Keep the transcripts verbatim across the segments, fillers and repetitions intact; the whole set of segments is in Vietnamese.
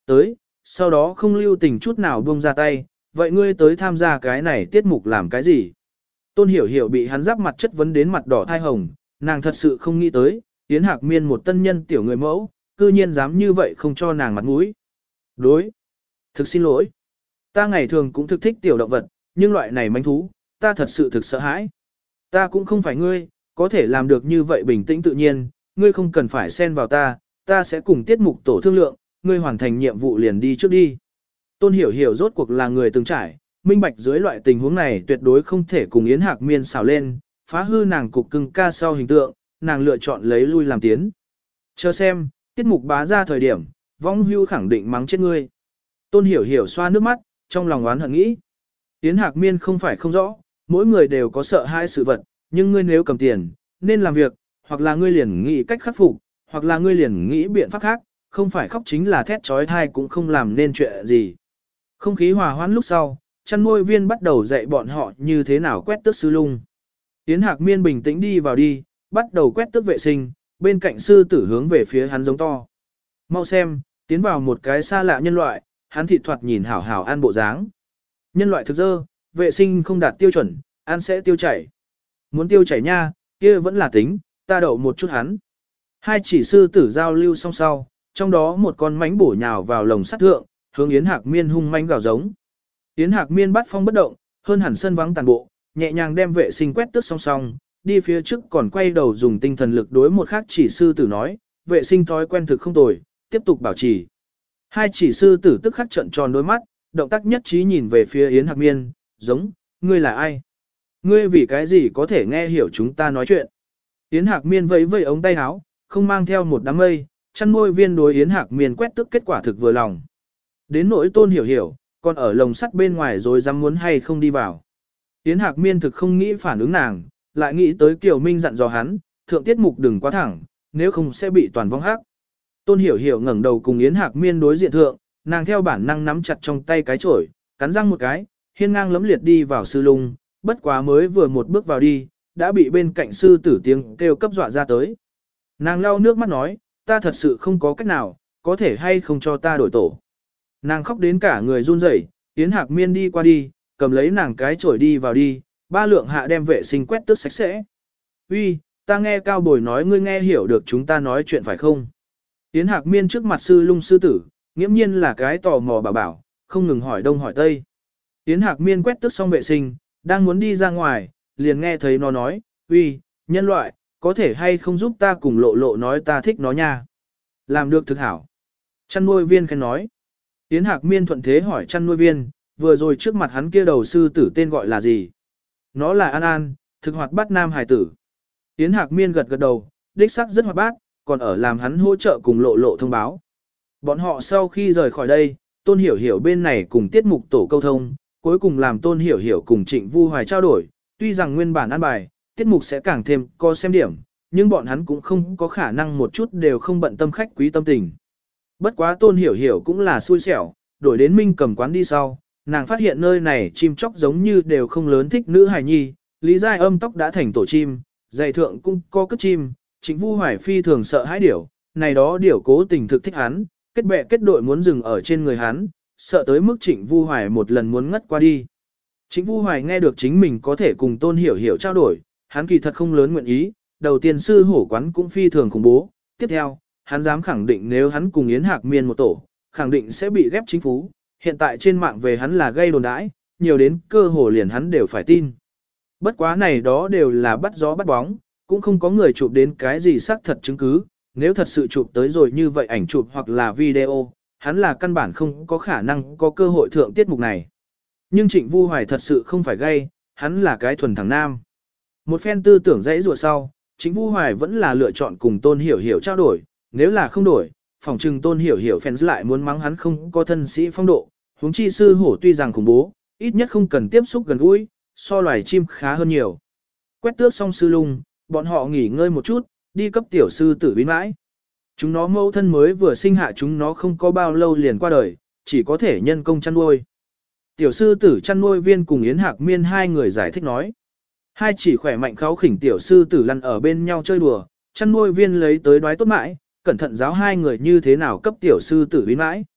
Tới, sau đó không lưu tình chút nào buông ra tay, vậy ngươi tới tham gia cái này tiết mục làm cái gì? Tôn Hiểu Hiểu bị hắn giáp mặt chất vấn đến mặt đỏ thai hồng, nàng thật sự không nghĩ tới, Yến Hạc Miên một tân nhân tiểu người mẫu, cư nhiên dám như vậy không cho nàng mặt mũi. Đối. Thực xin lỗi. Ta ngày thường cũng thực thích tiểu động vật, nhưng loại này manh thú, ta thật sự thực sợ hãi. Ta cũng không phải ngươi, có thể làm được như vậy bình tĩnh tự nhiên, ngươi không cần phải xen vào ta, ta sẽ cùng tiết mục tổ thương lượng, ngươi hoàn thành nhiệm vụ liền đi trước đi. Tôn Hiểu Hiểu rốt cuộc là người từng trải, minh bạch dưới loại tình huống này tuyệt đối không thể cùng Yến Hạc Miên xào lên, phá hư nàng cục cưng ca sau hình tượng, nàng lựa chọn lấy lui làm tiến. Chờ xem, tiết mục bá ra thời điểm, vong hưu khẳng định mắng chết ngươi. Tôn Hiểu Hiểu xoa nước mắt, trong lòng oán hận nghĩ. Yến Hạc Miên không phải không rõ, mỗi người đều có sợ hai sự vật, nhưng ngươi nếu cầm tiền, nên làm việc, hoặc là ngươi liền nghĩ cách khắc phục, hoặc là ngươi liền nghĩ biện pháp khác, không phải khóc chính là thét trói thai cũng không làm nên chuyện gì. Không khí hòa hoãn lúc sau, chăn nuôi viên bắt đầu dạy bọn họ như thế nào quét tước sư lung. Yến Hạc Miên bình tĩnh đi vào đi, bắt đầu quét tước vệ sinh, bên cạnh sư tử hướng về phía hắn giống to. Mau xem, tiến vào một cái xa lạ nhân loại, hắn thị thoạt nhìn hảo hảo an bộ dáng. Nhân loại thực dơ, vệ sinh không đạt tiêu chuẩn, ăn sẽ tiêu chảy. Muốn tiêu chảy nha, kia vẫn là tính, ta đậu một chút hắn. Hai chỉ sư tử giao lưu song sau, trong đó một con mánh bổ nhào vào lồng sắt thượng, hướng Yến Hạc Miên hung manh gào giống. Yến Hạc Miên bắt phong bất động, hơn hẳn sân vắng tàn bộ, nhẹ nhàng đem vệ sinh quét tước song song, đi phía trước còn quay đầu dùng tinh thần lực đối một khác chỉ sư tử nói, vệ sinh thói quen thực không tồi, tiếp tục bảo trì. Hai chỉ sư tử tức khắc trợn tròn đôi mắt, động tác nhất trí nhìn về phía Yến Hạc Miên, giống, ngươi là ai? Ngươi vì cái gì có thể nghe hiểu chúng ta nói chuyện? Yến Hạc Miên vẫy vẫy ống tay áo, không mang theo một đám mây, chăn nuôi viên đối Yến Hạc Miên quét tức kết quả thực vừa lòng. Đến nỗi Tôn Hiểu Hiểu, còn ở lồng sắt bên ngoài rồi dám muốn hay không đi vào. Yến Hạc Miên thực không nghĩ phản ứng nàng, lại nghĩ tới Kiều Minh dặn dò hắn, thượng tiết mục đừng quá thẳng, nếu không sẽ bị toàn vong hắc. Tôn Hiểu Hiểu ngẩng đầu cùng Yến Hạc Miên đối diện thượng, nàng theo bản năng nắm chặt trong tay cái chổi, cắn răng một cái, hiên ngang lấm liệt đi vào sư lung, bất quá mới vừa một bước vào đi, đã bị bên cạnh sư tử tiếng kêu cấp dọa ra tới. Nàng lau nước mắt nói, ta thật sự không có cách nào, có thể hay không cho ta đổi tổ. Nàng khóc đến cả người run rẩy, Yến Hạc Miên đi qua đi, cầm lấy nàng cái chổi đi vào đi, ba lượng hạ đem vệ sinh quét tước sạch sẽ. Uy, ta nghe Cao Bồi nói ngươi nghe hiểu được chúng ta nói chuyện phải không? Yến Hạc Miên trước mặt sư lung sư tử, nghiễm nhiên là cái tò mò bảo bảo, không ngừng hỏi đông hỏi tây. Yến Hạc Miên quét tước xong vệ sinh, đang muốn đi ra ngoài, liền nghe thấy nó nói, uy, nhân loại, có thể hay không giúp ta cùng lộ lộ nói ta thích nó nha. Làm được thực hảo. Chăn nuôi viên khen nói. Yến Hạc Miên thuận thế hỏi chăn nuôi viên, vừa rồi trước mặt hắn kia đầu sư tử tên gọi là gì? Nó là An An, thực hoạt bát nam hải tử. Yến Hạc Miên gật gật đầu, đích sắc rất hoạt bát, còn ở làm hắn hỗ trợ cùng lộ lộ thông báo. Bọn họ sau khi rời khỏi đây, Tôn Hiểu Hiểu bên này cùng tiết mục tổ câu thông, cuối cùng làm Tôn Hiểu Hiểu cùng Trịnh Vu Hoài trao đổi, tuy rằng nguyên bản ăn bài, tiết mục sẽ càng thêm có xem điểm, nhưng bọn hắn cũng không có khả năng một chút đều không bận tâm khách quý tâm tình. Bất quá Tôn Hiểu Hiểu cũng là xui xẻo, đổi đến Minh Cầm quán đi sau, nàng phát hiện nơi này chim chóc giống như đều không lớn thích nữ hài nhi, Lý Giai Âm tóc đã thành tổ chim, giày thượng cũng có cất chim, Trịnh Vu Hoài phi thường sợ hãi điểu, này đó điểu cố tình thực thích hắn, kết bè kết đội muốn dừng ở trên người hắn, sợ tới mức Trịnh Vu Hoài một lần muốn ngất qua đi. Trịnh Vu Hoài nghe được chính mình có thể cùng Tôn Hiểu Hiểu trao đổi, hắn kỳ thật không lớn nguyện ý, đầu tiên sư hổ quán cũng phi thường khủng bố, tiếp theo, hắn dám khẳng định nếu hắn cùng Yến Hạc Miên một tổ, khẳng định sẽ bị ghép chính phú, hiện tại trên mạng về hắn là gây đồn đãi, nhiều đến cơ hồ liền hắn đều phải tin. Bất quá này đó đều là bắt gió bắt bóng, cũng không có người chụp đến cái gì xác thật chứng cứ, nếu thật sự chụp tới rồi như vậy ảnh chụp hoặc là video, hắn là căn bản không có khả năng có cơ hội thượng tiết mục này. Nhưng Trịnh Vu Hoài thật sự không phải gay, hắn là cái thuần thằng nam. Một phen tư tưởng dãy rùa sau, Trịnh Vu Hoài vẫn là lựa chọn cùng Tôn Hiểu Hiểu trao đổi, nếu là không đổi, phòng trừng Tôn Hiểu Hiểu fans lại muốn mắng hắn không có thân sĩ phong độ, huống chi sư hổ tuy rằng khủng bố, ít nhất không cần tiếp xúc gần gũi, so loài chim khá hơn nhiều. Quét tước xong sư lung, bọn họ nghỉ ngơi một chút, đi cấp tiểu sư tử vĩnh mãi. Chúng nó mẫu thân mới vừa sinh hạ chúng nó không có bao lâu liền qua đời, chỉ có thể nhân công chăn nuôi. Tiểu sư tử chăn nuôi viên cùng Yến Hạc Miên hai người giải thích nói. Hai chỉ khỏe mạnh kháu khỉnh tiểu sư tử lăn ở bên nhau chơi đùa, chăn nuôi viên lấy tới đoái tốt mãi, cẩn thận giáo hai người như thế nào cấp tiểu sư tử vĩnh mãi.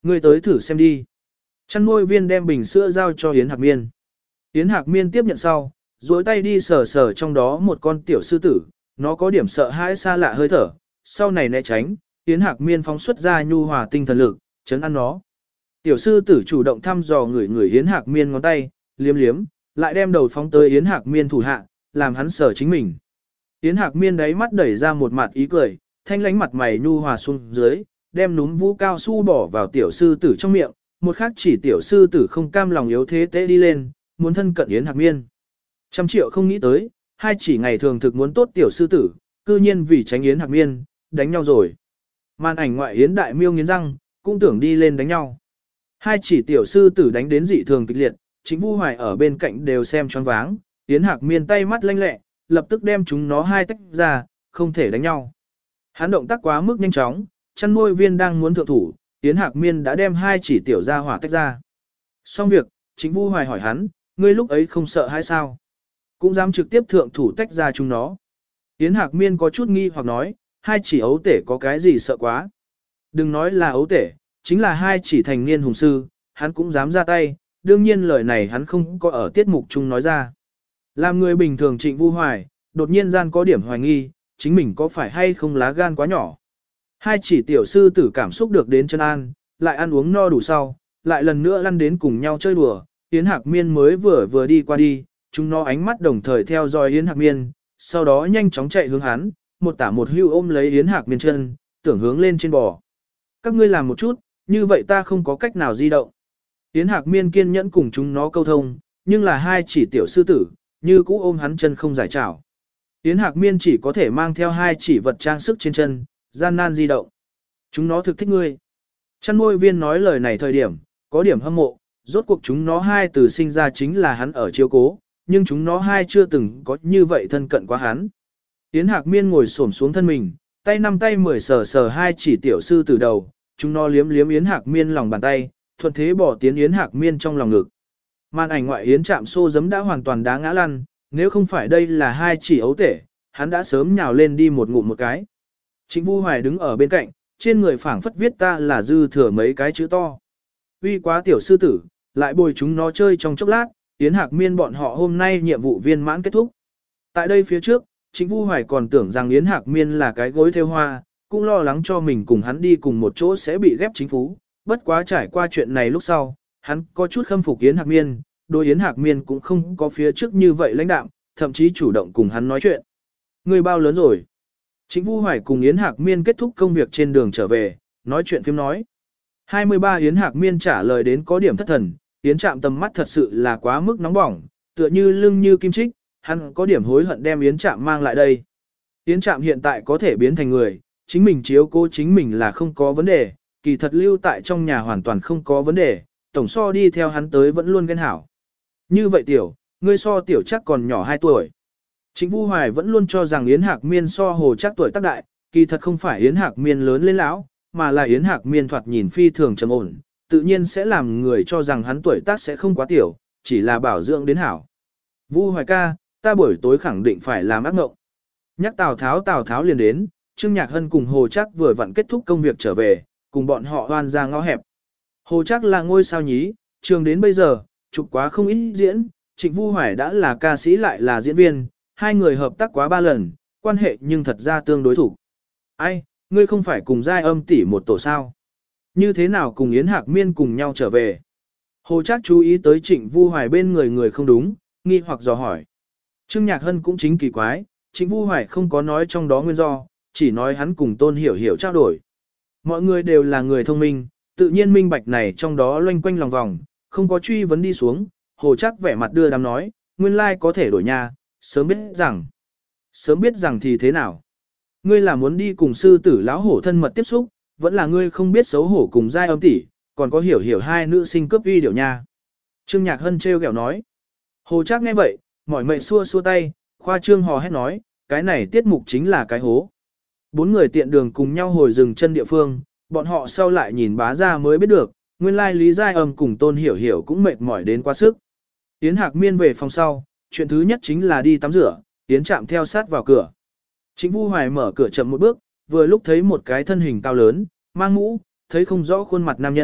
Ngươi tới thử xem đi. Chăn nuôi viên đem bình sữa giao cho Yến Hạc Miên. Yến Hạc Miên tiếp nhận sau, duỗi tay đi sờ sờ trong đó một con tiểu sư tử, nó có điểm sợ hãi xa lạ hơi thở, sau này né tránh, Yến Hạc Miên phóng xuất ra nhu hòa tinh thần lực, chấn ăn nó. Tiểu sư tử chủ động thăm dò người người Yến Hạc Miên ngón tay, liếm liếm, lại đem đầu phóng tới Yến Hạc Miên thủ hạ, làm hắn sờ chính mình. Yến Hạc Miên đáy mắt đẩy ra một mặt ý cười, thanh lánh mặt mày nhu hòa xuống dưới, đem núm vũ cao su bỏ vào tiểu sư tử trong miệng, một khắc chỉ tiểu sư tử không cam lòng yếu thế tế đi lên, muốn thân cận Yến Hạc Miên. Trăm triệu không nghĩ tới, hai chỉ ngày thường thực muốn tốt tiểu sư tử, cư nhiên vì tránh Yến Hạc Miên, đánh nhau rồi. Màn ảnh ngoại Yến Đại Miêu nghiến răng, cũng tưởng đi lên đánh nhau. Hai chỉ tiểu sư tử đánh đến dị thường kịch liệt, chính Vu Hoài ở bên cạnh đều xem choáng váng, Yến Hạc Miên tay mắt lanh lẹ, lập tức đem chúng nó hai tách ra, không thể đánh nhau. Hắn động tác quá mức nhanh chóng, chăn nuôi viên đang muốn thượng thủ, Yến Hạc Miên đã đem hai chỉ tiểu gia hỏa tách ra. Xong việc, chính Vu Hoài hỏi hắn, ngươi lúc ấy không sợ hay sao? Cũng dám trực tiếp thượng thủ tách ra chúng nó. Yến Hạc Miên có chút nghi hoặc nói, hai chỉ ấu tể có cái gì sợ quá. Đừng nói là ấu tể, chính là hai chỉ thành niên hùng sư, hắn cũng dám ra tay, đương nhiên lời này hắn không có ở tiết mục chung nói ra. Làm người bình thường Trịnh Vu Hoài, đột nhiên gian có điểm hoài nghi, chính mình có phải hay không lá gan quá nhỏ. Hai chỉ tiểu sư tử cảm xúc được đến chân an, lại ăn uống no đủ sau, lại lần nữa lăn đến cùng nhau chơi đùa, Yến Hạc Miên mới vừa vừa đi qua đi, chúng nó ánh mắt đồng thời theo dõi Yến Hạc Miên, sau đó nhanh chóng chạy hướng hắn, một tả một hưu ôm lấy Yến Hạc Miên chân, tưởng hướng lên trên bò. Các ngươi làm một chút, như vậy ta không có cách nào di động. Yến Hạc Miên kiên nhẫn cùng chúng nó câu thông, nhưng là hai chỉ tiểu sư tử, như cũ ôm hắn chân không giải trảo. Yến Hạc Miên chỉ có thể mang theo hai chỉ vật trang sức trên chân, gian nan di động. Chúng nó thực thích ngươi. Chăn nuôi viên nói lời này thời điểm, có điểm hâm mộ, rốt cuộc chúng nó hai từ sinh ra chính là hắn ở chiếu cố, nhưng chúng nó hai chưa từng có như vậy thân cận quá hắn. Yến Hạc Miên ngồi xổm xuống thân mình, tay năm tay mười sờ sờ hai chỉ tiểu sư từ đầu, chúng nó liếm liếm Yến Hạc Miên lòng bàn tay, thuận thế bỏ tiến Yến Hạc Miên trong lòng ngực. Màn ảnh ngoại Yến Trạm xô giấm đã hoàn toàn đá ngã lăn, nếu không phải đây là hai chỉ ấu tể, hắn đã sớm nhào lên đi một ngụm một cái. Trịnh Vu Hoài đứng ở bên cạnh, trên người phảng phất viết ta là dư thừa mấy cái chữ to. Uy quá tiểu sư tử, lại bồi chúng nó chơi trong chốc lát, Yến Hạc Miên bọn họ hôm nay nhiệm vụ viên mãn kết thúc. Tại đây phía trước, Trịnh Vu Hoài còn tưởng rằng Yến Hạc Miên là cái gối theo hoa, cũng lo lắng cho mình cùng hắn đi cùng một chỗ sẽ bị ghép chính phú. Bất quá trải qua chuyện này lúc sau, hắn có chút khâm phục Yến Hạc Miên, đối Yến Hạc Miên cũng không có phía trước như vậy lãnh đạm, thậm chí chủ động cùng hắn nói chuyện. Người bao lớn rồi? Trịnh Vu Hoài cùng Yến Hạc Miên kết thúc công việc trên đường trở về, nói chuyện phim nói. hai mươi ba Yến Hạc Miên trả lời đến có điểm thất thần, Yến Trạm tầm mắt thật sự là quá mức nóng bỏng, tựa như lưng như kim chích, hắn có điểm hối hận đem Yến Trạm mang lại đây. Yến Trạm hiện tại có thể biến thành người, chính mình chiếu cố chính mình là không có vấn đề, kỳ thật lưu tại trong nhà hoàn toàn không có vấn đề, tổng so đi theo hắn tới vẫn luôn ghen hảo. Như vậy tiểu, ngươi so tiểu chắc còn nhỏ hai tuổi. Trịnh Vu Hoài vẫn luôn cho rằng Yến Hạc Miên so hồ chắc tuổi tác đại, kỳ thật không phải Yến Hạc Miên lớn lên lão, mà là Yến Hạc Miên thoạt nhìn phi thường trầm ổn, tự nhiên sẽ làm người cho rằng hắn tuổi tác sẽ không quá tiểu, chỉ là bảo dưỡng đến hảo. Vu Hoài ca, ta buổi tối khẳng định phải làm ác mộng. Nhắc Tào Tháo Tào Tháo liền đến, Trương Nhạc Hân cùng Hồ Trác vừa vặn kết thúc công việc trở về, cùng bọn họ hoan ra ngõ hẹp. Hồ Trác là ngôi sao nhí, trường đến bây giờ, chụp quá không ít diễn, Trịnh Vu Hoài đã là ca sĩ lại là diễn viên, hai người hợp tác quá ba lần, quan hệ nhưng thật ra tương đối thủ. Ai, ngươi không phải cùng giai âm tỷ một tổ sao? Như thế nào cùng Yến Hạc Miên cùng nhau trở về? Hồ Trác chú ý tới Trịnh Vu Hoài bên người người không đúng, nghi hoặc dò hỏi. Trương Nhạc Hân cũng chính kỳ quái, Trịnh Vu Hoài không có nói trong đó nguyên do, chỉ nói hắn cùng Tôn Hiểu Hiểu trao đổi. Mọi người đều là người thông minh, tự nhiên minh bạch này trong đó loanh quanh lòng vòng, không có truy vấn đi xuống, Hồ Trác vẻ mặt đưa đám nói, nguyên lai like có thể đổi nhà, sớm biết rằng. Sớm biết rằng thì thế nào? Ngươi là muốn đi cùng sư tử lão hổ thân mật tiếp xúc, vẫn là ngươi không biết xấu hổ cùng giai âm tỷ, còn có hiểu hiểu hai nữ sinh cướp uy điệu nha. Trương Nhạc Hân trêu ghẹo nói. Hồ Trác nghe vậy, mỏi mệt xua xua tay, khoa trương hò hét nói, cái này tiết mục chính là cái hố. Bốn người tiện đường cùng nhau hồi dừng chân địa phương, bọn họ sau lại nhìn bá ra mới biết được, nguyên lai Lý Giai Âm cùng Tôn Hiểu Hiểu cũng mệt mỏi đến quá sức. Yến Hạc Miên về phòng sau, chuyện thứ nhất chính là đi tắm rửa, Yến Trạm theo sát vào cửa. Trịnh Vu Hoài mở cửa chậm một bước, vừa lúc thấy một cái thân hình cao lớn, mang mũ, thấy không rõ khuôn mặt nam nhân,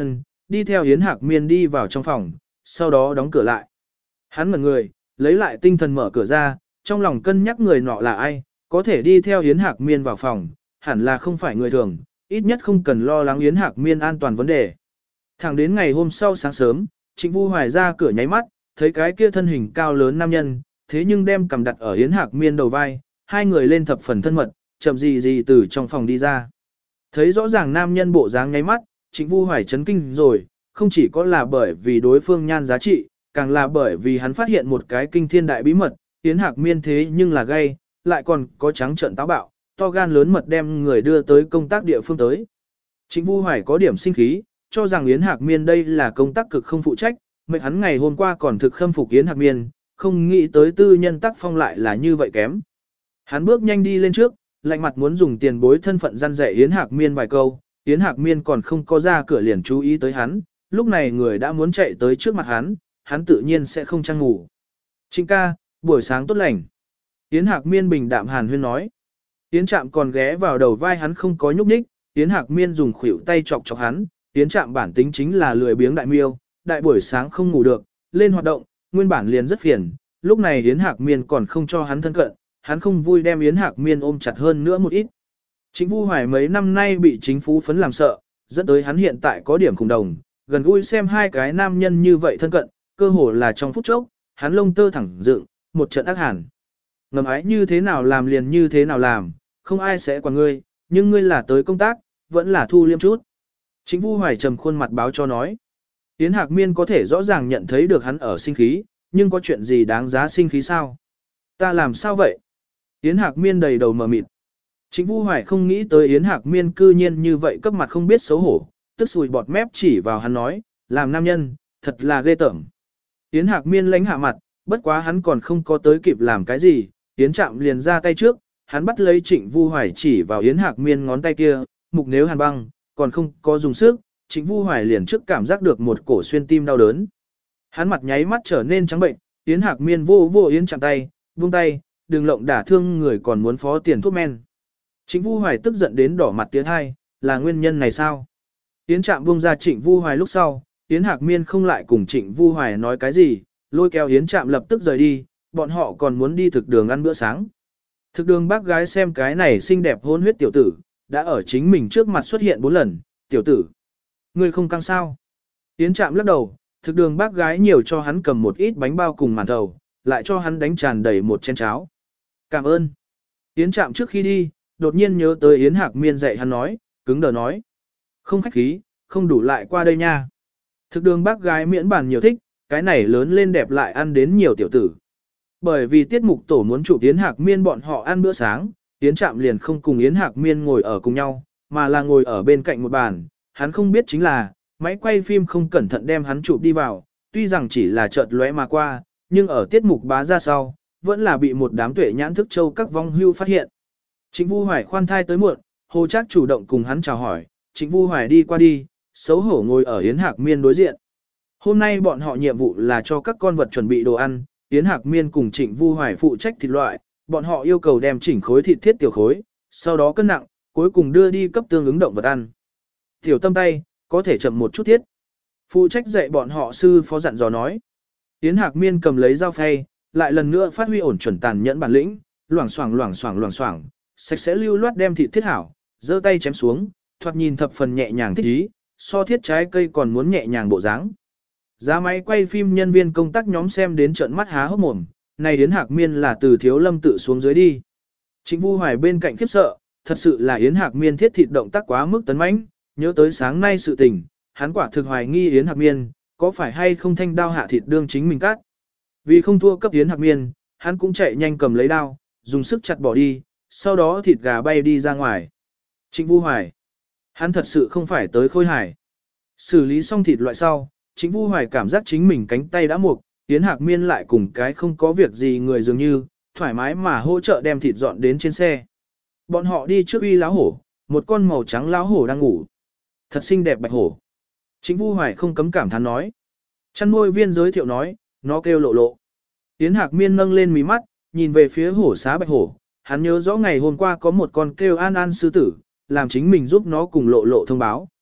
đi theo Yến Hạc Miên đi vào trong phòng, sau đó đóng cửa lại. Hắn ngẩn người, lấy lại tinh thần mở cửa ra, trong lòng cân nhắc người nọ là ai, có thể đi theo Yến Hạc Miên vào phòng, hẳn là không phải người thường, ít nhất không cần lo lắng Yến Hạc Miên an toàn vấn đề. Thẳng đến ngày hôm sau sáng sớm, Trịnh Vu Hoài ra cửa nháy mắt, thấy cái kia thân hình cao lớn nam nhân, thế nhưng đem cầm đặt ở Yến Hạc Miên đầu vai, hai người lên thập phần thân mật, chậm gì gì từ trong phòng đi ra. Thấy rõ ràng nam nhân bộ dáng nháy mắt, Trịnh Vu Hoài chấn kinh rồi, không chỉ có là bởi vì đối phương nhan giá trị, càng là bởi vì hắn phát hiện một cái kinh thiên đại bí mật, Yến Hạc Miên thế nhưng là gay, lại còn có trắng trợn táo bạo, to gan lớn mật đem người đưa tới công tác địa phương tới. Trịnh Vu Hoài có điểm sinh khí, cho rằng Yến Hạc Miên đây là công tác cực không phụ trách, mệnh hắn ngày hôm qua còn thực khâm phục Yến Hạc Miên, không nghĩ tới tư nhân tác phong lại là như vậy kém. Hắn bước nhanh đi lên trước, lạnh mặt muốn dùng tiền bối thân phận răn dạy Yến Hạc Miên vài câu, Yến Hạc Miên còn không có ra cửa liền chú ý tới hắn, lúc này người đã muốn chạy tới trước mặt hắn, hắn tự nhiên sẽ không chăng ngủ. Trịnh ca, buổi sáng tốt lành. Yến Hạc Miên bình đạm hàn huyên nói. Yến Trạm còn ghé vào đầu vai hắn không có nhúc nhích, Yến Hạc Miên dùng khuỷu tay chọc chọc hắn, Yến Trạm bản tính chính là lười biếng đại miêu, đại buổi sáng không ngủ được, lên hoạt động, nguyên bản liền rất phiền, lúc này Yến Hạc Miên còn không cho hắn thân cận, hắn không vui đem Yến Hạc Miên ôm chặt hơn nữa một ít. Trịnh Vu Hoài mấy năm nay bị chính phủ phấn làm sợ, dẫn tới hắn hiện tại có điểm khủng đồng, gần gũi xem hai cái nam nhân như vậy thân cận, cơ hồ là trong phút chốc, hắn lông tơ thẳng dựng, một trận ác hàn. Ngầm ái như thế nào làm liền như thế nào làm, không ai sẽ quản ngươi, nhưng ngươi là tới công tác, vẫn là thu liêm chút. Trịnh Vu Hoài trầm khuôn mặt báo cho nói. Yến Hạc Miên có thể rõ ràng nhận thấy được hắn ở sinh khí, nhưng có chuyện gì đáng giá sinh khí sao? Ta làm sao vậy? Yến Hạc Miên đầy đầu mờ mịt. Trịnh Vu Hoài không nghĩ tới Yến Hạc Miên cư nhiên như vậy cấp mặt không biết xấu hổ, tức sùi bọt mép chỉ vào hắn nói, làm nam nhân, thật là ghê tởm. Yến Hạc Miên lánh hạ mặt, bất quá hắn còn không có tới kịp làm cái gì, Yến Trạm liền ra tay trước, hắn bắt lấy Trịnh Vu Hoài chỉ vào Yến Hạc Miên ngón tay kia, mục nếu hàn băng, còn không có dùng sức, Trịnh Vu Hoài liền trước cảm giác được một cổ xuyên tim đau đớn. Hắn mặt nháy mắt trở nên trắng bệnh, Yến Hạc Miên vô vô Yến Trạm tay, buông tay, đừng lộng đả thương người còn muốn phó tiền thuốc men. Trịnh Vu Hoài tức giận đến đỏ mặt tiến hai, là nguyên nhân này sao? Yến Trạm buông ra Trịnh Vu Hoài lúc sau, Yến Hạc Miên không lại cùng Trịnh Vu Hoài nói cái gì, lôi kéo Yến Trạm lập tức rời đi, bọn họ còn muốn đi thực đường ăn bữa sáng. Thực đường bác gái xem cái này xinh đẹp hôn huyết tiểu tử, đã ở chính mình trước mặt xuất hiện bốn lần, tiểu tử. Ngươi không căng sao? Yến Trạm lắc đầu, thực đường bác gái nhiều cho hắn cầm một ít bánh bao cùng màn thầu, lại cho hắn đánh tràn đầy một chén cháo. Cảm ơn. Yến Trạm trước khi đi, đột nhiên nhớ tới Yến Hạc Miên dạy hắn nói, cứng đờ nói. Không khách khí, không đủ lại qua đây nha. Thực đường bác gái miễn bàn nhiều thích, cái này lớn lên đẹp lại ăn đến nhiều tiểu tử. Bởi vì tiết mục tổ muốn chụp Yến Hạc Miên bọn họ ăn bữa sáng, Yến Trạm liền không cùng Yến Hạc Miên ngồi ở cùng nhau, mà là ngồi ở bên cạnh một bàn. Hắn không biết chính là, máy quay phim không cẩn thận đem hắn chụp đi vào, tuy rằng chỉ là chợt lóe mà qua, nhưng ở tiết mục bá ra sau, vẫn là bị một đám tuệ nhãn thức châu các vong hưu phát hiện. Trịnh Vu Hoài khoan thai tới muộn, Hồ Trác chủ động cùng hắn chào hỏi, Trịnh Vu Hoài đi qua đi, xấu hổ ngồi ở Yến Hạc Miên đối diện. Hôm nay bọn họ nhiệm vụ là cho các con vật chuẩn bị đồ ăn, Yến Hạc Miên cùng Trịnh Vu Hoài phụ trách thịt loại, bọn họ yêu cầu đem chỉnh khối thịt thiết tiểu khối, sau đó cân nặng, cuối cùng đưa đi cấp tương ứng động vật ăn. Tiểu tâm tay, có thể chậm một chút thiết. Phụ trách dạy bọn họ sư phó dặn dò nói. Yến Hạc Miên cầm lấy dao phay, lại lần nữa phát huy ổn chuẩn tàn nhẫn bản lĩnh, loảng xoảng loảng xoảng loảng xoảng, sạch sẽ lưu loát đem thịt thiết hảo, giơ tay chém xuống, thoạt nhìn thập phần nhẹ nhàng thích ý, so thiết trái cây còn muốn nhẹ nhàng bộ dáng. Giá máy quay phim nhân viên công tác nhóm xem đến trợn mắt há hốc mồm, này Yến Hạc Miên là từ Thiếu Lâm tự xuống dưới đi. Trịnh Vu Hoài bên cạnh khiếp sợ, thật sự là Yến Hạc Miên thiết thịt động tác quá mức tấn mãnh, nhớ tới sáng nay sự tình, hắn quả thực hoài nghi Yến Hạc Miên, có phải hay không thanh đao hạ thịt đương chính mình cắt. Vì không thua cấp Yến Hạc Miên, hắn cũng chạy nhanh cầm lấy đao, dùng sức chặt bỏ đi, sau đó thịt gà bay đi ra ngoài. Trịnh Vu Hoài, hắn thật sự không phải tới khôi hài. Xử lý xong thịt loại sau, Trịnh Vu Hoài cảm giác chính mình cánh tay đã mục, Yến Hạc Miên lại cùng cái không có việc gì người dường như, thoải mái mà hỗ trợ đem thịt dọn đến trên xe. Bọn họ đi trước uy láo hổ, một con màu trắng láo hổ đang ngủ. Thật xinh đẹp bạch hổ. Trịnh Vu Hoài không cấm cảm thán nói. Chăn nuôi viên giới thiệu nói, nó kêu lộ lộ. Yến Hạc Miên nâng lên mí mắt, nhìn về phía hổ xá bạch hổ, hắn nhớ rõ ngày hôm qua có một con kêu an an sư tử, làm chính mình giúp nó cùng lộ lộ thông báo.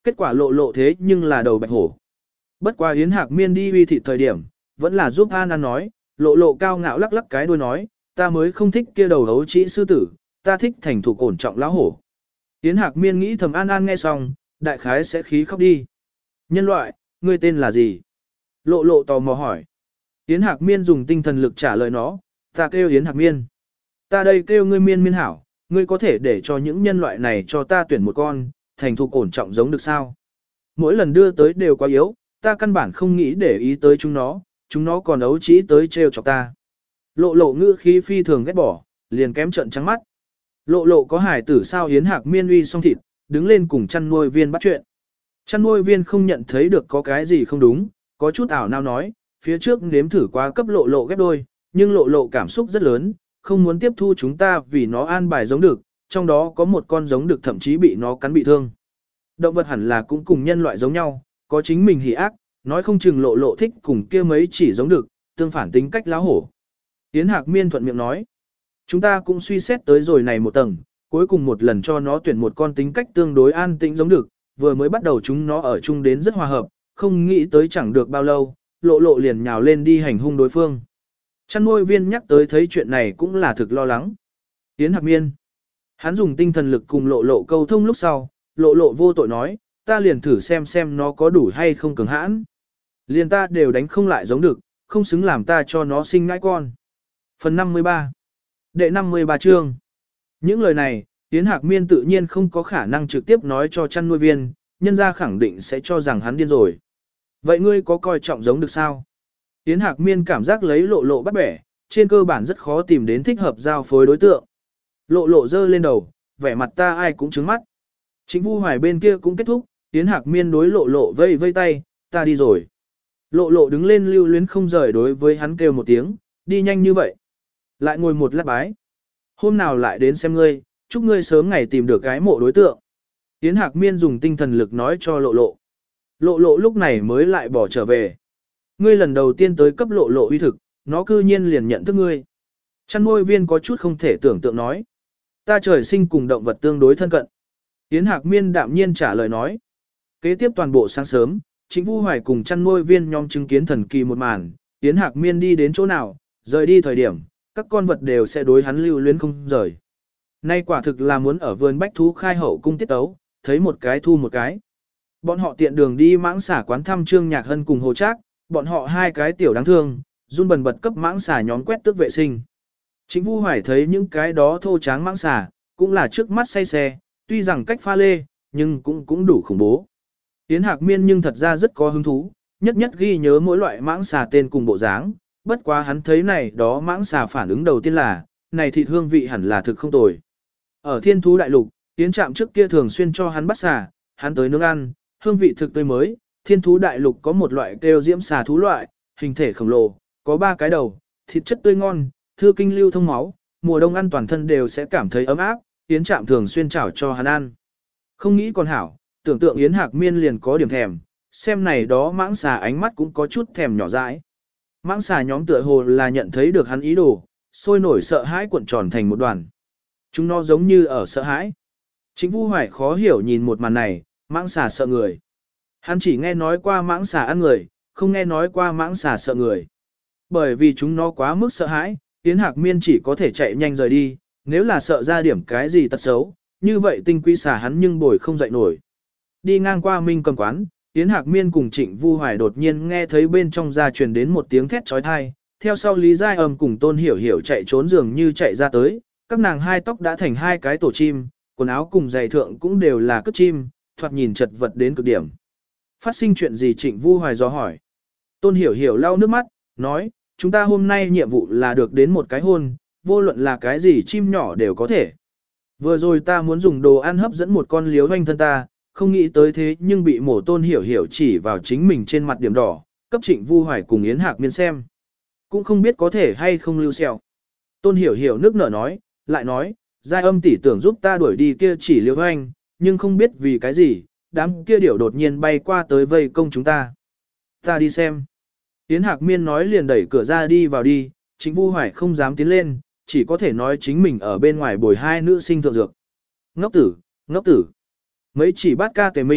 Kết quả lộ lộ thế nhưng là đầu bạch hổ. Bất quá Yến Hạc Miên đi uy thịt thời điểm, vẫn là giúp An An nói, lộ lộ cao ngạo lắc lắc cái đuôi nói, ta mới không thích kia đầu hấu trĩ sư tử, ta thích thành thục ổn trọng lão hổ. Yến Hạc Miên nghĩ thầm An An nghe xong, đại khái sẽ khí khóc đi. Nhân loại, ngươi tên là gì? Lộ lộ tò mò hỏi. Yến Hạc Miên dùng tinh thần lực trả lời nó, ta kêu Yến Hạc Miên. Ta đây kêu ngươi miên miên hảo, ngươi có thể để cho những nhân loại này cho ta tuyển một con, thành thục ổn trọng giống được sao? Mỗi lần đưa tới đều quá yếu, ta căn bản không nghĩ để ý tới chúng nó, chúng nó còn ấu trĩ tới trêu chọc ta. Lộ lộ ngữ khí phi thường ghét bỏ, liền kém trận trắng mắt. Lộ lộ có hải tử sao? Yến Hạc Miên uy xong thịt, đứng lên cùng chăn nuôi viên bắt chuyện. Chăn nuôi viên không nhận thấy được có cái gì không đúng, có chút ảo nào nói, phía trước nếm thử quá cấp lộ lộ ghép đôi, nhưng lộ lộ cảm xúc rất lớn, không muốn tiếp thu chúng ta vì nó an bài giống được, trong đó có một con giống được thậm chí bị nó cắn bị thương. Động vật hẳn là cũng cùng nhân loại giống nhau, có chính mình hỉ ác, nói không chừng lộ lộ thích cùng kia mấy chỉ giống được, tương phản tính cách láo hổ. Yến Hạc Miên thuận miệng nói, chúng ta cũng suy xét tới rồi này một tầng, cuối cùng một lần cho nó tuyển một con tính cách tương đối an tĩnh giống được, vừa mới bắt đầu chúng nó ở chung đến rất hòa hợp, không nghĩ tới chẳng được bao lâu, lộ lộ liền nhào lên đi hành hung đối phương. Chăn nuôi viên nhắc tới thấy chuyện này cũng là thực lo lắng. Yến Hạc Miên, hắn dùng tinh thần lực cùng lộ lộ câu thông lúc sau, lộ lộ vô tội nói, ta liền thử xem xem nó có đủ hay không cứng hãn. Liền ta đều đánh không lại giống được, không xứng làm ta cho nó sinh ngãi con. Phần năm mươi ba. Đệ năm mươi ba chương. Những lời này, Yến Hạc Miên tự nhiên không có khả năng trực tiếp nói cho chăn nuôi viên, nhân ra khẳng định sẽ cho rằng hắn điên rồi. Vậy ngươi có coi trọng giống được sao? Yến Hạc Miên cảm giác lấy lộ lộ bắt bẻ, trên cơ bản rất khó tìm đến thích hợp giao phối đối tượng. Lộ lộ dơ lên đầu, vẻ mặt ta ai cũng trứng mắt. Chính Vu Hoài bên kia cũng kết thúc, Yến Hạc Miên đối lộ lộ vây vây tay, ta đi rồi. Lộ lộ đứng lên lưu luyến không rời đối với hắn kêu một tiếng, đi nhanh như vậy. Lại ngồi một lát bái. Hôm nào lại đến xem ngươi, chúc ngươi sớm ngày tìm được cái mộ đối tượng. Yến Hạc Miên dùng tinh thần lực nói cho lộ lộ. Lộ lộ lúc này mới lại bỏ trở về. Ngươi lần đầu tiên tới cấp lộ lộ uy thực, nó cư nhiên liền nhận thức ngươi. Chăn nuôi viên có chút không thể tưởng tượng nói. Ta trời sinh cùng động vật tương đối thân cận. Yến Hạc Miên đạm nhiên trả lời nói. Kế tiếp toàn bộ sáng sớm, Trịnh Vu Hoài cùng chăn nuôi viên nhóm chứng kiến thần kỳ một màn. Yến Hạc Miên đi đến chỗ nào, rời đi thời điểm, các con vật đều sẽ đối hắn lưu luyến không rời. Nay quả thực là muốn ở vườn bách thú khai hậu cung tiết tấu, thấy một cái thu một cái. Bọn họ tiện đường đi mãng xả quán thăm Trương Nhạc Hân cùng Hồ Trác, bọn họ hai cái tiểu đáng thương, run bần bật cấp mãng xả nhóm quét tước vệ sinh. Trịnh Vu Hoài thấy những cái đó thô tráng mãng xả, cũng là trước mắt say xe, tuy rằng cách pha lê, nhưng cũng cũng đủ khủng bố. Yến Hạc Miên nhưng thật ra rất có hứng thú, nhất nhất ghi nhớ mỗi loại mãng xà tên cùng bộ dáng, bất quá hắn thấy này đó mãng xà phản ứng đầu tiên là, này thịt hương vị hẳn là thực không tồi. Ở Thiên Thú Đại Lục, Yến Trạm trước kia thường xuyên cho hắn bắt xà, hắn tới nướng ăn, hương vị thực tươi mới. Thiên Thú Đại Lục có một loại kêu diễm xà thú loại, hình thể khổng lồ, có ba cái đầu, thịt chất tươi ngon, thư kinh lưu thông máu, mùa đông ăn toàn thân đều sẽ cảm thấy ấm áp. Yến Trạm thường xuyên chảo cho hắn ăn. Không nghĩ còn hảo, tưởng tượng Yến Hạc Miên liền có điểm thèm, xem này đó mãng xà ánh mắt cũng có chút thèm nhỏ dãi. Mãng xà nhóm tựa hồ là nhận thấy được hắn ý đồ, sôi nổi sợ hãi cuộn tròn thành một đoàn. Chúng nó giống như ở sợ hãi. Trịnh Vu Hoài khó hiểu nhìn một màn này, mãng xà sợ người. Hắn chỉ nghe nói qua mãng xà ăn người, không nghe nói qua mãng xà sợ người. Bởi vì chúng nó quá mức sợ hãi, Yến Hạc Miên chỉ có thể chạy nhanh rời đi, nếu là sợ ra điểm cái gì tật xấu, như vậy tinh quý xà hắn nhưng bồi không dậy nổi. Đi ngang qua Minh Cầm quán, Yến Hạc Miên cùng Trịnh Vu Hoài đột nhiên nghe thấy bên trong ra truyền đến một tiếng thét trói thai, theo sau Lý Giai Âm cùng Tôn Hiểu Hiểu chạy trốn dường như chạy ra tới, các nàng hai tóc đã thành hai cái tổ chim, quần áo cùng giày thượng cũng đều là cất chim, thoạt nhìn chật vật đến cực điểm. Phát sinh chuyện gì? Trịnh Vu Hoài dò hỏi. Tôn Hiểu Hiểu lau nước mắt, nói, chúng ta hôm nay nhiệm vụ là được đến một cái hôn, vô luận là cái gì chim nhỏ đều có thể. Vừa rồi ta muốn dùng đồ ăn hấp dẫn một con liếu hoanh thân ta, không nghĩ tới thế nhưng bị mổ Tôn Hiểu Hiểu chỉ vào chính mình trên mặt điểm đỏ, cấp Trịnh Vu Hoài cùng Yến Hạc Miên xem. Cũng không biết có thể hay không lưu sẹo. Tôn Hiểu Hiểu nước nở nói, lại nói, Giai Âm tỷ tưởng giúp ta đuổi đi kia chỉ liếu hoanh, nhưng không biết vì cái gì, đám kia điểu đột nhiên bay qua tới vây công chúng ta. Ta đi xem. Yến Hạc Miên nói liền đẩy cửa ra đi vào đi, Trịnh Vu Hoài không dám tiến lên, chỉ có thể nói chính mình ở bên ngoài bồi hai nữ sinh thượng dược. Ngốc tử, ngốc tử. Mấy chỉ bát ca tề minh,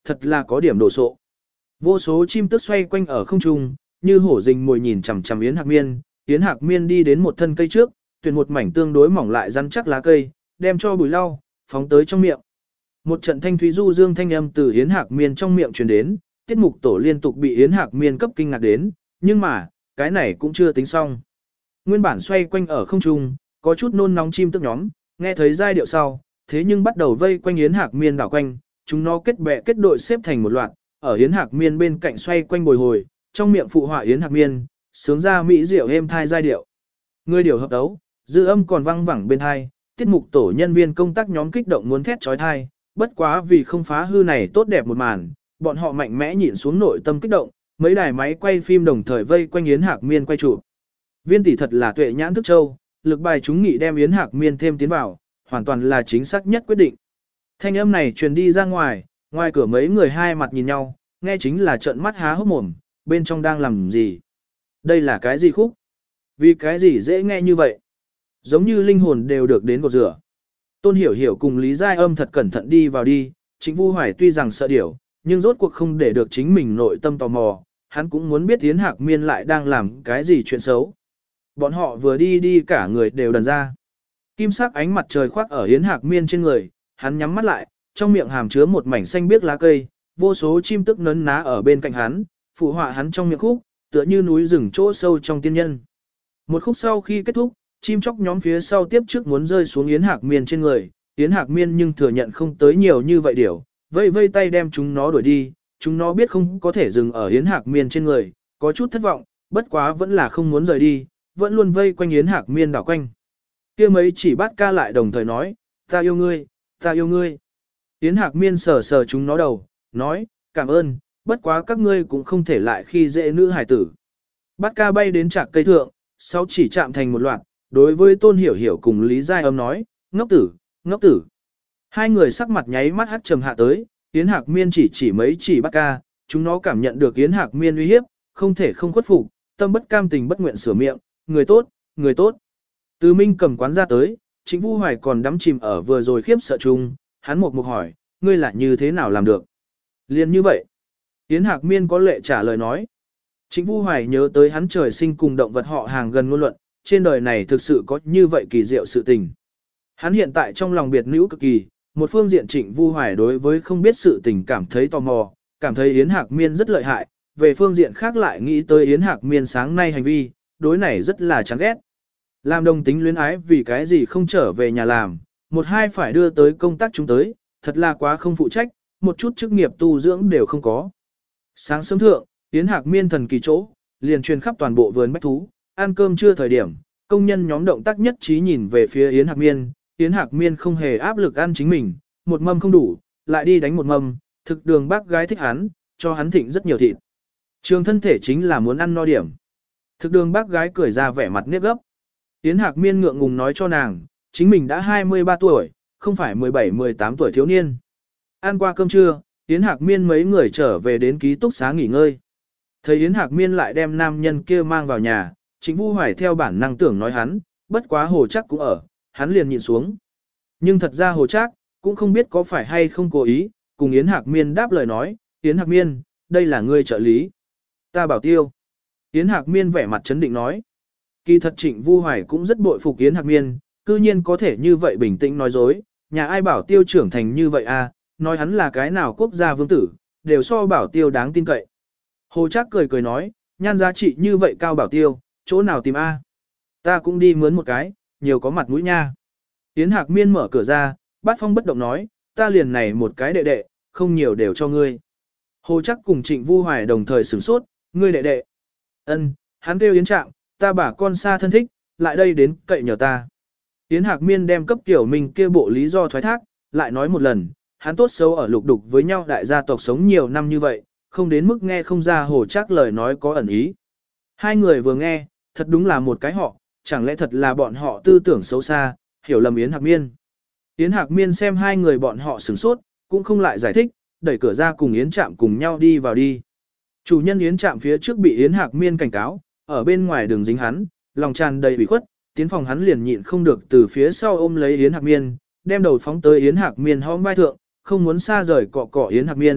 thật là có điểm đồ sộ. Vô số chim tức xoay quanh ở không trung, như hổ rình mồi nhìn chằm chằm Yến Hạc Miên. Yến Hạc Miên đi đến một thân cây trước, tuyển một mảnh tương đối mỏng lại rắn chắc lá cây, đem cho bùi lau, phóng tới trong miệng. Một trận thanh thúy du dương thanh âm từ Yến Hạc Miên trong miệng truyền đến, tiết mục tổ liên tục bị Yến Hạc Miên cấp kinh ngạc đến, nhưng mà, cái này cũng chưa tính xong. Nguyên bản xoay quanh ở không trung, có chút nôn nóng chim tức nhóm, nghe thấy giai điệu sau, thế nhưng bắt đầu vây quanh Yến Hạc Miên đảo quanh, chúng nó kết bè kết đội xếp thành một loạt, ở Yến Hạc Miên bên cạnh xoay quanh bồi hồi, trong miệng phụ họa Yến Hạc Miên, sướng ra mỹ diệu êm thai giai điệu. Người điều hợp đấu, dư âm còn vang vẳng bên thai, tiết mục tổ nhân viên công tác nhóm kích động muốn thét chói thai, bất quá vì không phá hư này tốt đẹp một màn, bọn họ mạnh mẽ nhịn xuống nội tâm kích động, mấy đài máy quay phim đồng thời vây quanh Yến Hạc Miên quay chụp. Viên tỷ thật là tuệ nhãn thức châu, lực bài chúng nghị đem Yến Hạc Miên thêm tiến vào, hoàn toàn là chính xác nhất quyết định. Thanh âm này truyền đi ra ngoài, ngoài cửa mấy người hai mặt nhìn nhau, nghe chính là trợn mắt há hốc mồm, bên trong đang làm gì? Đây là cái gì khúc? Vì cái gì dễ nghe như vậy? Giống như linh hồn đều được đến cột rửa. Tôn Hiểu Hiểu cùng Lý Giai Âm thật cẩn thận đi vào đi, Trịnh Vu Hoài tuy rằng sợ điểu, nhưng rốt cuộc không để được chính mình nội tâm tò mò, hắn cũng muốn biết Yến Hạc Miên lại đang làm cái gì chuyện xấu. Bọn họ vừa đi đi cả người đều đần ra. Kim sắc ánh mặt trời khoác ở Yến Hạc Miên trên người, hắn nhắm mắt lại, trong miệng hàm chứa một mảnh xanh biếc lá cây, vô số chim tức nấn ná ở bên cạnh hắn, phụ họa hắn trong miệng khúc, tựa như núi rừng chỗ sâu trong tiên nhân. Một khúc sau khi kết thúc, chim chóc nhóm phía sau tiếp trước muốn rơi xuống Yến Hạc Miên trên người, Yến Hạc Miên nhưng thừa nhận không tới nhiều như vậy điểu, vây vây tay đem chúng nó đuổi đi, chúng nó biết không có thể dừng ở Yến Hạc Miên trên người, có chút thất vọng, bất quá vẫn là không muốn rời đi, vẫn luôn vây quanh Yến Hạc Miên đảo quanh. Kia mấy chỉ bát ca lại đồng thời nói, ta yêu ngươi, ta yêu ngươi. Yến Hạc Miên sờ sờ chúng nó đầu, nói, cảm ơn, bất quá các ngươi cũng không thể lại khi dễ nữ hải tử. Bát ca bay đến trạc cây thượng, sau chỉ chạm thành một loạt, đối với Tôn Hiểu Hiểu cùng Lý Giai Âm nói, ngốc tử, ngốc tử. Hai người sắc mặt nháy mắt hắt trầm hạ tới, Yến Hạc Miên chỉ chỉ mấy chỉ bát ca, chúng nó cảm nhận được Yến Hạc Miên uy hiếp, không thể không khuất phục, tâm bất cam tình bất nguyện sửa miệng, người tốt, người tốt. Từ Minh cầm quán ra tới, Trịnh Vu Hoài còn đắm chìm ở vừa rồi khiếp sợ chung, hắn một mục hỏi, ngươi lại như thế nào làm được? Liên như vậy. Yến Hạc Miên có lệ trả lời nói. Trịnh Vu Hoài nhớ tới hắn trời sinh cùng động vật họ hàng gần ngôn luận, trên đời này thực sự có như vậy kỳ diệu sự tình. Hắn hiện tại trong lòng biệt nữ cực kỳ, một phương diện Trịnh Vu Hoài đối với không biết sự tình cảm thấy tò mò, cảm thấy Yến Hạc Miên rất lợi hại, về phương diện khác lại nghĩ tới Yến Hạc Miên sáng nay hành vi, đối này rất là chán ghét. Làm đồng tính luyến ái vì cái gì không trở về nhà làm, một hai phải đưa tới công tác chúng tới, thật là quá không phụ trách, một chút chức nghiệp tu dưỡng đều không có. Sáng sớm thượng, Yến Hạc Miên thần kỳ chỗ, liền truyền khắp toàn bộ vườn bách thú, ăn cơm trưa thời điểm, công nhân nhóm động tác nhất trí nhìn về phía Yến Hạc Miên, Yến Hạc Miên không hề áp lực ăn chính mình, một mâm không đủ, lại đi đánh một mâm, thực đường bác gái thích hắn, cho hắn thịnh rất nhiều thịt. Trường thân thể chính là muốn ăn no điểm. Thực đường bác gái cười ra vẻ mặt nếp gấp. Yến Hạc Miên ngượng ngùng nói cho nàng, chính mình đã hai mươi ba tuổi, không phải mười bảy mười tám tuổi thiếu niên. Ăn qua cơm trưa, Yến Hạc Miên mấy người trở về đến ký túc xá nghỉ ngơi. Thấy Yến Hạc Miên lại đem nam nhân kia mang vào nhà, Trịnh Vu Hoài theo bản năng tưởng nói hắn, bất quá Hồ Trác cũng ở, hắn liền nhìn xuống. Nhưng thật ra Hồ Trác cũng không biết có phải hay không cố ý, cùng Yến Hạc Miên đáp lời nói, Yến Hạc Miên, đây là ngươi trợ lý. Ta bảo tiêu. Yến Hạc Miên vẻ mặt chấn định nói. Kỳ thật Trịnh Vu Hoài cũng rất bội phục Yến Hạc Miên, cư nhiên có thể như vậy bình tĩnh nói dối, nhà ai bảo tiêu trưởng thành như vậy à, nói hắn là cái nào quốc gia vương tử, đều so bảo tiêu đáng tin cậy. Hồ Trác cười cười nói, nhan giá trị như vậy cao bảo tiêu, chỗ nào tìm a? Ta cũng đi mướn một cái, nhiều có mặt mũi nha. Yến Hạc Miên mở cửa ra, Bát Phong bất động nói, ta liền này một cái đệ đệ, không nhiều đều cho ngươi. Hồ Trác cùng Trịnh Vu Hoài đồng thời sửng sốt, ngươi đệ đệ. Ân, hắn kêu Yến Trạm, ta bà con xa thân thích, lại đây đến cậy nhờ ta. Yến Hạc Miên đem cấp tiểu mình kia bộ lý do thoái thác, lại nói một lần, hắn tốt xấu ở lục đục với nhau đại gia tộc sống nhiều năm như vậy, không đến mức nghe không ra Hồ Trác lời nói có ẩn ý. Hai người vừa nghe, thật đúng là một cái họ, chẳng lẽ thật là bọn họ tư tưởng xấu xa, hiểu lầm Yến Hạc Miên. Yến Hạc Miên xem hai người bọn họ sửng sốt, cũng không lại giải thích, đẩy cửa ra cùng Yến Trạm cùng nhau đi vào đi. Chủ nhân Yến Trạm phía trước bị Yến Hạc Miên cảnh cáo, ở bên ngoài đường dính hắn, lòng tràn đầy ủy khuất, tiến phòng hắn liền nhịn không được từ phía sau ôm lấy Yến Hạc Miên, đem đầu phóng tới Yến Hạc Miên hõm vai thượng, không muốn xa rời cọ cọ Yến Hạc Miên,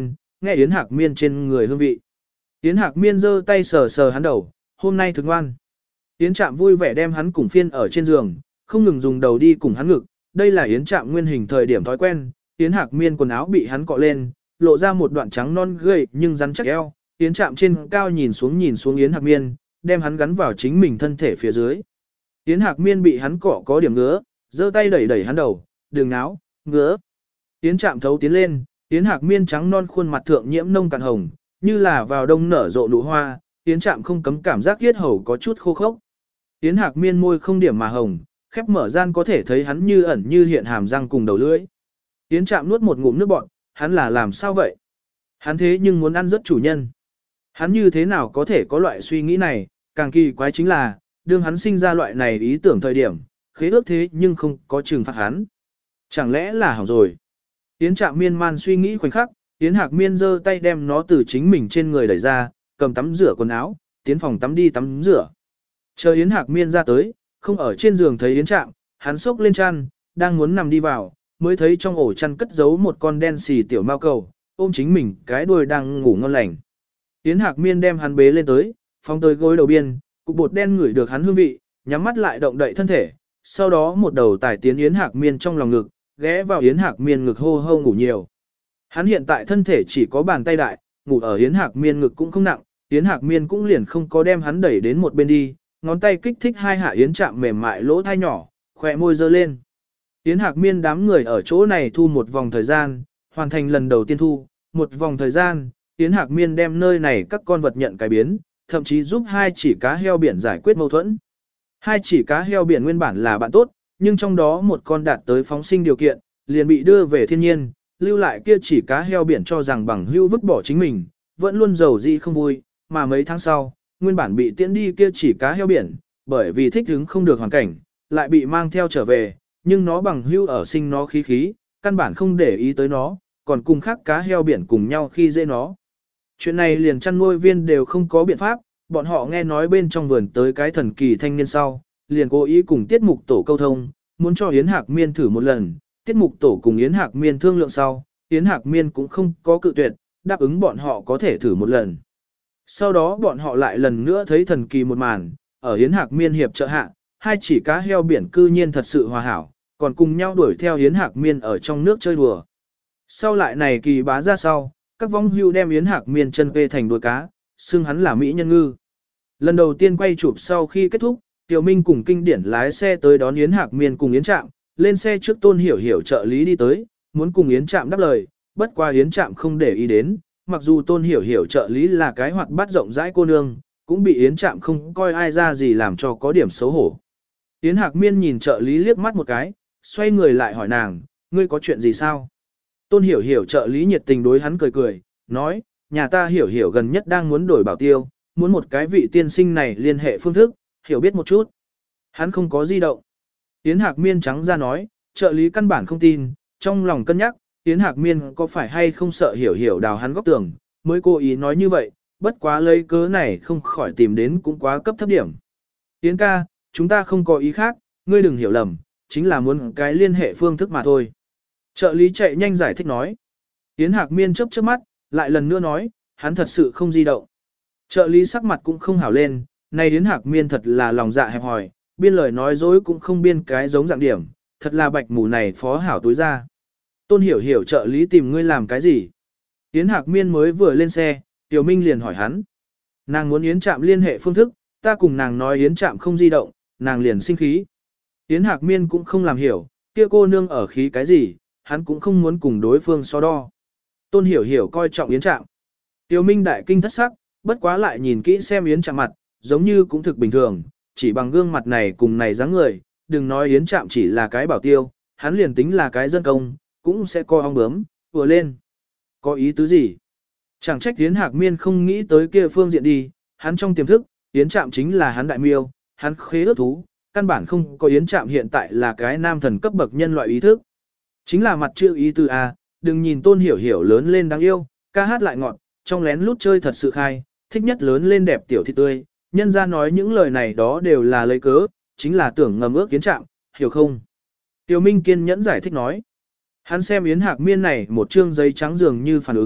nghe Yến Hạc Miên trên người hương vị. Yến Hạc Miên giơ tay sờ sờ hắn đầu, hôm nay thực ngoan. Yến Trạm vui vẻ đem hắn cùng phiên ở trên giường, không ngừng dùng đầu đi cùng hắn ngực, đây là Yến Trạm nguyên hình thời điểm thói quen. Yến Hạc Miên quần áo bị hắn cọ lên, lộ ra một đoạn trắng non gầy nhưng rắn chắc eo. Yến Trạm trên cao nhìn xuống nhìn xuống Yến Hạc Miên, đem hắn gắn vào chính mình thân thể phía dưới. Yến Hạc Miên bị hắn cọ có điểm ngứa, giơ tay đẩy đẩy hắn đầu, đừng náo, ngứa. Yến Trạm thấu tiến lên, Yến Hạc Miên trắng non khuôn mặt thượng nhiễm nông cạn hồng, như là vào đông nở rộ nụ hoa. Yến Trạm không cấm cảm giác yết hầu có chút khô khốc. Yến Hạc Miên môi không điểm mà hồng, khép mở gian có thể thấy hắn như ẩn như hiện hàm răng cùng đầu lưỡi. Yến Trạm nuốt một ngụm nước bọt, hắn là làm sao vậy? Hắn thế nhưng muốn ăn rất chủ nhân. Hắn như thế nào có thể có loại suy nghĩ này, càng kỳ quái chính là, đương hắn sinh ra loại này ý tưởng thời điểm, khế ước thế nhưng không có trừng phạt hắn. Chẳng lẽ là hỏng rồi? Yến Trạm miên man suy nghĩ khoảnh khắc, Yến Hạc Miên giơ tay đem nó từ chính mình trên người đẩy ra, cầm tắm rửa quần áo, tiến phòng tắm đi tắm rửa. Chờ Yến Hạc Miên ra tới, không ở trên giường thấy Yến Trạm, hắn xốc lên chăn, đang muốn nằm đi vào, mới thấy trong ổ chăn cất giấu một con đen xì tiểu mao cầu, ôm chính mình cái đuôi đang ngủ ngon lành. Yến Hạc Miên đem hắn bế lên tới, phóng tới gối đầu biên, cục bột đen ngửi được hắn hương vị, nhắm mắt lại động đậy thân thể, sau đó một đầu tải tiến Yến Hạc Miên trong lòng ngực, ghé vào Yến Hạc Miên ngực hô hô ngủ nhiều. Hắn hiện tại thân thể chỉ có bàn tay đại, ngủ ở Yến Hạc Miên ngực cũng không nặng, Yến Hạc Miên cũng liền không có đem hắn đẩy đến một bên đi, ngón tay kích thích hai hạ Yến Trạm mềm mại lỗ thai nhỏ, khỏe môi dơ lên. Yến Hạc Miên đám người ở chỗ này thu một vòng thời gian, hoàn thành lần đầu tiên thu, một vòng thời gian, Yến Hạc Miên đem nơi này các con vật nhận cái biến, thậm chí giúp hai chỉ cá heo biển giải quyết mâu thuẫn. Hai chỉ cá heo biển nguyên bản là bạn tốt, nhưng trong đó một con đạt tới phóng sinh điều kiện, liền bị đưa về thiên nhiên, lưu lại kia chỉ cá heo biển cho rằng bằng hữu vứt bỏ chính mình, vẫn luôn giàu dị không vui, mà mấy tháng sau, nguyên bản bị tiễn đi kia chỉ cá heo biển, bởi vì thích ứng không được hoàn cảnh, lại bị mang theo trở về, nhưng nó bằng hữu ở sinh nó khí khí, căn bản không để ý tới nó, còn cùng khác cá heo biển cùng nhau khi dễ nó. Chuyện này liền chăn nuôi viên đều không có biện pháp, bọn họ nghe nói bên trong vườn tới cái thần kỳ thanh niên sau, liền cố ý cùng tiết mục tổ câu thông, muốn cho Yến Hạc Miên thử một lần, tiết mục tổ cùng Yến Hạc Miên thương lượng sau, Yến Hạc Miên cũng không có cự tuyệt, đáp ứng bọn họ có thể thử một lần. Sau đó bọn họ lại lần nữa thấy thần kỳ một màn, ở Yến Hạc Miên hiệp trợ hạ, hai chỉ cá heo biển cư nhiên thật sự hòa hảo, còn cùng nhau đuổi theo Yến Hạc Miên ở trong nước chơi đùa. Sau lại này kỳ bá ra sau, các vong hưu đem Yến Hạc Miên chân vê thành đuôi cá, xưng hắn là Mỹ nhân ngư. Lần đầu tiên quay chụp sau khi kết thúc, Tiểu Minh cùng kinh điển lái xe tới đón Yến Hạc Miên cùng Yến Trạm, lên xe trước Tôn Hiểu Hiểu trợ lý đi tới, muốn cùng Yến Trạm đáp lời, bất qua Yến Trạm không để ý đến, mặc dù Tôn Hiểu Hiểu trợ lý là cái hoạt bát rộng rãi cô nương, cũng bị Yến Trạm không coi ai ra gì làm cho có điểm xấu hổ. Yến Hạc Miên nhìn trợ lý liếc mắt một cái, xoay người lại hỏi nàng, ngươi có chuyện gì sao? Tôn Hiểu Hiểu trợ lý nhiệt tình đối hắn cười cười, nói, nhà ta Hiểu Hiểu gần nhất đang muốn đổi bảo tiêu, muốn một cái vị tiên sinh này liên hệ phương thức, hiểu biết một chút. Hắn không có di động. Yến Hạc Miên trắng ra nói, trợ lý căn bản không tin, trong lòng cân nhắc, Yến Hạc Miên có phải hay không sợ Hiểu Hiểu đào hắn góc tường, mới cố ý nói như vậy, bất quá lấy cớ này không khỏi tìm đến cũng quá cấp thấp điểm. Yến ca, chúng ta không có ý khác, ngươi đừng hiểu lầm, chính là muốn cái liên hệ phương thức mà thôi. Trợ lý chạy nhanh giải thích nói. Yến Hạc Miên chớp chớp mắt, lại lần nữa nói, hắn thật sự không di động. Trợ lý sắc mặt cũng không hảo lên, này Yến Hạc Miên thật là lòng dạ hẹp hòi, biên lời nói dối cũng không biên cái giống dạng điểm, thật là bạch mù này phó hảo túi ra. Tôn Hiểu Hiểu trợ lý tìm ngươi làm cái gì? Yến Hạc Miên mới vừa lên xe, Tiểu Minh liền hỏi hắn. Nàng muốn Yến Trạm liên hệ phương thức, ta cùng nàng nói Yến Trạm không di động, nàng liền sinh khí. Yến Hạc Miên cũng không làm hiểu, kia cô nương ở khí cái gì, hắn cũng không muốn cùng đối phương so đo. Tôn Hiểu Hiểu coi trọng Yến Trạm. Tiểu Minh đại kinh thất sắc, bất quá lại nhìn kỹ xem Yến Trạm mặt, giống như cũng thực bình thường, chỉ bằng gương mặt này cùng này dáng người, đừng nói Yến Trạm chỉ là cái bảo tiêu, hắn liền tính là cái dân công, cũng sẽ coi ong bướm, vừa lên. Có ý tứ gì? Chẳng trách Yến Hạc Miên không nghĩ tới kia phương diện đi, hắn trong tiềm thức, Yến Trạm chính là hắn đại miêu, hắn khế ước thú, căn bản không có Yến Trạm hiện tại là cái nam thần cấp bậc nhân loại ý thức. Chính là mặt chữ ý tứ A, đừng nhìn Tôn Hiểu Hiểu lớn lên đáng yêu, ca hát lại ngọt, trong lén lút chơi thật sự khai, thích nhất lớn lên đẹp tiểu thịt tươi, nhân ra nói những lời này đó đều là lấy cớ, chính là tưởng ngầm ước Yến Trạm, hiểu không? Tiểu Minh kiên nhẫn giải thích nói. Hắn xem Yến Hạc Miên này một chương giấy trắng dường như phản ứng,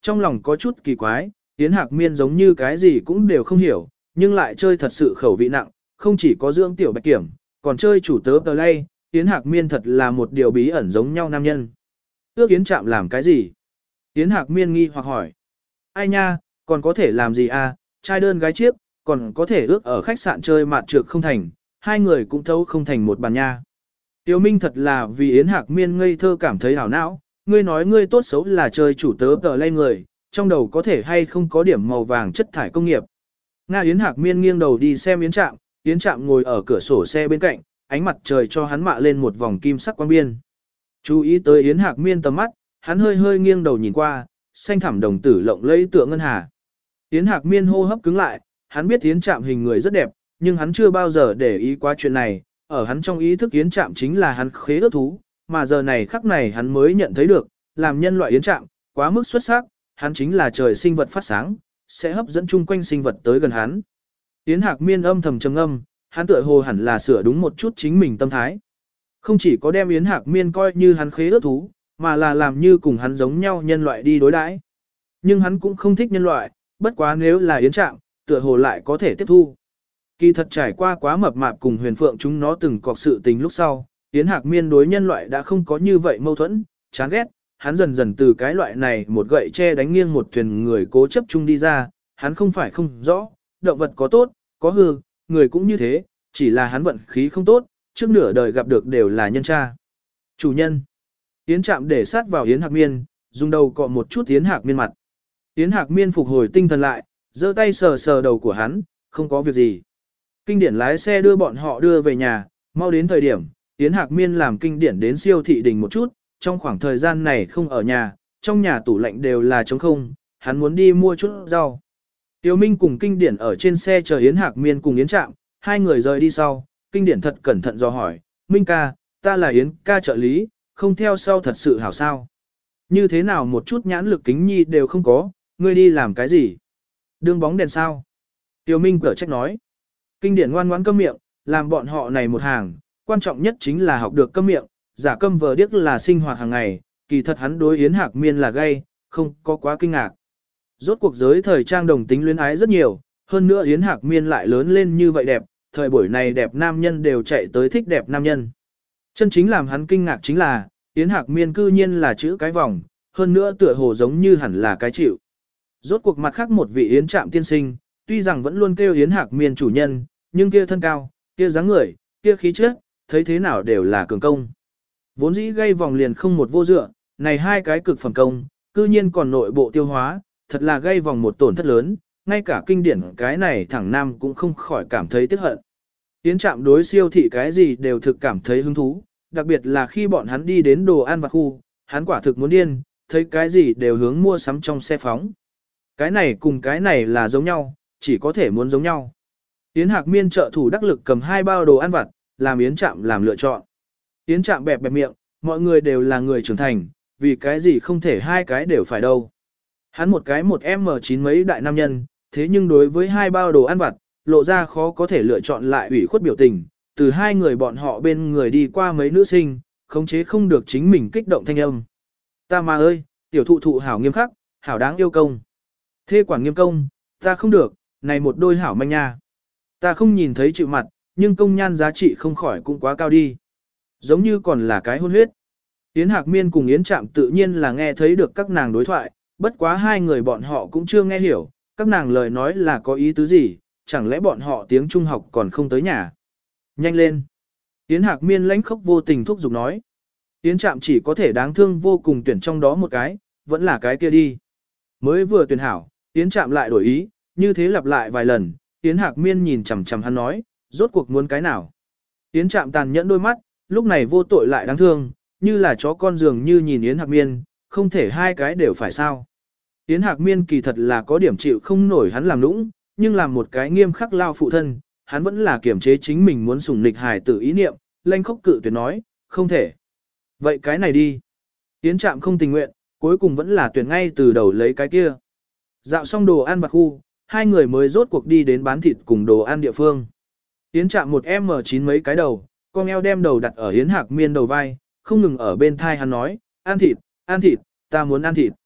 trong lòng có chút kỳ quái, Yến Hạc Miên giống như cái gì cũng đều không hiểu, nhưng lại chơi thật sự khẩu vị nặng, không chỉ có dưỡng tiểu bạch kiểm, còn chơi chủ tớ tờ lay, Yến Hạc Miên thật là một điều bí ẩn giống nhau nam nhân. Ước Yến Trạm làm cái gì? Yến Hạc Miên nghi hoặc hỏi. Ai nha, còn có thể làm gì à, trai đơn gái chiếc, còn có thể ước ở khách sạn chơi mạt trược không thành, hai người cũng thấu không thành một bàn nha. Tiêu Minh thật là vì Yến Hạc Miên ngây thơ cảm thấy hảo não, ngươi nói ngươi tốt xấu là chơi chủ tớ tờ lay người, trong đầu có thể hay không có điểm màu vàng chất thải công nghiệp. Nga Yến Hạc Miên nghiêng đầu đi xem Yến Trạm, Yến Trạm ngồi ở cửa sổ xe bên cạnh, ánh mặt trời cho hắn mạ lên một vòng kim sắc quang biên. Chú ý tới Yến Hạc Miên tầm mắt, hắn hơi hơi nghiêng đầu nhìn qua, xanh thẳm đồng tử lộng lẫy tựa ngân hà. Yến Hạc Miên hô hấp cứng lại, hắn biết Yến Trạm hình người rất đẹp, nhưng hắn chưa bao giờ để ý qua chuyện này, ở hắn trong ý thức Yến Trạm chính là hắn khế ước thú, mà giờ này khắc này hắn mới nhận thấy được, làm nhân loại Yến Trạm, quá mức xuất sắc, hắn chính là trời sinh vật phát sáng, sẽ hấp dẫn chung quanh sinh vật tới gần hắn. Yến Hạc Miên âm thầm trầm ngâm, hắn tựa hồ hẳn là sửa đúng một chút chính mình tâm thái. Không chỉ có đem Yến Hạc Miên coi như hắn khế ước thú, mà là làm như cùng hắn giống nhau nhân loại đi đối đãi. Nhưng hắn cũng không thích nhân loại, bất quá nếu là Yến Trạm, tựa hồ lại có thể tiếp thu. Kỳ thật trải qua quá mập mạp cùng Huyền Phượng chúng nó từng cọc sự tình lúc sau, Yến Hạc Miên đối nhân loại đã không có như vậy mâu thuẫn, chán ghét, hắn dần dần từ cái loại này một gậy che đánh nghiêng một thuyền người cố chấp chung đi ra, hắn không phải không rõ, động vật có tốt, có hư, người cũng như thế, chỉ là hắn vận khí không tốt, trước nửa đời gặp được đều là nhân cha. Chủ nhân. Yến Trạm để sát vào Yến Hạc Miên, dùng đầu cọ một chút Yến Hạc Miên mặt. Yến Hạc Miên phục hồi tinh thần lại, giơ tay sờ sờ đầu của hắn, không có việc gì. Kinh điển lái xe đưa bọn họ đưa về nhà, mau đến thời điểm, Yến Hạc Miên làm kinh điển đến siêu thị đình một chút, trong khoảng thời gian này không ở nhà, trong nhà tủ lạnh đều là trống không, hắn muốn đi mua chút rau. Tiêu Minh cùng kinh điển ở trên xe chờ Yến Hạc Miên cùng Yến Trạm, hai người rời đi sau, kinh điển thật cẩn thận dò hỏi, Minh ca, ta là Yến ca trợ lý, không theo sau thật sự hảo sao. Như thế nào một chút nhãn lực kính nhi đều không có, ngươi đi làm cái gì? Đương bóng đèn sao? Tiêu Minh cở trách nói. Kinh điển ngoan ngoãn câm miệng, làm bọn họ này một hàng, quan trọng nhất chính là học được câm miệng, giả câm vờ điếc là sinh hoạt hàng ngày, kỳ thật hắn đối Yến Hạc Miên là gay, không có quá kinh ngạc. Rốt cuộc giới thời trang đồng tính luyến ái rất nhiều, hơn nữa Yến Hạc Miên lại lớn lên như vậy đẹp, thời buổi này đẹp nam nhân đều chạy tới thích đẹp nam nhân. Chân chính làm hắn kinh ngạc chính là, Yến Hạc Miên cư nhiên là chữ cái vòng, hơn nữa tựa hồ giống như hẳn là cái chịu. Rốt cuộc mặt khác một vị Yến Trạm tiên sinh, tuy rằng vẫn luôn kêu Yến Hạc Miên chủ nhân, nhưng kia thân cao, kia dáng người, kia khí chất, thấy thế nào đều là cường công. Vốn dĩ gây vòng liền không một vô dựa, này hai cái cực phẩm công, cư nhiên còn nội bộ tiêu hóa, thật là gây vòng một tổn thất lớn, ngay cả kinh điển cái này thẳng nam cũng không khỏi cảm thấy tiếc hận. Yến Trạm đối siêu thị cái gì đều thực cảm thấy hứng thú, đặc biệt là khi bọn hắn đi đến đồ ăn vặt khu, hắn quả thực muốn điên, thấy cái gì đều hướng mua sắm trong xe phóng. Cái này cùng cái này là giống nhau, chỉ có thể muốn giống nhau. Yến Hạc Miên trợ thủ đắc lực cầm hai bao đồ ăn vặt, làm Yến Trạm làm lựa chọn. Yến Trạm bẹp bẹp miệng, mọi người đều là người trưởng thành, vì cái gì không thể hai cái đều phải đâu. Hắn một cái một em chín mấy đại nam nhân, thế nhưng đối với hai bao đồ ăn vặt, lộ ra khó có thể lựa chọn lại ủy khuất biểu tình, từ hai người bọn họ bên người đi qua mấy nữ sinh, khống chế không được chính mình kích động thanh âm. Ta mà ơi, tiểu thụ thụ hảo nghiêm khắc, hảo đáng yêu công. Thê quản nghiêm công, ta không được, này một đôi hảo manh nha. Ta không nhìn thấy chịu mặt, nhưng công nhan giá trị không khỏi cũng quá cao đi. Giống như còn là cái hôn huyết. Yến Hạc Miên cùng Yến Trạm tự nhiên là nghe thấy được các nàng đối thoại, bất quá hai người bọn họ cũng chưa nghe hiểu, các nàng lời nói là có ý tứ gì, chẳng lẽ bọn họ tiếng Trung học còn không tới nhà. Nhanh lên. Yến Hạc Miên lãnh khốc vô tình thúc giục nói. Yến Trạm chỉ có thể đáng thương vô cùng tuyển trong đó một cái, vẫn là cái kia đi. Mới vừa tuyển hảo, Yến Trạm lại đổi ý, như thế lặp lại vài lần, Yến Hạc Miên nhìn chằm chằm hắn nói, rốt cuộc muốn cái nào. Yến Trạm tàn nhẫn đôi mắt, lúc này vô tội lại đáng thương, như là chó con dường như nhìn Yến Hạc Miên, không thể hai cái đều phải sao. Yến Hạc Miên kỳ thật là có điểm chịu không nổi hắn làm nũng, nhưng làm một cái nghiêm khắc lao phụ thân, hắn vẫn là kiểm chế chính mình muốn sủng nịch hài tử ý niệm, lanh khóc cự tuyệt nói, không thể. Vậy cái này đi. Yến Trạm không tình nguyện, cuối cùng vẫn là tuyển ngay từ đầu lấy cái kia. Dạo xong đồ ăn vặt khu, hai người mới rốt cuộc đi đến bán thịt cùng đồ ăn địa phương. Yến Trạm một em chín mấy cái đầu, con eo đem đầu đặt ở Yến Hạc Miên đầu vai, không ngừng ở bên thai hắn nói, ăn thịt, ăn thịt, ta muốn ăn thịt.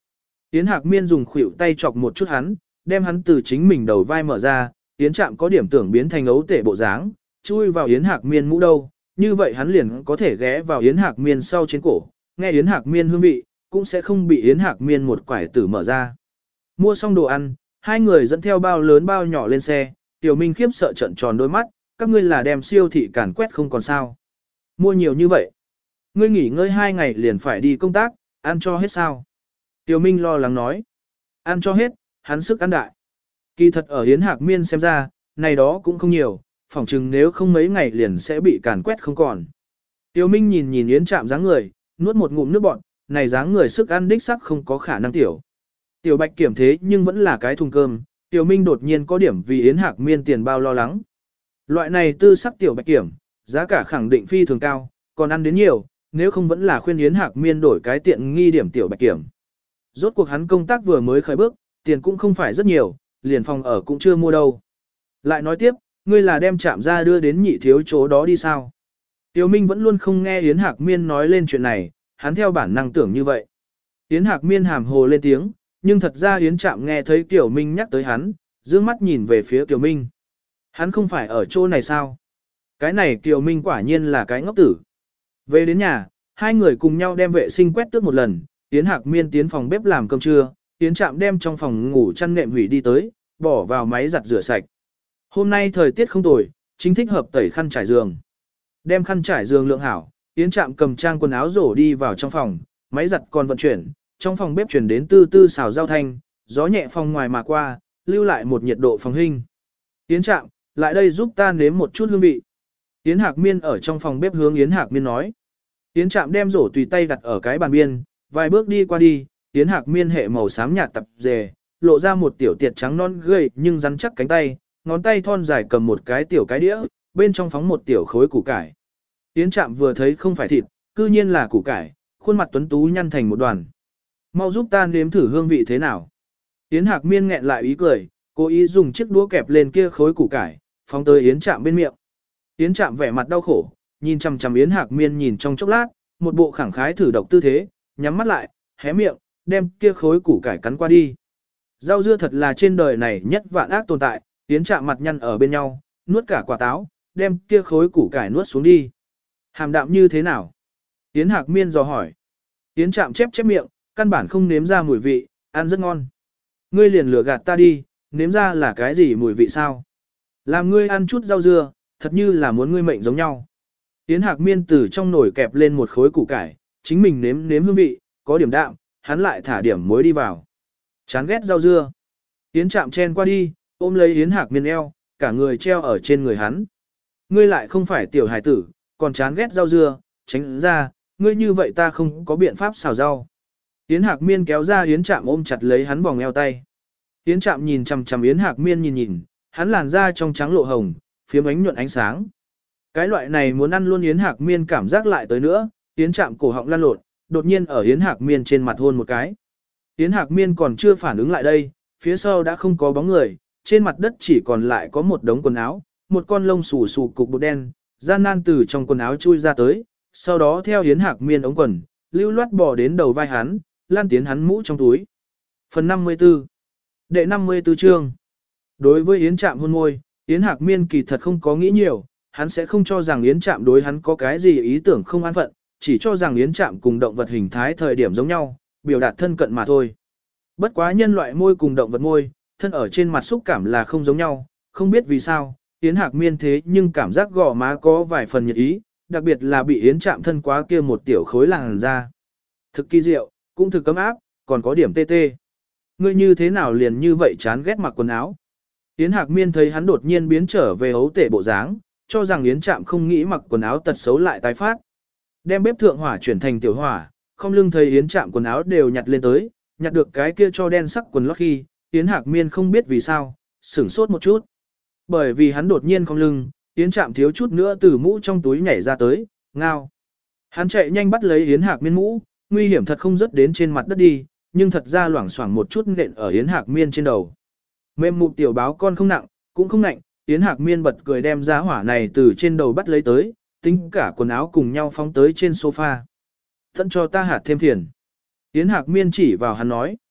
Yến Hạc Miên dùng khuỷu tay chọc một chút hắn, đem hắn từ chính mình đầu vai mở ra, Yến Trạm có điểm tưởng biến thành ấu tể bộ dáng, chui vào Yến Hạc Miên mũ đâu, như vậy hắn liền có thể ghé vào Yến Hạc Miên sau trên cổ, nghe Yến Hạc Miên hương vị, cũng sẽ không bị Yến Hạc Miên một quải tử mở ra. Mua xong đồ ăn, hai người dẫn theo bao lớn bao nhỏ lên xe, Tiểu Minh khiếp sợ trợn tròn đôi mắt, các ngươi là đem siêu thị càn quét không còn sao. Mua nhiều như vậy. Ngươi nghỉ ngơi hai ngày liền phải đi công tác, ăn cho hết sao. Tiểu Minh lo lắng nói. Ăn cho hết, hắn sức ăn đại. Kỳ thật ở Yến Hạc Miên xem ra, này đó cũng không nhiều, phỏng chừng nếu không mấy ngày liền sẽ bị càn quét không còn. Tiểu Minh nhìn nhìn Yến Trạm dáng người, nuốt một ngụm nước bọt, này dáng người sức ăn đích sắc không có khả năng tiểu. Tiểu Bạch Kiểm thế nhưng vẫn là cái thùng cơm, Tiểu Minh đột nhiên có điểm vì Yến Hạc Miên tiền bao lo lắng. Loại này tư sắc Tiểu Bạch Kiểm, giá cả khẳng định phi thường cao, còn ăn đến nhiều, nếu không vẫn là khuyên Yến Hạc Miên đổi cái tiện nghi điểm Tiểu Bạch Kiểm. Rốt cuộc hắn công tác vừa mới khởi bước, tiền cũng không phải rất nhiều, liền phòng ở cũng chưa mua đâu. Lại nói tiếp, ngươi là đem Trạm ra đưa đến nhị thiếu chỗ đó đi sao? Tiểu Minh vẫn luôn không nghe Yến Hạc Miên nói lên chuyện này, hắn theo bản năng tưởng như vậy. Yến Hạc Miên hàm hồ lên tiếng, nhưng thật ra Yến Trạm nghe thấy Tiểu Minh nhắc tới hắn, dương mắt nhìn về phía Tiểu Minh. Hắn không phải ở chỗ này sao? Cái này Tiểu Minh quả nhiên là cái ngốc tử. Về đến nhà, hai người cùng nhau đem vệ sinh quét tước một lần, Yến Hạc Miên tiến phòng bếp làm cơm trưa, Yến Trạm đem trong phòng ngủ chăn nệm hủy đi tới, bỏ vào máy giặt rửa sạch. Hôm nay thời tiết không tồi, chính thích hợp tẩy khăn trải giường. Đem khăn trải giường lượng hảo, Yến Trạm cầm trang quần áo rổ đi vào trong phòng, máy giặt còn vận chuyển, trong phòng bếp chuyển đến tư tư xào rau thanh, gió nhẹ phòng ngoài mà qua, lưu lại một nhiệt độ phòng hình. Yến Trạm, lại đây giúp ta nếm một chút hương vị. Yến Hạc Miên ở trong phòng bếp hướng Yến Hạc Miên nói. Yến Trạm đem rổ tùy tay đặt ở cái bàn biên, vài bước đi qua đi, Yến Hạc Miên hệ màu xám nhạt tập dề, lộ ra một tiểu tiệt trắng non gầy nhưng rắn chắc cánh tay, ngón tay thon dài cầm một cái tiểu cái đĩa, bên trong phóng một tiểu khối củ cải. Yến Trạm vừa thấy không phải thịt, cư nhiên là củ cải, khuôn mặt tuấn tú nhăn thành một đoàn. Mau giúp ta nếm thử hương vị thế nào. Yến Hạc Miên nghẹn lại ý cười, cố ý dùng chiếc đũa kẹp lên kia khối củ cải, phóng tới Yến Trạm bên miệng. Yến Trạm vẻ mặt đau khổ, nhìn chằm chằm Yến Hạc Miên nhìn trong chốc lát, một bộ khẳng khái thử độc tư thế, nhắm mắt lại, hé miệng, đem kia khối củ cải cắn qua đi. Rau dưa thật là trên đời này nhất vạn ác tồn tại, Yến Trạm mặt nhăn ở bên nhau, nuốt cả quả táo, đem kia khối củ cải nuốt xuống đi. Hàm đạm như thế nào? Yến Hạc Miên dò hỏi. Yến Trạm chép chép miệng, căn bản không nếm ra mùi vị, ăn rất ngon. Ngươi liền lừa gạt ta đi, nếm ra là cái gì mùi vị sao? Làm ngươi ăn chút rau dưa, thật như là muốn ngươi mệnh giống nhau. Yến Hạc Miên từ trong nồi kẹp lên một khối củ cải, chính mình nếm nếm hương vị, có điểm đạm, hắn lại thả điểm muối đi vào. Chán ghét rau dưa. Yến Trạm chen qua đi, ôm lấy Yến Hạc Miên eo, cả người treo ở trên người hắn. Ngươi lại không phải tiểu hải tử, còn chán ghét rau dưa, tránh ra, ngươi như vậy ta không có biện pháp xào rau. Yến Hạc Miên kéo ra Yến Trạm ôm chặt lấy hắn vòng eo tay. Yến Trạm nhìn chằm chằm Yến Hạc Miên nhìn nhìn, hắn làn da trong trắng lộ hồng, phiếm ánh nhuận ánh sáng. Cái loại này muốn ăn luôn Yến Hạc Miên cảm giác lại tới nữa, Yến Trạm cổ họng lăn lộn, đột nhiên ở Yến Hạc Miên trên mặt hôn một cái. Yến Hạc Miên còn chưa phản ứng lại đây, phía sau đã không có bóng người, trên mặt đất chỉ còn lại có một đống quần áo, một con lông xù xù cục bột đen, gian nan từ trong quần áo chui ra tới, sau đó theo Yến Hạc Miên ống quần, lưu loát bò đến đầu vai hắn, lan tiến hắn mũ trong túi. Phần năm mươi tư. Đệ năm mươi tư chương. Đối với Yến Trạm hôn môi, Yến Hạc Miên kỳ thật không có nghĩ nhiều, hắn sẽ không cho rằng Yến Trạm đối hắn có cái gì ý tưởng không an phận, chỉ cho rằng Yến Trạm cùng động vật hình thái thời điểm giống nhau, biểu đạt thân cận mà thôi. Bất quá nhân loại môi cùng động vật môi, thân ở trên mặt xúc cảm là không giống nhau, không biết vì sao, Yến Hạc Miên thế nhưng cảm giác gò má có vài phần nhiệt ý, đặc biệt là bị Yến Trạm thân quá kia một tiểu khối làn da. Thực kỳ diệu, cũng thực cấm áp, còn có điểm tê tê. Ngươi như thế nào liền như vậy chán ghét mặc quần áo? Yến Hạc Miên thấy hắn đột nhiên biến trở về hấu tể bộ dáng, cho rằng Yến Trạm không nghĩ mặc quần áo tật xấu lại tái phát. Đem bếp thượng hỏa chuyển thành tiểu hỏa, không lưng thấy Yến Trạm quần áo đều nhặt lên tới, nhặt được cái kia cho đen sắc quần lót khi, Yến Hạc Miên không biết vì sao, sửng sốt một chút. Bởi vì hắn đột nhiên không lưng, Yến Trạm thiếu chút nữa từ mũ trong túi nhảy ra tới, ngao. Hắn chạy nhanh bắt lấy Yến Hạc Miên mũ, nguy hiểm thật không rớt đến trên mặt đất đi, nhưng thật ra loảng xoảng một chút nện ở Yến Hạc Miên trên đầu. Mềm mục tiểu báo con không nặng, cũng không nặng, Yến Hạc Miên bật cười đem giá hỏa này từ trên đầu bắt lấy tới, tính cả quần áo cùng nhau phóng tới trên sofa. Tận cho ta hạt thêm phiền. Yến Hạc Miên chỉ vào hắn nói.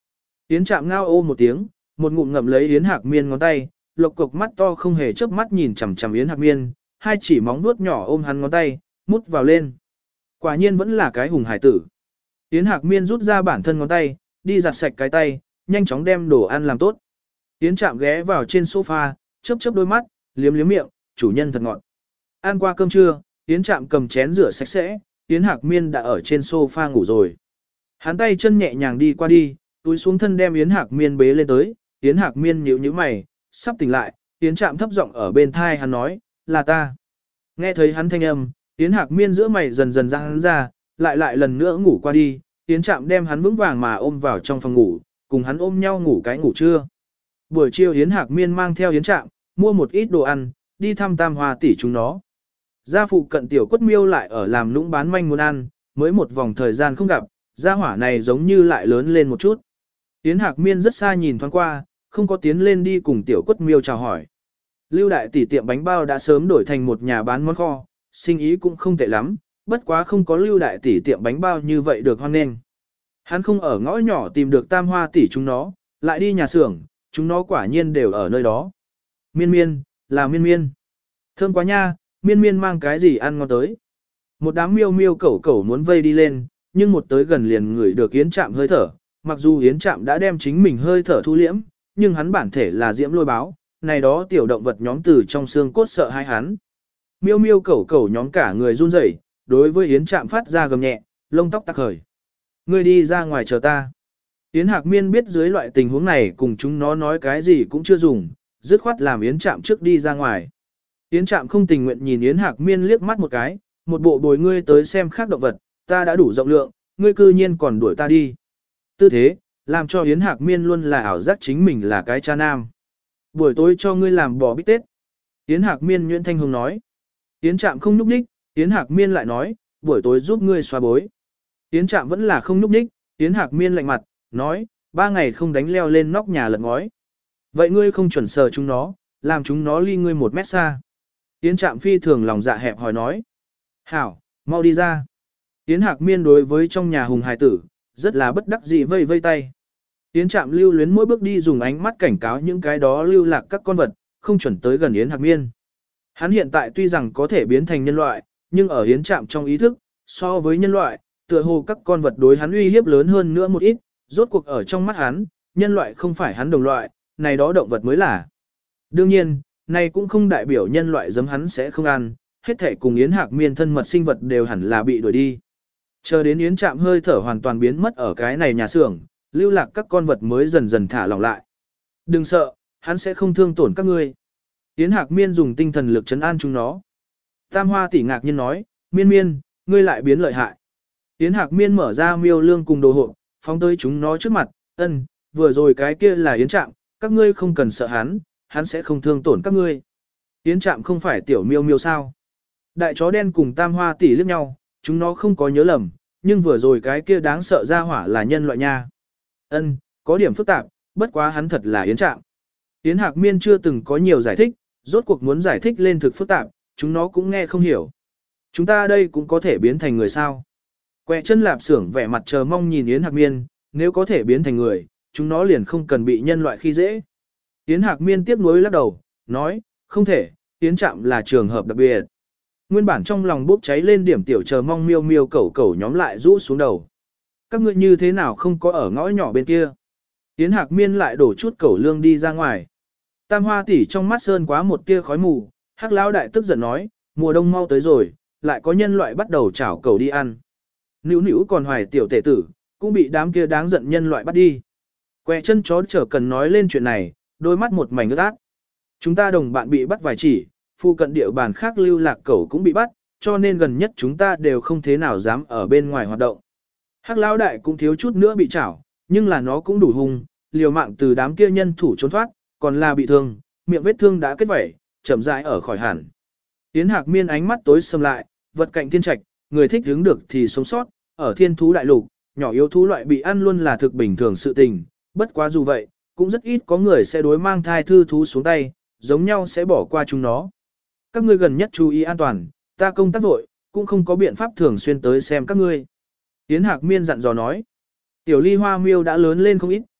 Yến Trạm ngao ô một tiếng, một ngụm ngậm lấy Yến Hạc Miên ngón tay, lộc cục mắt to không hề chớp mắt nhìn chằm chằm Yến Hạc Miên, hai chỉ móng vuốt nhỏ ôm hắn ngón tay, mút vào lên. Quả nhiên vẫn là cái hùng hải tử. Yến Hạc Miên rút ra bản thân ngón tay, đi giặt sạch cái tay, nhanh chóng đem đồ ăn làm tốt. Yến Trạm ghé vào trên sofa, chớp chớp đôi mắt, liếm liếm miệng, chủ nhân thật ngọt. Ăn qua cơm trưa, Yến Trạm cầm chén rửa sạch sẽ, Yến Hạc Miên đã ở trên sofa ngủ rồi. Hắn tay chân nhẹ nhàng đi qua đi, túi xuống thân đem Yến Hạc Miên bế lên tới, Yến Hạc Miên nhíu nhíu mày, sắp tỉnh lại, Yến Trạm thấp giọng ở bên thai hắn nói, là ta. Nghe thấy hắn thanh âm, Yến Hạc Miên giữa mày dần dần ra hắn ra, lại lại lần nữa ngủ qua đi, Yến Trạm đem hắn vững vàng mà ôm vào trong phòng ngủ, cùng hắn ôm nhau ngủ cái ngủ trưa. Buổi chiều Yến Hạc Miên mang theo Yến Trạm, mua một ít đồ ăn, đi thăm Tam Hoa tỷ chúng nó. Gia phụ cận tiểu quất miêu lại ở làm nũng bán manh muốn ăn, mới một vòng thời gian không gặp, gia hỏa này giống như lại lớn lên một chút. Yến Hạc Miên rất xa nhìn thoáng qua, không có tiến lên đi cùng tiểu quất miêu chào hỏi. Lưu đại tỷ tiệm bánh bao đã sớm đổi thành một nhà bán món kho, sinh ý cũng không tệ lắm, bất quá không có Lưu đại tỷ tiệm bánh bao như vậy được hoan nghênh. Hắn không ở ngõ nhỏ tìm được Tam Hoa tỷ chúng nó, lại đi nhà xưởng, chúng nó quả nhiên đều ở nơi đó. Miên miên, là miên miên. Thơm quá nha, miên miên mang cái gì ăn ngon tới. Một đám miêu miêu cẩu cẩu muốn vây đi lên, nhưng một tới gần liền ngửi được Yến Trạm hơi thở, mặc dù Yến Trạm đã đem chính mình hơi thở thu liễm, nhưng hắn bản thể là diễm lôi báo, này đó tiểu động vật nhóm từ trong xương cốt sợ hai hắn. Miêu miêu cẩu cẩu nhóm cả người run rẩy, đối với Yến Trạm phát ra gầm nhẹ, lông tóc tắc khởi. Ngươi đi ra ngoài chờ ta. Yến Hạc Miên biết dưới loại tình huống này cùng chúng nó nói cái gì cũng chưa dùng, dứt khoát làm Yến Trạm trước đi ra ngoài. Yến Trạm không tình nguyện nhìn Yến Hạc Miên liếc mắt một cái, một bộ bồi ngươi tới xem khác động vật, ta đã đủ rộng lượng, ngươi cư nhiên còn đuổi ta đi. Tư thế, làm cho Yến Hạc Miên luôn là ảo giác chính mình là cái cha nam. Buổi tối cho ngươi làm bò bít tết. Yến Hạc Miên Nguyễn Thanh Hồng nói. Yến Trạm không nhúc nhích, Yến Hạc Miên lại nói, buổi tối giúp ngươi xoa bối. Yến Trạm vẫn là không nhúc nhích, Yến Hạc Miên lạnh mặt, nói, ba ngày không đánh leo lên nóc nhà lật ngói. Vậy ngươi không chuẩn sờ chúng nó, làm chúng nó ly ngươi một mét xa. Yến Trạm phi thường lòng dạ hẹp hỏi nói. Hảo, mau đi ra. Yến Hạc Miên đối với trong nhà hùng hài tử, rất là bất đắc dĩ vây vây tay. Yến Trạm lưu luyến mỗi bước đi dùng ánh mắt cảnh cáo những cái đó lưu lạc các con vật, không chuẩn tới gần Yến Hạc Miên. Hắn hiện tại tuy rằng có thể biến thành nhân loại, nhưng ở Yến Trạm trong ý thức, so với nhân loại, tựa hồ các con vật đối hắn uy hiếp lớn hơn nữa một ít, rốt cuộc ở trong mắt hắn, nhân loại không phải hắn đồng loại, này đó động vật mới là. Đương nhiên, này cũng không đại biểu nhân loại giấm hắn sẽ không ăn, hết thể cùng Yến Hạc Miên thân mật sinh vật đều hẳn là bị đuổi đi. Chờ đến Yến Trạm hơi thở hoàn toàn biến mất ở cái này nhà xưởng, lưu lạc các con vật mới dần dần thả lỏng lại. Đừng sợ, hắn sẽ không thương tổn các ngươi. Yến Hạc Miên dùng tinh thần lực trấn an chúng nó. Tam Hoa tỷ ngạc nhiên nói, Miên Miên, ngươi lại biến lợi hại. Yến Hạc Miên mở ra miêu lương cùng đồ hộp, phóng tới chúng nó trước mặt, ân, vừa rồi cái kia là Yến Trạm, các ngươi không cần sợ hắn, hắn sẽ không thương tổn các ngươi. Yến Trạm không phải tiểu miêu miêu sao. Đại chó đen cùng Tam Hoa tỷ liếc nhau, chúng nó không có nhớ lầm, nhưng vừa rồi cái kia đáng sợ ra hỏa là nhân loại nha. Ân, có điểm phức tạp, bất quá hắn thật là Yến Trạm. Yến Hạc Miên chưa từng có nhiều giải thích, rốt cuộc muốn giải thích lên thực phức tạp, chúng nó cũng nghe không hiểu. Chúng ta đây cũng có thể biến thành người sao. Quẹ chân lạp xưởng vẻ mặt chờ mong nhìn Yến Hạc Miên, nếu có thể biến thành người, chúng nó liền không cần bị nhân loại khi dễ. Yến Hạc Miên tiếp nối lắc đầu, nói, không thể, Yến Trạm là trường hợp đặc biệt. Nguyên bản trong lòng bốc cháy lên điểm tiểu chờ mong miêu miêu cẩu cẩu nhóm lại rũ xuống đầu. Các ngươi như thế nào không có ở ngõ nhỏ bên kia. Yến Hạc Miên lại đổ chút cẩu lương đi ra ngoài. Tam Hoa tỷ trong mắt sơn quá một tia khói mù, Hắc Lão đại tức giận nói, mùa đông mau tới rồi, lại có nhân loại bắt đầu chảo cẩu đi ăn. Nữu nữu còn hoài tiểu tể tử, cũng bị đám kia đáng giận nhân loại bắt đi. Quẹ chân chó chờ cần nói lên chuyện này, đôi mắt một mảnh ướt át. Chúng ta đồng bạn bị bắt vài chỉ, phụ cận địa bàn khác lưu lạc cẩu cũng bị bắt, cho nên gần nhất chúng ta đều không thế nào dám ở bên ngoài hoạt động. Hắc Lão đại cũng thiếu chút nữa bị chảo, nhưng là nó cũng đủ hung, liều mạng từ đám kia nhân thủ trốn thoát, còn là bị thương, miệng vết thương đã kết vẩy, chậm rãi ở khỏi hẳn. Yến Hạc Miên ánh mắt tối sầm lại, vật cạnh thiên trạch, người thích hướng được thì sống sót, ở thiên thú đại lục, nhỏ yếu thú loại bị ăn luôn là thực bình thường sự tình, bất quá dù vậy, cũng rất ít có người sẽ đối mang thai thư thú xuống tay, giống nhau sẽ bỏ qua chúng nó. Các ngươi gần nhất chú ý an toàn, ta công tác vội, cũng không có biện pháp thường xuyên tới xem các ngươi. Yến Hạc Miên dặn dò nói, tiểu ly hoa miêu đã lớn lên không ít,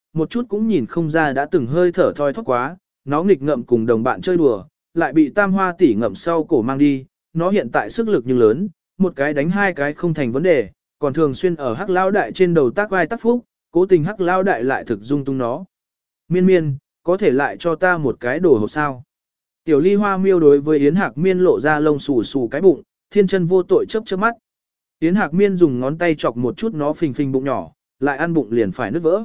một chút cũng nhìn không ra đã từng hơi thở thoi thóp quá, nó nghịch ngợm cùng đồng bạn chơi đùa, lại bị tam hoa tỷ ngậm sau cổ mang đi, nó hiện tại sức lực nhưng lớn, một cái đánh hai cái không thành vấn đề, còn thường xuyên ở hắc lao đại trên đầu tác vai tác phúc, cố tình hắc lao đại lại thực dung tung nó. Miên miên, có thể lại cho ta một cái đồ hộp sao? Tiểu ly hoa miêu đối với Yến Hạc Miên lộ ra lông xù xù cái bụng, thiên chân vô tội chớp chớp mắt. Yến Hạc Miên dùng ngón tay chọc một chút nó phình phình bụng nhỏ, lại ăn bụng liền phải nứt vỡ.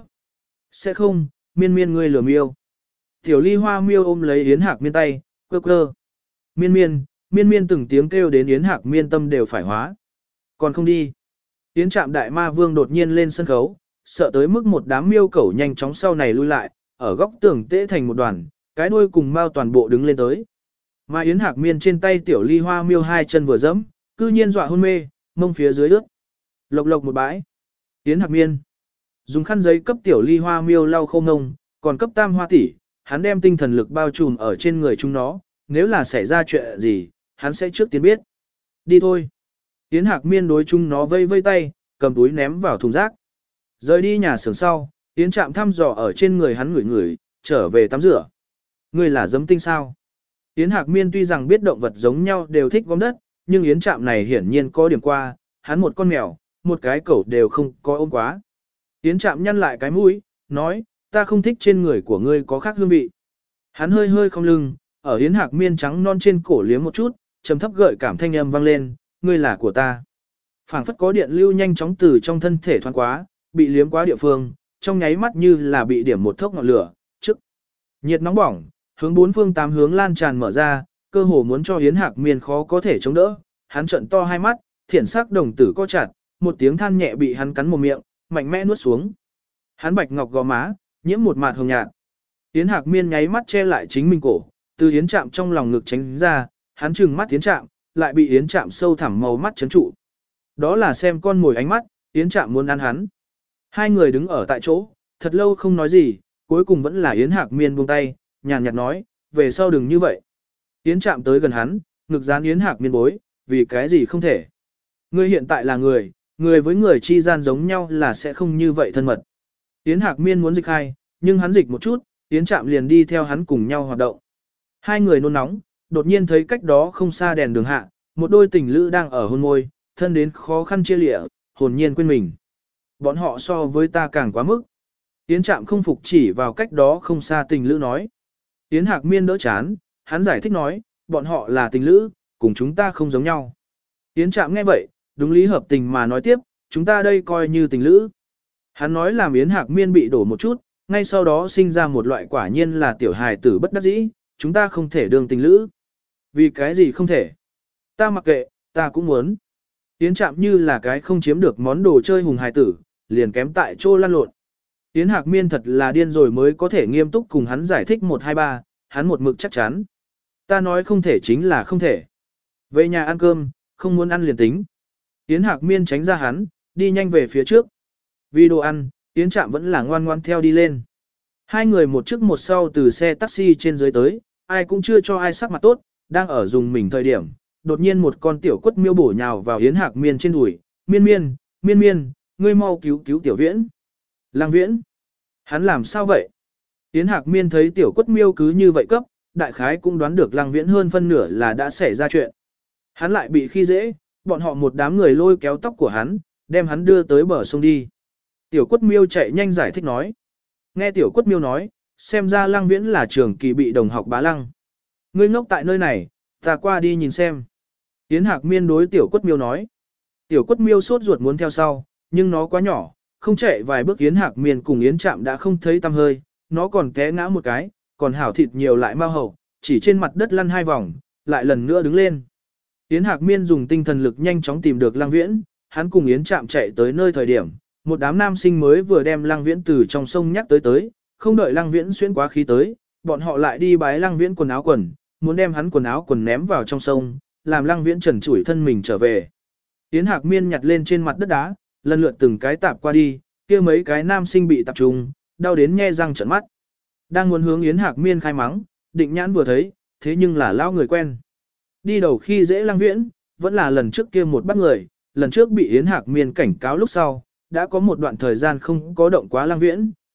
Sẽ không, miên miên ngươi lừa miêu. Tiểu ly hoa miêu ôm lấy Yến Hạc Miên tay, quơ quơ. Miên miên, miên miên từng tiếng kêu đến Yến Hạc Miên tâm đều phải hóa. Còn không đi. Yến Trạm đại ma vương đột nhiên lên sân khấu, sợ tới mức một đám miêu cẩu nhanh chóng sau này lui lại, ở góc tường tễ thành một đoàn, cái đuôi cùng mao toàn bộ đứng lên tới. Mà Yến Hạc Miên trên tay tiểu ly hoa miêu hai chân vừa dẫm, cư nhiên dọa hôn mê, mông phía dưới ướt. Lộc lộc một bãi. Yến Hạc Miên dùng khăn giấy cấp tiểu ly hoa miêu lau khô ngông, còn cấp tam hoa tỷ, hắn đem tinh thần lực bao trùm ở trên người chúng nó, nếu là xảy ra chuyện gì, hắn sẽ trước tiên biết. Đi thôi. Yến Hạc Miên đối chúng nó vây vây tay, cầm túi ném vào thùng rác. Rời đi nhà xưởng sau, Yến Trạm thăm dò ở trên người hắn ngửi ngửi, trở về tắm rửa. Ngươi là giấm tinh sao? Yến Hạc Miên tuy rằng biết động vật giống nhau đều thích gom đất, nhưng Yến Trạm này hiển nhiên có điểm qua, hắn một con mèo, một cái cẩu đều không có ôm quá. Yến Trạm nhăn lại cái mũi, nói, ta không thích trên người của ngươi có khác hương vị. Hắn hơi hơi không lưng, ở Yến Hạc Miên trắng non trên cổ liếm một chút, trầm thấp gợi cảm thanh âm vang lên, ngươi là của ta. Phảng phất có điện lưu nhanh chóng từ trong thân thể thoáng quá, bị liếm quá địa phương, trong nháy mắt như là bị điểm một thốc ngọn lửa, trước. Nhiệt nóng bỏng, hướng bốn phương tám hướng lan tràn mở ra, cơ hồ muốn cho Yến Hạc Miên khó có thể chống đỡ. Hắn trợn to hai mắt, thiển sắc đồng tử co chặt, một tiếng than nhẹ bị hắn cắn một miệng, mạnh mẽ nuốt xuống. Hắn bạch ngọc gò má, nhiễm một mạt hồng nhạt. Yến Hạc Miên nháy mắt che lại chính mình cổ, từ Yến Trạm trong lòng ngực tránh ra, hắn trừng mắt Yến Trạm, lại bị Yến Trạm sâu thẳm màu mắt chấn trụ. Đó là xem con mồi ánh mắt, Yến Trạm muốn ăn hắn. Hai người đứng ở tại chỗ, thật lâu không nói gì, cuối cùng vẫn là Yến Hạc Miên buông tay, nhàn nhạt nói, về sau đừng như vậy. Yến Trạm tới gần hắn, ngực dán Yến Hạc Miên bối, vì cái gì không thể. Ngươi hiện tại là người, người với người chi gian giống nhau là sẽ không như vậy thân mật. Yến Hạc Miên muốn dịch hai, nhưng hắn dịch một chút, Yến Trạm liền đi theo hắn cùng nhau hoạt động. Hai người nôn nóng, đột nhiên thấy cách đó không xa đèn đường hạ, một đôi tình lữ đang ở hôn môi, thân đến khó khăn chia lịa, hồn nhiên quên mình. Bọn họ so với ta càng quá mức. Yến Trạm không phục chỉ vào cách đó không xa tình lữ nói. Yến Hạc Miên đỡ chán, hắn giải thích nói, bọn họ là tình lữ, cùng chúng ta không giống nhau. Yến Trạm nghe vậy, đúng lý hợp tình mà nói tiếp, chúng ta đây coi như tình lữ. Hắn nói làm Yến Hạc Miên bị đổ một chút, ngay sau đó sinh ra một loại quả nhiên là tiểu hài tử bất đắc dĩ, chúng ta không thể đương tình lữ. Vì cái gì không thể? Ta mặc kệ, ta cũng muốn. Yến Trạm như là cái không chiếm được món đồ chơi hùng hài tử, liền kém tại chỗ lăn lộn. Yến Hạc Miên thật là điên rồi mới có thể nghiêm túc cùng hắn giải thích một hai ba, hắn một mực chắc chắn. Ta nói không thể chính là không thể. Về nhà ăn cơm, không muốn ăn liền tính. Yến Hạc Miên tránh ra hắn, đi nhanh về phía trước. Vì đồ ăn, Yến Trạm vẫn là ngoan ngoan theo đi lên. Hai người một trước một sau từ xe taxi trên dưới tới, ai cũng chưa cho ai sắc mặt tốt, đang ở dùng mình thời điểm. Đột nhiên một con tiểu quất miêu bổ nhào vào Yến Hạc Miên trên đùi, miên miên, miên miên, ngươi mau cứu cứu tiểu viễn. Lăng viễn, hắn làm sao vậy? Yến Hạc Miên thấy tiểu quất miêu cứ như vậy cấp, đại khái cũng đoán được Lăng viễn hơn phân nửa là đã xảy ra chuyện. Hắn lại bị khi dễ, bọn họ một đám người lôi kéo tóc của hắn, đem hắn đưa tới bờ sông đi. Tiểu quất miêu chạy nhanh giải thích nói. Nghe tiểu quất miêu nói, xem ra Lăng viễn là trường kỳ bị đồng học bá lăng. Ngươi ngốc tại nơi này, ta qua đi nhìn xem. Yến Hạc Miên đối tiểu quất miêu nói. Tiểu quất miêu sốt ruột muốn theo sau, nhưng nó quá nhỏ, không chạy vài bước Yến Hạc Miên cùng Yến Trạm đã không thấy tăm hơi, nó còn té ngã một cái, còn hảo thịt nhiều lại mau hậu, chỉ trên mặt đất lăn hai vòng, lại lần nữa đứng lên. Yến Hạc Miên dùng tinh thần lực nhanh chóng tìm được Lăng Viễn, hắn cùng Yến Trạm chạy tới nơi thời điểm, một đám nam sinh mới vừa đem Lăng Viễn từ trong sông nhắc tới tới, không đợi Lăng Viễn xuyên quá khí tới, bọn họ lại đi bái Lăng Viễn quần áo quần, muốn đem hắn quần áo quần ném vào trong sông, làm Lăng Viễn trần trụi thân mình trở về. Yến Hạc Miên nhặt lên trên mặt đất đá, lần lượt từng cái tạp qua đi, kia mấy cái nam sinh bị tập trung, đau đến nhe răng trợn mắt. Đang muốn hướng Yến Hạc Miên khai mắng, định nhãn vừa thấy, thế nhưng là lao người quen. Đi đầu khi dễ Lăng Viễn, vẫn là lần trước kia một bắt người, lần trước bị Yến Hạc Miên cảnh cáo lúc sau, đã có một đoạn thời gian không có động quá Lăng Viễn,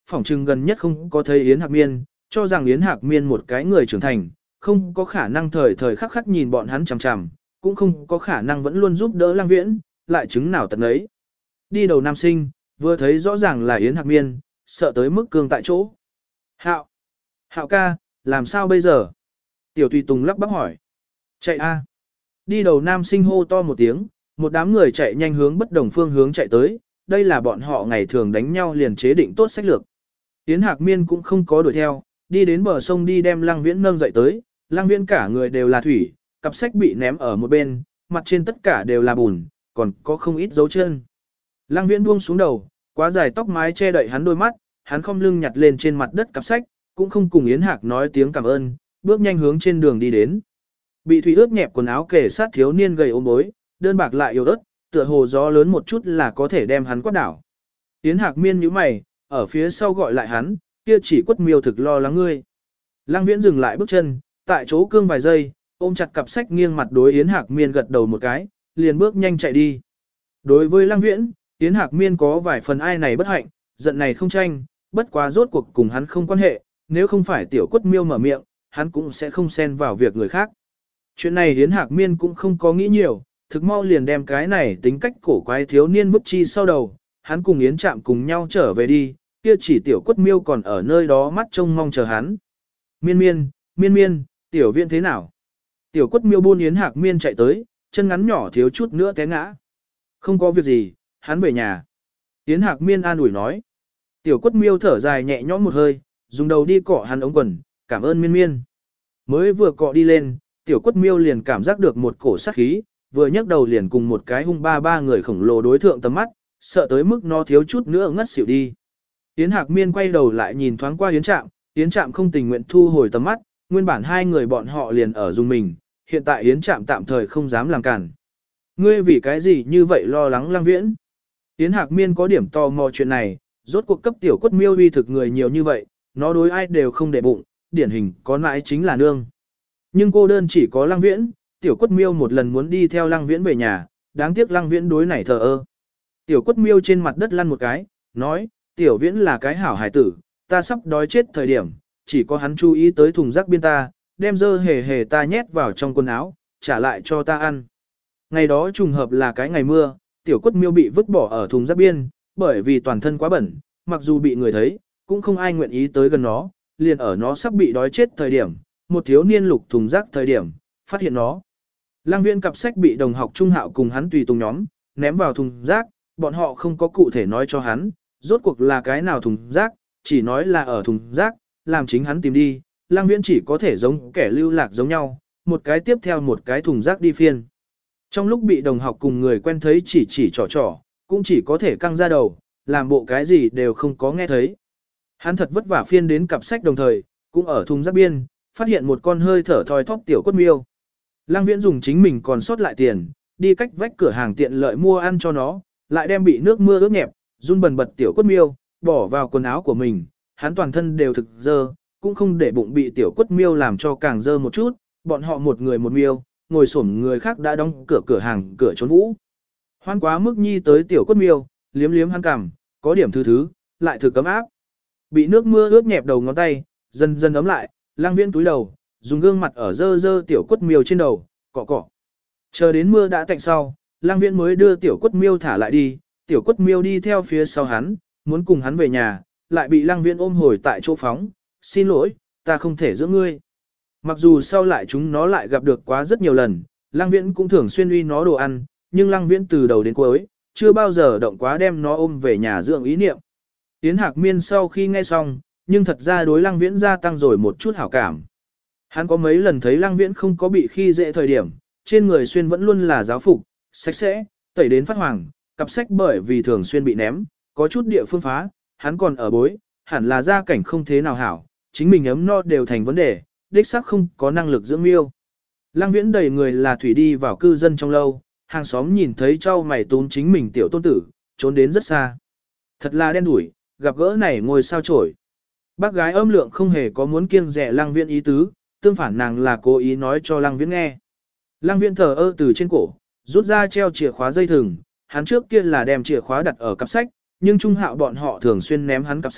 phỏng chừng gần nhất không có thấy Yến Hạc Miên, cho rằng Yến Hạc Miên một cái người trưởng thành, không có khả năng thời thời khắc khắc nhìn bọn hắn chằm chằm, cũng không có khả năng vẫn luôn giúp đỡ Lăng Viễn, lại chứng nào tận ấy. Đi đầu nam sinh, vừa thấy rõ ràng là Yến Hạc Miên, sợ tới mức cương tại chỗ. Hạo! Hạo ca, làm sao bây giờ? Tiểu Tùy Tùng lắp bắp hỏi. Chạy a! Đi đầu nam sinh hô to một tiếng, một đám người chạy nhanh hướng bất đồng phương hướng chạy tới, đây là bọn họ ngày thường đánh nhau liền chế định tốt sách lược. Yến Hạc Miên cũng không có đuổi theo, đi đến bờ sông đi đem Lăng Viễn nâng dậy tới, Lăng Viễn cả người đều là thủy, cặp sách bị ném ở một bên, mặt trên tất cả đều là bùn, còn có không ít dấu chân. Lăng Viễn buông xuống đầu, quá dài tóc mái che đậy hắn đôi mắt, hắn khom lưng nhặt lên trên mặt đất cặp sách, cũng không cùng Yến Hạc nói tiếng cảm ơn, bước nhanh hướng trên đường đi đến. Bị thủy ướt nhẹp quần áo kề sát thiếu niên gầy ốm bối, đơn bạc lại yếu ớt, tựa hồ gió lớn một chút là có thể đem hắn quát đảo. Yến Hạc Miên nhíu mày, ở phía sau gọi lại hắn, kia chỉ quất miêu thực lo lắng ngươi. Lăng Viễn dừng lại bước chân, tại chỗ cương vài giây, ôm chặt cặp sách nghiêng mặt đối Yến Hạc Miên gật đầu một cái, liền bước nhanh chạy đi. Đối với Lăng Viễn, Yến Hạc Miên có vài phần ai này bất hạnh, giận này không tranh, bất quá rốt cuộc cùng hắn không quan hệ, nếu không phải tiểu quất miêu mở miệng, hắn cũng sẽ không xen vào việc người khác. Chuyện này Yến Hạc Miên cũng không có nghĩ nhiều, thực mau liền đem cái này tính cách cổ quái thiếu niên vứt chi sau đầu, hắn cùng Yến Trạm cùng nhau trở về đi, kia chỉ tiểu quất miêu còn ở nơi đó mắt trông mong chờ hắn. Miên miên, miên miên, tiểu viện thế nào? Tiểu quất miêu buôn Yến Hạc Miên chạy tới, chân ngắn nhỏ thiếu chút nữa té ngã. Không có việc gì, hắn về nhà. Yến Hạc Miên an ủi nói. Tiểu quất miêu thở dài nhẹ nhõm một hơi, dùng đầu đi cọ hắn ống quần, cảm ơn miên miên. Mới vừa cọ đi lên, tiểu quất miêu liền cảm giác được một cổ sát khí, vừa nhấc đầu liền cùng một cái hung ba ba người khổng lồ đối thượng tầm mắt, sợ tới mức nó thiếu chút nữa ngất xỉu đi. Yến Hạc Miên quay đầu lại nhìn thoáng qua Yến Trạm, Yến Trạm không tình nguyện thu hồi tầm mắt, nguyên bản hai người bọn họ liền ở dùng mình, hiện tại Yến Trạm tạm thời không dám làm cản. Ngươi vì cái gì như vậy lo lắng Lăng Viễn? Yến Hạc Miên có điểm tò mò chuyện này, rốt cuộc cấp tiểu quất miêu uy thực người nhiều như vậy, nó đối ai đều không để bụng, điển hình có nãi chính là nương. Nhưng cô đơn chỉ có Lăng Viễn, tiểu quất miêu một lần muốn đi theo Lăng Viễn về nhà, đáng tiếc Lăng Viễn đối này thờ ơ. Tiểu quất miêu trên mặt đất lăn một cái, nói, tiểu Viễn là cái hảo hải tử, ta sắp đói chết thời điểm, chỉ có hắn chú ý tới thùng rác biên ta, đem dơ hề hề ta nhét vào trong quần áo, trả lại cho ta ăn. Ngày đó trùng hợp là cái ngày mưa, tiểu quất miêu bị vứt bỏ ở thùng rác biên, bởi vì toàn thân quá bẩn, mặc dù bị người thấy, cũng không ai nguyện ý tới gần nó, liền ở nó sắp bị đói chết thời điểm, một thiếu niên lục thùng rác thời điểm, phát hiện nó. Lăng Viễn cặp sách bị đồng học Trung Hạo cùng hắn tùy tùng nhóm, ném vào thùng rác, bọn họ không có cụ thể nói cho hắn, rốt cuộc là cái nào thùng rác, chỉ nói là ở thùng rác, làm chính hắn tìm đi, Lăng Viễn chỉ có thể giống kẻ lưu lạc giống nhau, một cái tiếp theo một cái thùng rác đi phiên. Trong lúc bị đồng học cùng người quen thấy chỉ chỉ trò trò, cũng chỉ có thể căng ra đầu, làm bộ cái gì đều không có nghe thấy. Hắn thật vất vả phiên đến cặp sách đồng thời, cũng ở thùng rác biên, phát hiện một con hơi thở thoi thóp tiểu quất miêu. Lăng Viễn dùng chính mình còn sót lại tiền, đi cách vách cửa hàng tiện lợi mua ăn cho nó, lại đem bị nước mưa ướt nhẹp, run bần bật tiểu quất miêu, bỏ vào quần áo của mình, hắn toàn thân đều thực dơ, cũng không để bụng bị tiểu quất miêu làm cho càng dơ một chút, bọn họ một người một miêu, ngồi xổm người khác đã đóng cửa cửa hàng cửa trốn vũ. Hoan quá mức nhi tới tiểu quất miêu, liếm liếm hắn cằm, có điểm thứ thứ, lại thực cấm áp. Bị nước mưa ướt nhẹp đầu ngón tay, dần dần ấm lại, Lăng Viễn túi đầu, dùng gương mặt ở dơ dơ tiểu quất miêu trên đầu, cọ cọ. Chờ đến mưa đã tạnh sau, Lăng Viễn mới đưa tiểu quất miêu thả lại đi, tiểu quất miêu đi theo phía sau hắn, muốn cùng hắn về nhà, lại bị Lăng Viễn ôm hồi tại chỗ phóng, xin lỗi, ta không thể giữ ngươi. Mặc dù sau lại chúng nó lại gặp được quá rất nhiều lần, Lăng Viễn cũng thường xuyên uy nó đồ ăn, nhưng Lăng Viễn từ đầu đến cuối, chưa bao giờ động quá đem nó ôm về nhà dưỡng ý niệm. Yến Hạc Miên sau khi nghe xong, nhưng thật ra đối Lăng Viễn gia tăng rồi một chút hảo cảm. Hắn có mấy lần thấy Lăng Viễn không có bị khi dễ thời điểm, trên người xuyên vẫn luôn là giáo phục, sạch sẽ, tẩy đến phát hoàng, cặp sách bởi vì thường xuyên bị ném, có chút địa phương phá, hắn còn ở bối, hẳn là gia cảnh không thế nào hảo, chính mình ấm no đều thành vấn đề, đích xác không có năng lực dưỡng miêu. Lăng Viễn đầy người là thủy đi vào cư dân trong lâu, hàng xóm nhìn thấy trao mày tún chính mình tiểu tôn tử, trốn đến rất xa. Thật là đen đủi, gặp gỡ này ngồi sao chổi. Bác gái âm lượng không hề có muốn kiêng dè Lăng Viễn ý tứ, tương phản nàng là cố ý nói cho Lăng Viễn nghe. Lăng Viễn thờ ơ từ trên cổ, rút ra treo chìa khóa dây thừng, hắn trước kia là đem chìa khóa đặt ở cặp sách, nhưng Trung Hạo bọn họ thường xuyên ném hắn cặp sách,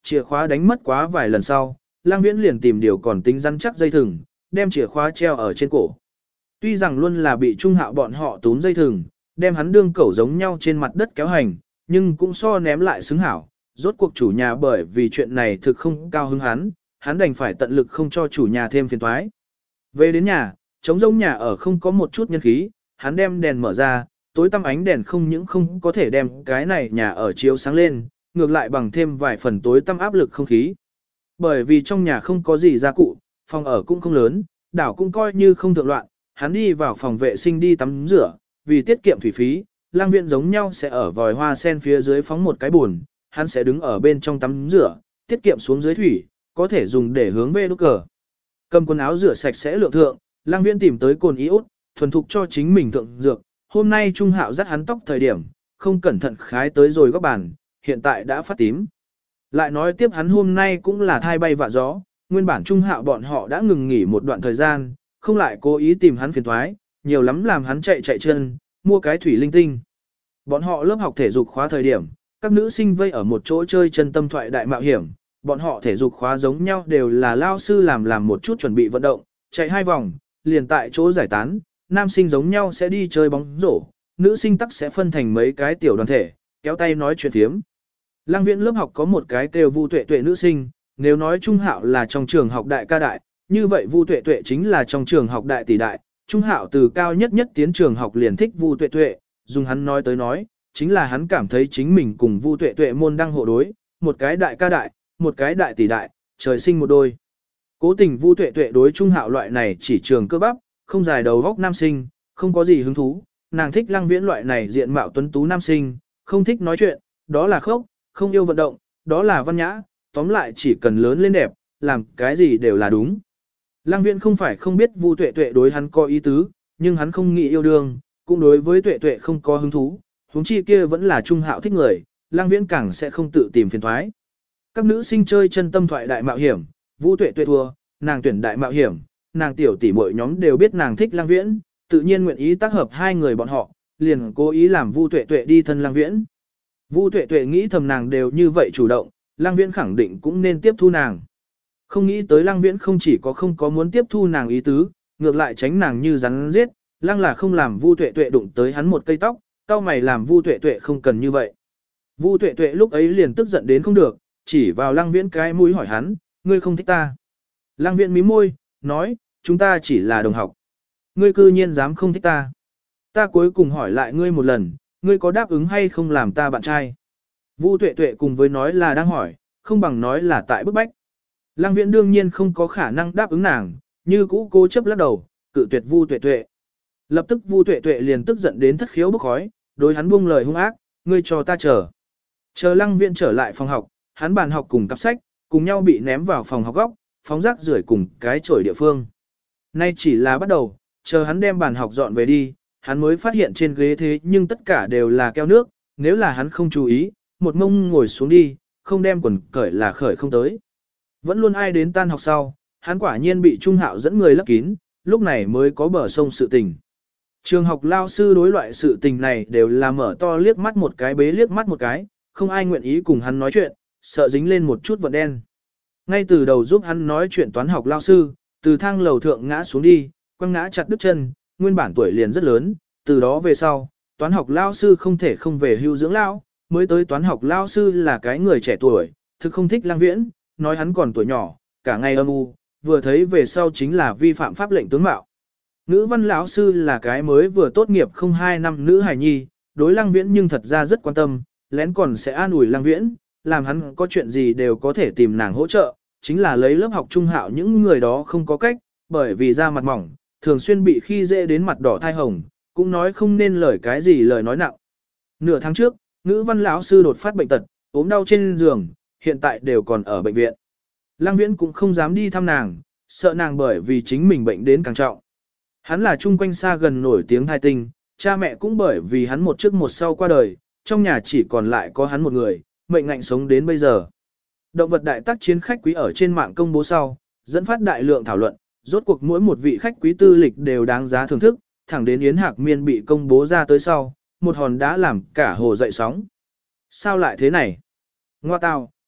chìa khóa đánh mất quá vài lần sau, Lang Viễn liền tìm điều còn tính rắn chắc dây thừng, đem chìa khóa treo ở trên cổ. Tuy rằng luôn là bị Trung Hạo bọn họ túm dây thừng, đem hắn đương cẩu giống nhau trên mặt đất kéo hành, nhưng cũng so ném lại xứng hảo. Rốt cuộc chủ nhà bởi vì chuyện này thực không cao hứng hắn, hắn đành phải tận lực không cho chủ nhà thêm phiền toái. Về đến nhà, trống rỗng nhà ở không có một chút nhân khí, hắn đem đèn mở ra, tối tăm ánh đèn không những không có thể đem cái này nhà ở chiếu sáng lên, ngược lại bằng thêm vài phần tối tăm áp lực không khí. Bởi vì trong nhà không có gì gia cụ, phòng ở cũng không lớn, đảo cũng coi như không thượng loạn, hắn đi vào phòng vệ sinh đi tắm rửa, vì tiết kiệm thủy phí, Lang Viễn giống nhau sẽ ở vòi hoa sen phía dưới phóng một cái bồn, hắn sẽ đứng ở bên trong tắm rửa, tiết kiệm xuống dưới thủy, có thể dùng để hướng về đốt cờ. Cầm quần áo rửa sạch sẽ lượng thượng, Lang Viễn tìm tới cồn iốt, thuần thục cho chính mình thượng dược. Hôm nay Trung Hạo dắt hắn tóc thời điểm, không cẩn thận khái tới rồi góc bàn, hiện tại đã phát tím. Lại nói tiếp hắn hôm nay cũng là thai bay vạ gió, nguyên bản Trung Hạo bọn họ đã ngừng nghỉ một đoạn thời gian, không lại cố ý tìm hắn phiền toái, nhiều lắm làm hắn chạy chạy chân, mua cái thủy linh tinh. Bọn họ lớp học thể dục khóa thời điểm, các nữ sinh vây ở một chỗ chơi chân tâm thoại đại mạo hiểm, bọn họ thể dục khóa giống nhau đều là lao sư làm làm một chút chuẩn bị vận động, chạy hai vòng, liền tại chỗ giải tán, nam sinh giống nhau sẽ đi chơi bóng rổ, nữ sinh tắc sẽ phân thành mấy cái tiểu đoàn thể, kéo tay nói chuyện thiếm. Lang Viễn lớp học có một cái kêu Vu Tuệ Tuệ nữ sinh, nếu nói Trung Hạo là trong trường học đại ca đại, như vậy Vu Tuệ Tuệ chính là trong trường học đại tỷ đại, Trung Hạo từ cao nhất nhất tiến trường học liền thích Vu Tuệ Tuệ, dùng hắn nói tới nói, chính là hắn cảm thấy chính mình cùng Vu Tuệ Tuệ môn đăng hộ đối, một cái đại ca đại, một cái đại tỷ đại, trời sinh một đôi. Cố tình Vu Tuệ Tuệ đối Trung Hạo loại này chỉ trường cơ bắp, không dài đầu góc nam sinh, không có gì hứng thú, nàng thích Lang Viễn loại này diện mạo tuấn tú nam sinh, không thích nói chuyện, đó là khốc, không yêu vận động, đó là văn nhã, tóm lại chỉ cần lớn lên đẹp, làm cái gì đều là đúng. Lang Viễn không phải không biết Vu Tuệ Tuệ đối hắn có ý tứ, nhưng hắn không nghĩ yêu đương, cũng đối với Tuệ Tuệ không có hứng thú, huống chi kia vẫn là Trung Hạo thích người, Lang Viễn càng sẽ không tự tìm phiền toái. Các nữ sinh chơi chân tâm thoại đại mạo hiểm, Vu Tuệ Tuệ thua, nàng tuyển đại mạo hiểm, nàng tiểu tỷ muội nhóm đều biết nàng thích Lang Viễn, tự nhiên nguyện ý tác hợp hai người bọn họ, liền cố ý làm Vu Tuệ Tuệ đi thân Lang Viễn. Vu Tuệ Tuệ nghĩ thầm nàng đều như vậy chủ động, Lang Viễn khẳng định cũng nên tiếp thu nàng. Không nghĩ tới Lang Viễn không chỉ có không có muốn tiếp thu nàng ý tứ, ngược lại tránh nàng như rắn giết, Lang là không làm Vu Tuệ Tuệ đụng tới hắn một cây tóc, cau mày làm Vu Tuệ Tuệ không cần như vậy. Vu Tuệ Tuệ lúc ấy liền tức giận đến không được, chỉ vào Lang Viễn cái mũi hỏi hắn, ngươi không thích ta. Lang Viễn mím môi, nói, chúng ta chỉ là đồng học. Ngươi cư nhiên dám không thích ta. Ta cuối cùng hỏi lại ngươi một lần, ngươi có đáp ứng hay không làm ta bạn trai. Vu Tuệ Tuệ cùng với nói là đang hỏi, không bằng nói là tại bức bách. Lang Viễn đương nhiên không có khả năng đáp ứng nàng, như cũ cố chấp lắc đầu, cự tuyệt Vu Tuệ Tuệ. Lập tức Vu Tuệ Tuệ liền tức giận đến thất khiếu bốc khói, đối hắn buông lời hung ác, ngươi cho ta chờ. Chờ Lang Viễn trở lại phòng học, hắn bàn học cùng cặp sách, cùng nhau bị ném vào phòng học góc, phóng rác rưởi cùng cái chổi địa phương. Nay chỉ là bắt đầu, chờ hắn đem bàn học dọn về đi, hắn mới phát hiện trên ghế thế nhưng tất cả đều là keo nước, nếu là hắn không chú ý, một mông ngồi xuống đi, không đem quần cởi là khởi không tới. Vẫn luôn ai đến tan học sau, hắn quả nhiên bị Trung Hạo dẫn người lấp kín, lúc này mới có bờ sông sự tình. Trường học lao sư đối loại sự tình này đều là mở to liếc mắt một cái bế liếc mắt một cái, không ai nguyện ý cùng hắn nói chuyện, sợ dính lên một chút vận đen. Ngay từ đầu giúp hắn nói chuyện toán học lao sư, từ thang lầu thượng ngã xuống đi, quăng ngã chặt đứt chân, nguyên bản tuổi liền rất lớn, từ đó về sau, toán học lao sư không thể không về hưu dưỡng lao, mới tới toán học lao sư là cái người trẻ tuổi, thực không thích Lang Viễn, nói hắn còn tuổi nhỏ, cả ngày âm u, vừa thấy về sau chính là vi phạm pháp lệnh tướng mạo. Ngữ văn lão sư là cái mới vừa tốt nghiệp không hai năm nữ hài nhi, đối Lang Viễn nhưng thật ra rất quan tâm, lén còn sẽ an ủi Lang Viễn, làm hắn có chuyện gì đều có thể tìm nàng hỗ trợ, chính là lấy lớp học Trung Hạo những người đó không có cách, bởi vì da mặt mỏng, thường xuyên bị khi dễ đến mặt đỏ thai hồng, cũng nói không nên lời cái gì lời nói nặng. Nửa tháng trước, ngữ văn lão sư đột phát bệnh tật, ốm đau trên giường, hiện tại đều còn ở bệnh viện. Lang Viễn cũng không dám đi thăm nàng, sợ nàng bởi vì chính mình bệnh đến càng trọng. Hắn là chung quanh xa gần nổi tiếng thai tinh, cha mẹ cũng bởi vì hắn một trước một sau qua đời, trong nhà chỉ còn lại có hắn một người, mệnh ngạnh sống đến bây giờ. Động vật đại tác chiến khách quý ở trên mạng công bố sau, dẫn phát đại lượng thảo luận, rốt cuộc mỗi một vị khách quý tư lịch đều đáng giá thưởng thức, thẳng đến Yến Hạc Miên bị công bố ra tới sau, một hòn đá làm cả hồ dậy sóng. Sao lại thế này? Ngoa tào,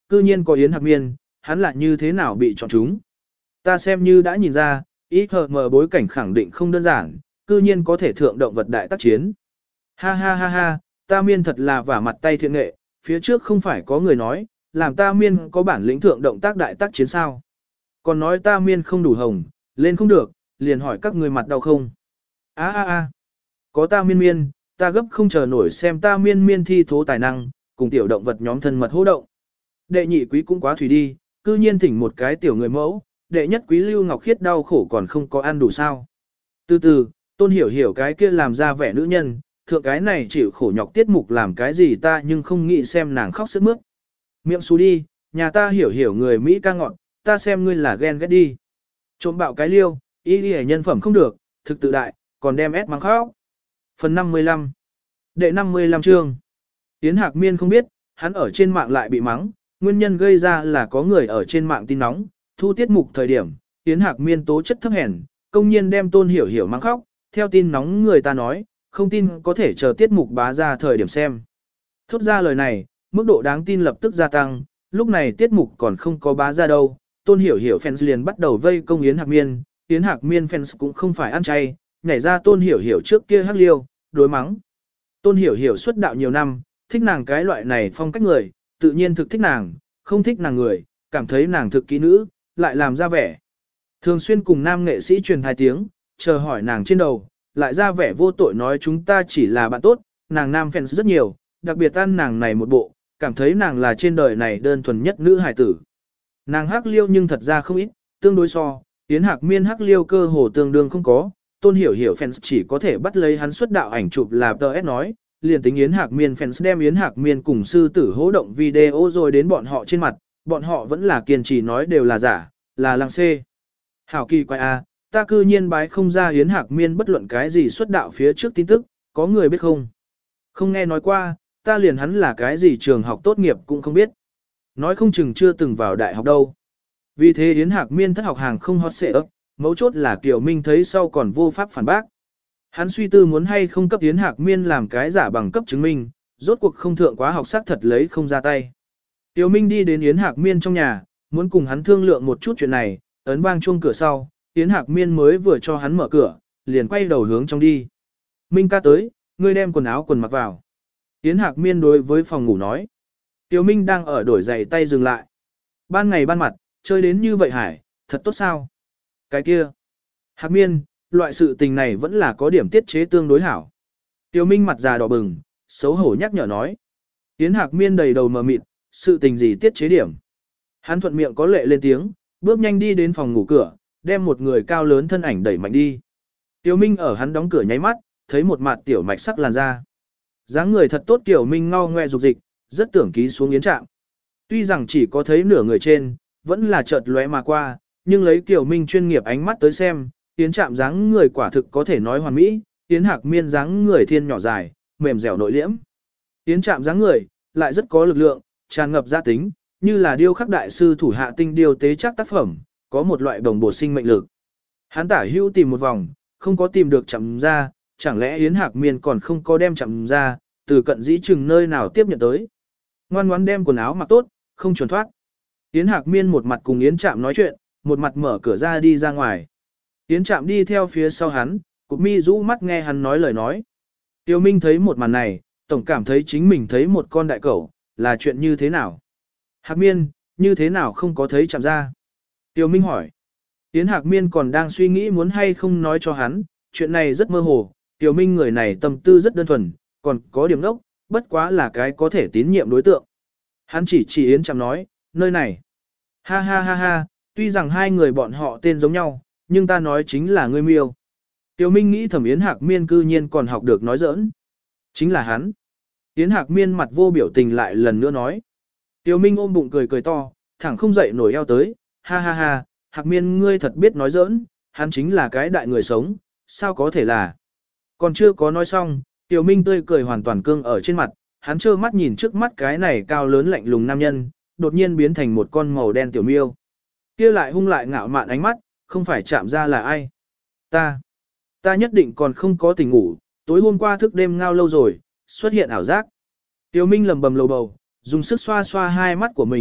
cư nhiên có Yến Hạc Miên, hắn lại như thế nào bị chọn chúng. Ta xem như đã nhìn ra, ý hờ mờ bối cảnh khẳng định không đơn giản, cư nhiên có thể thượng động vật đại tác chiến. Ha ha ha ha, ta Miên thật là vả mặt tay thiện nghệ, phía trước không phải có người nói, làm ta Miên có bản lĩnh thượng động tác đại tác chiến sao. Còn nói ta Miên không đủ hồng, lên không được, liền hỏi các người mặt đau không. A a a, có ta Miên Miên, ta gấp không chờ nổi xem ta Miên Miên thi thố tài năng, cùng tiểu động vật nhóm thân mật hô động. Đệ nhị quý cũng quá thủy đi, cư nhiên thỉnh một cái tiểu người mẫu, đệ nhất quý Lưu Ngọc Khiết đau khổ còn không có ăn đủ sao. Từ từ, Tôn Hiểu Hiểu cái kia làm ra vẻ nữ nhân, thượng cái này chịu khổ nhọc tiết mục làm cái gì ta nhưng không nghĩ xem nàng khóc sướt mướt. Miệng xú đi, nhà ta Hiểu Hiểu người Mỹ ca ngọn, ta xem ngươi là ghen ghét đi. Trộm bạo cái liêu, y đi nhân phẩm không được, thực tự đại, còn đem ép mang khóc. Phần năm mươi lăm Đệ năm mươi lăm chương Yến Hạc Miên không biết, hắn ở trên mạng lại bị mắng, nguyên nhân gây ra là có người ở trên mạng tin nóng, thu tiết mục thời điểm, Yến Hạc Miên tố chất thấp hèn, công nhiên đem Tôn Hiểu Hiểu mang khóc, theo tin nóng người ta nói, không tin có thể chờ tiết mục bá ra thời điểm xem. Thốt ra lời này, mức độ đáng tin lập tức gia tăng, lúc này tiết mục còn không có bá ra đâu, Tôn Hiểu Hiểu fans liền bắt đầu vây công Yến Hạc Miên, Yến Hạc Miên fans cũng không phải ăn chay, nhảy ra Tôn Hiểu Hiểu trước kia hắc liêu, đối mắng. Tôn Hiểu Hiểu xuất đạo nhiều năm, thích nàng cái loại này phong cách người, tự nhiên thực thích nàng, không thích nàng người, cảm thấy nàng thực kỹ nữ, lại làm ra vẻ. Thường xuyên cùng nam nghệ sĩ truyền hai tiếng, chờ hỏi nàng trên đầu, lại ra vẻ vô tội nói chúng ta chỉ là bạn tốt, nàng nam fans rất nhiều, đặc biệt ăn nàng này một bộ, cảm thấy nàng là trên đời này đơn thuần nhất nữ hài tử. Nàng hắc liêu nhưng thật ra không ít, tương đối so, Yến Hạc Miên hắc liêu cơ hồ tương đương không có, Tôn Hiểu Hiểu fans chỉ có thể bắt lấy hắn xuất đạo ảnh chụp là tê ét nói, liền tính Yến Hạc Miên fans đem Yến Hạc Miên cùng sư tử hỗ động video rồi đến bọn họ trên mặt, bọn họ vẫn là kiên trì nói đều là giả, là lăng xê. Hảo kỳ quái a, ta cư nhiên bái không ra Yến Hạc Miên bất luận cái gì xuất đạo phía trước tin tức, có người biết không? Không nghe nói qua, ta liền hắn là cái gì trường học tốt nghiệp cũng không biết. Nói không chừng chưa từng vào đại học đâu. Vì thế Yến Hạc Miên thất học hàng không hot xệ ấp, mấu chốt là Kiều Minh thấy sau còn vô pháp phản bác. Hắn suy tư muốn hay không cấp Yến Hạc Miên làm cái giả bằng cấp chứng minh, rốt cuộc không thượng quá học sắc thật lấy không ra tay. Kiều Minh đi đến Yến Hạc Miên trong nhà, muốn cùng hắn thương lượng một chút chuyện này, ấn vang chuông cửa sau, Yến Hạc Miên mới vừa cho hắn mở cửa, liền quay đầu hướng trong đi. Minh ca tới, ngươi đem quần áo quần mặc vào. Yến Hạc Miên đối với phòng ngủ nói. Kiều Minh đang ở đổi giày tay dừng lại. Ban ngày ban mặt, chơi đến như vậy hải, thật tốt sao? Cái kia. Hạc Miên, loại sự tình này vẫn là có điểm tiết chế tương đối hảo. Kiều Minh mặt già đỏ bừng, xấu hổ nhắc nhở nói. Yến Hạc Miên đầy đầu mờ mịt, sự tình gì tiết chế điểm. Hắn thuận miệng có lệ lên tiếng, bước nhanh đi đến phòng ngủ cửa, đem một người cao lớn thân ảnh đẩy mạnh đi. Kiều Minh ở hắn đóng cửa nháy mắt, thấy một mặt tiểu mạch sắc làn da. Dáng người thật tốt Kiều Minh ngao ngoe dục dịch, rất tưởng ký xuống Yến Trạm. Tuy rằng chỉ có thấy nửa người trên, vẫn là chợt lóe mà qua, nhưng lấy Kiều Minh chuyên nghiệp ánh mắt tới xem, Yến Trạm dáng người quả thực có thể nói hoàn mỹ, Yến Hạc Miên dáng người thiên nhỏ dài, mềm dẻo nội liễm. Yến Trạm dáng người lại rất có lực lượng, tràn ngập gia tính, như là điêu khắc đại sư thủ hạ tinh điêu tế chắc tác phẩm, có một loại đồng bổ sinh mệnh lực. Hắn tả hữu tìm một vòng, không có tìm được Trạm ra, chẳng lẽ Yến Hạc Miên còn không có đem Trạm ra, từ cận dĩ chừng nơi nào tiếp nhận tới. Ngoan ngoãn đem quần áo mặc tốt, không chuẩn thoát. Yến Hạc Miên một mặt cùng Yến Trạm nói chuyện, một mặt mở cửa ra đi ra ngoài. Yến Trạm đi theo phía sau hắn, cụp mi rũ mắt nghe hắn nói lời nói. Tiêu Minh thấy một màn này, tổng cảm thấy chính mình thấy một con đại cẩu, là chuyện như thế nào? Hạc Miên, như thế nào không có thấy Trạm ra? Tiêu Minh hỏi. Yến Hạc Miên còn đang suy nghĩ muốn hay không nói cho hắn, chuyện này rất mơ hồ, Tiêu Minh người này tâm tư rất đơn thuần, còn có điểm đốc, bất quá là cái có thể tín nhiệm đối tượng. Hắn chỉ chỉ Yến Trạm nói, nơi này. Ha ha ha ha, tuy rằng hai người bọn họ tên giống nhau, nhưng ta nói chính là ngươi miêu. Tiêu Minh nghĩ thẩm Yến Hạc Miên cư nhiên còn học được nói giỡn. Chính là hắn. Yến Hạc Miên mặt vô biểu tình lại lần nữa nói. Tiêu Minh ôm bụng cười cười to, thẳng không dậy nổi eo tới, ha ha ha, Hạc Miên ngươi thật biết nói giỡn, hắn chính là cái đại người sống, sao có thể là. Còn chưa có nói xong, Tiêu Minh tươi cười hoàn toàn cương ở trên mặt, hắn trơ mắt nhìn trước mắt cái này cao lớn lạnh lùng nam nhân, đột nhiên biến thành một con màu đen tiểu miêu. Kia lại hung lại ngạo mạn ánh mắt, không phải Chạm ra là ai. Ta, ta nhất định còn không có tỉnh ngủ, tối hôm qua thức đêm ngao lâu rồi, xuất hiện ảo giác. Tiêu Minh lầm bầm lầu bầu, dùng sức xoa xoa hai mắt của mình,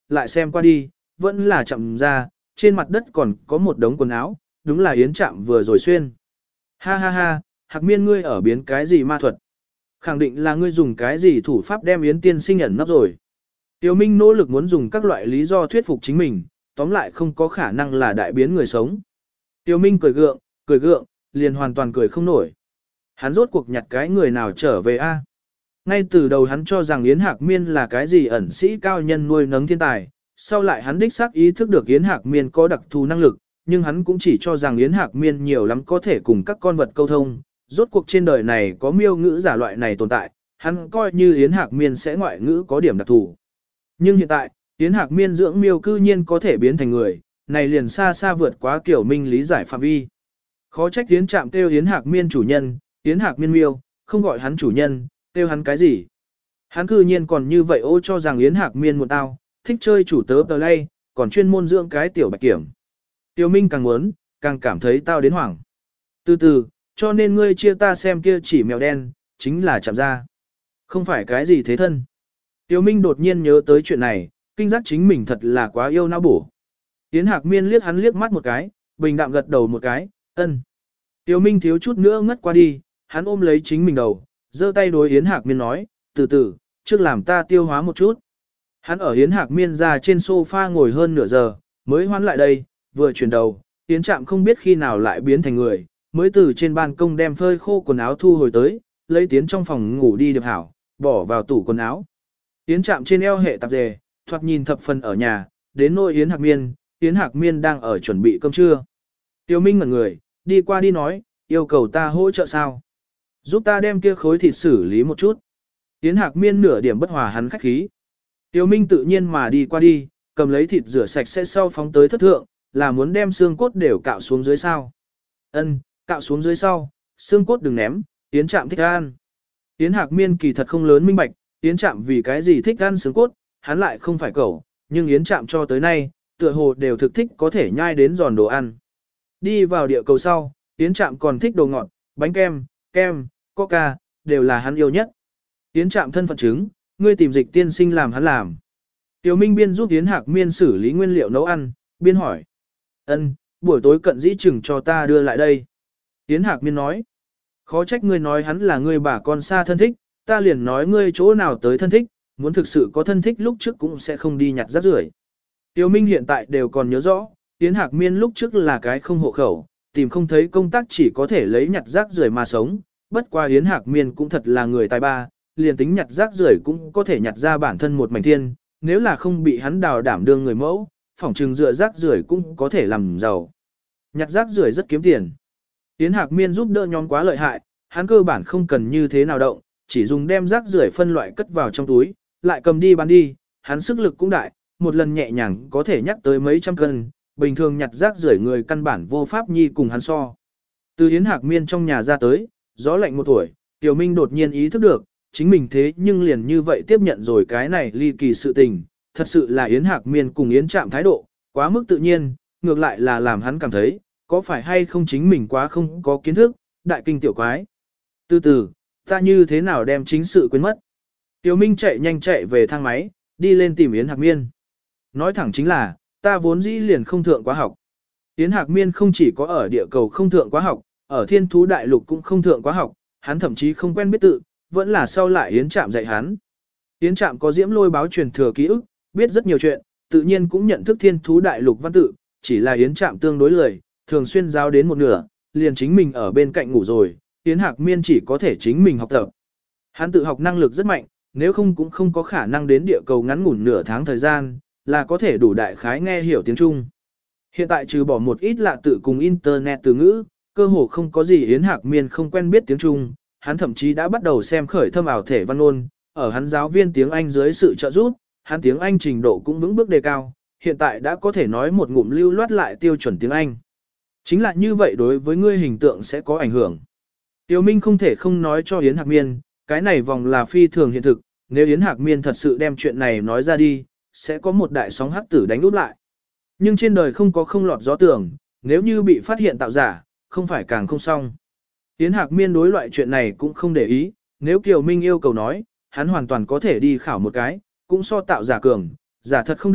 lại xem qua đi, vẫn là chậm ra, trên mặt đất còn có một đống quần áo, đúng là Yến Trạm vừa rồi xuyên. Ha ha ha, Hạc Miên ngươi ở biến cái gì ma thuật? Khẳng định là ngươi dùng cái gì thủ pháp đem Yến tiên sinh ẩn nấp rồi. Tiêu Minh nỗ lực muốn dùng các loại lý do thuyết phục chính mình, tóm lại không có khả năng là đại biến người sống. Tiêu Minh cười gượng, cười gượng, liền hoàn toàn cười không nổi. Hắn rốt cuộc nhặt cái người nào trở về a? Ngay từ đầu hắn cho rằng Yến Hạc Miên là cái gì ẩn sĩ cao nhân nuôi nấng thiên tài, sau lại hắn đích xác ý thức được Yến Hạc Miên có đặc thù năng lực, nhưng hắn cũng chỉ cho rằng Yến Hạc Miên nhiều lắm có thể cùng các con vật câu thông. Rốt cuộc trên đời này có miêu ngữ giả loại này tồn tại, hắn coi như Yến Hạc Miên sẽ ngoại ngữ có điểm đặc thù. Nhưng hiện tại, Yến Hạc Miên dưỡng miêu cư nhiên có thể biến thành người, này liền xa xa vượt quá kiểu minh lý giải phạm vi. Khó trách Yến Trạm kêu Yến Hạc Miên chủ nhân, Yến Hạc Miên miêu, không gọi hắn chủ nhân, kêu hắn cái gì. Hắn cư nhiên còn như vậy ô cho rằng Yến Hạc Miên một tao, thích chơi chủ tớ tờ lay, còn chuyên môn dưỡng cái tiểu bạch kiểm. Tiêu Minh càng muốn, càng cảm thấy tao đến hoảng. Từ từ, cho nên ngươi chia ta xem kia chỉ mèo đen, chính là Trạm ra. Không phải cái gì thế thân. Tiêu Minh đột nhiên nhớ tới chuyện này, kinh giác chính mình thật là quá yêu não bổ. Yến Hạc Miên liếc hắn liếc mắt một cái, bình đạm gật đầu một cái, ân. Tiêu Minh thiếu chút nữa ngất qua đi, hắn ôm lấy chính mình đầu, giơ tay đối Yến Hạc Miên nói, từ từ, trước làm ta tiêu hóa một chút. Hắn ở Yến Hạc Miên ra trên sofa ngồi hơn nửa giờ, mới hoán lại đây, vừa chuyển đầu, Yến Trạm không biết khi nào lại biến thành người, mới từ trên ban công đem phơi khô quần áo thu hồi tới, lấy tiến trong phòng ngủ đi được hảo, bỏ vào tủ quần áo. Yến Trạm trên eo hệ tạp dề, thoạt nhìn thập phần ở nhà, đến nỗi Yến Hạc Miên, Yến Hạc Miên đang ở chuẩn bị cơm trưa. Tiêu Minh ngẩn người, đi qua đi nói, yêu cầu ta hỗ trợ sao? Giúp ta đem kia khối thịt xử lý một chút. Yến Hạc Miên nửa điểm bất hòa hắn khách khí. Tiêu Minh tự nhiên mà đi qua đi, cầm lấy thịt rửa sạch sẽ sau phóng tới thất thượng, là muốn đem xương cốt đều cạo xuống dưới sao. Ân, cạo xuống dưới sau, xương cốt đừng ném, Yến Trạm thích ăn. Yến Hạc Miên kỳ thật không lớn minh bạch, Yến Trạm vì cái gì thích ăn xương cốt, hắn lại không phải cẩu, nhưng Yến Trạm cho tới nay, tựa hồ đều thực thích có thể nhai đến giòn đồ ăn. Đi vào địa cầu sau, Yến Trạm còn thích đồ ngọt, bánh kem, kem, coca, đều là hắn yêu nhất. Yến Trạm thân phận chứng, ngươi tìm Dịch tiên sinh làm hắn làm. Tiểu Minh biên giúp Yến Hạc Miên xử lý nguyên liệu nấu ăn, biên hỏi. Ân, buổi tối cận dĩ chừng cho ta đưa lại đây. Yến Hạc Miên nói. Khó trách ngươi nói hắn là ngươi bà con xa thân thích, ta liền nói ngươi chỗ nào tới thân thích, muốn thực sự có thân thích lúc trước cũng sẽ không đi nhặt rác rưởi. Tiểu Minh hiện tại đều còn nhớ rõ, Yến Hạc Miên lúc trước là cái không hộ khẩu, tìm không thấy công tác chỉ có thể lấy nhặt rác rưởi mà sống, bất qua Yến Hạc Miên cũng thật là người tài ba, liền tính nhặt rác rưởi cũng có thể nhặt ra bản thân một mảnh thiên, nếu là không bị hắn đào đảm đương người mẫu, phỏng trừng dựa rác rưởi cũng có thể làm giàu. Nhặt rác rưởi rất kiếm tiền. Yến Hạc Miên giúp đỡ nhóm quá lợi hại, hắn cơ bản không cần như thế nào động, chỉ dùng đem rác rưởi phân loại cất vào trong túi, lại cầm đi bán đi, hắn sức lực cũng đại, một lần nhẹ nhàng có thể nhắc tới mấy trăm cân, bình thường nhặt rác rưởi người căn bản vô pháp nhi cùng hắn so. Từ Yến Hạc Miên trong nhà ra tới, gió lạnh một tuổi, Tiểu Minh đột nhiên ý thức được, chính mình thế nhưng liền như vậy tiếp nhận rồi cái này ly kỳ sự tình, thật sự là Yến Hạc Miên cùng Yến Trạm thái độ, quá mức tự nhiên, ngược lại là làm hắn cảm thấy, có phải hay không chính mình quá không có kiến thức, đại kinh tiểu quái. Từ từ, ta như thế nào đem chính sự quên mất. Tiểu Minh chạy nhanh chạy về thang máy, đi lên tìm Yến Hạc Miên. Nói thẳng chính là, ta vốn dĩ liền không thượng quá học. Yến Hạc Miên không chỉ có ở địa cầu không thượng quá học, ở thiên thú đại lục cũng không thượng quá học, hắn thậm chí không quen biết tự, vẫn là sau lại Yến Trạm dạy hắn. Yến Trạm có diễm lôi báo truyền thừa ký ức, biết rất nhiều chuyện, tự nhiên cũng nhận thức thiên thú đại lục văn tự, chỉ là Yến Trạm tương đối lười, thường xuyên giáo đến một nửa, liền chính mình ở bên cạnh ngủ rồi, Yến Hạc Miên chỉ có thể chính mình học tập. Hắn tự học năng lực rất mạnh, nếu không cũng không có khả năng đến địa cầu ngắn ngủn nửa tháng thời gian, là có thể đủ đại khái nghe hiểu tiếng Trung. Hiện tại trừ bỏ một ít lạ tự cùng internet từ ngữ, cơ hồ không có gì Yến Hạc Miên không quen biết tiếng Trung, hắn thậm chí đã bắt đầu xem khởi thâm ảo thể văn ngôn, ở hắn giáo viên tiếng Anh dưới sự trợ giúp, hắn tiếng Anh trình độ cũng vững bước đề cao, hiện tại đã có thể nói một ngụm lưu loát lại tiêu chuẩn tiếng Anh. Chính là như vậy đối với ngươi hình tượng sẽ có ảnh hưởng. Tiêu Minh không thể không nói cho Yến Hạc Miên, cái này vòng là phi thường hiện thực, nếu Yến Hạc Miên thật sự đem chuyện này nói ra đi, sẽ có một đại sóng hắc tử đánh úp lại. Nhưng trên đời không có không lọt gió tường, nếu như bị phát hiện tạo giả, không phải càng không xong. Yến Hạc Miên đối loại chuyện này cũng không để ý, nếu Kiều Minh yêu cầu nói, hắn hoàn toàn có thể đi khảo một cái, cũng so tạo giả cường, giả thật không được,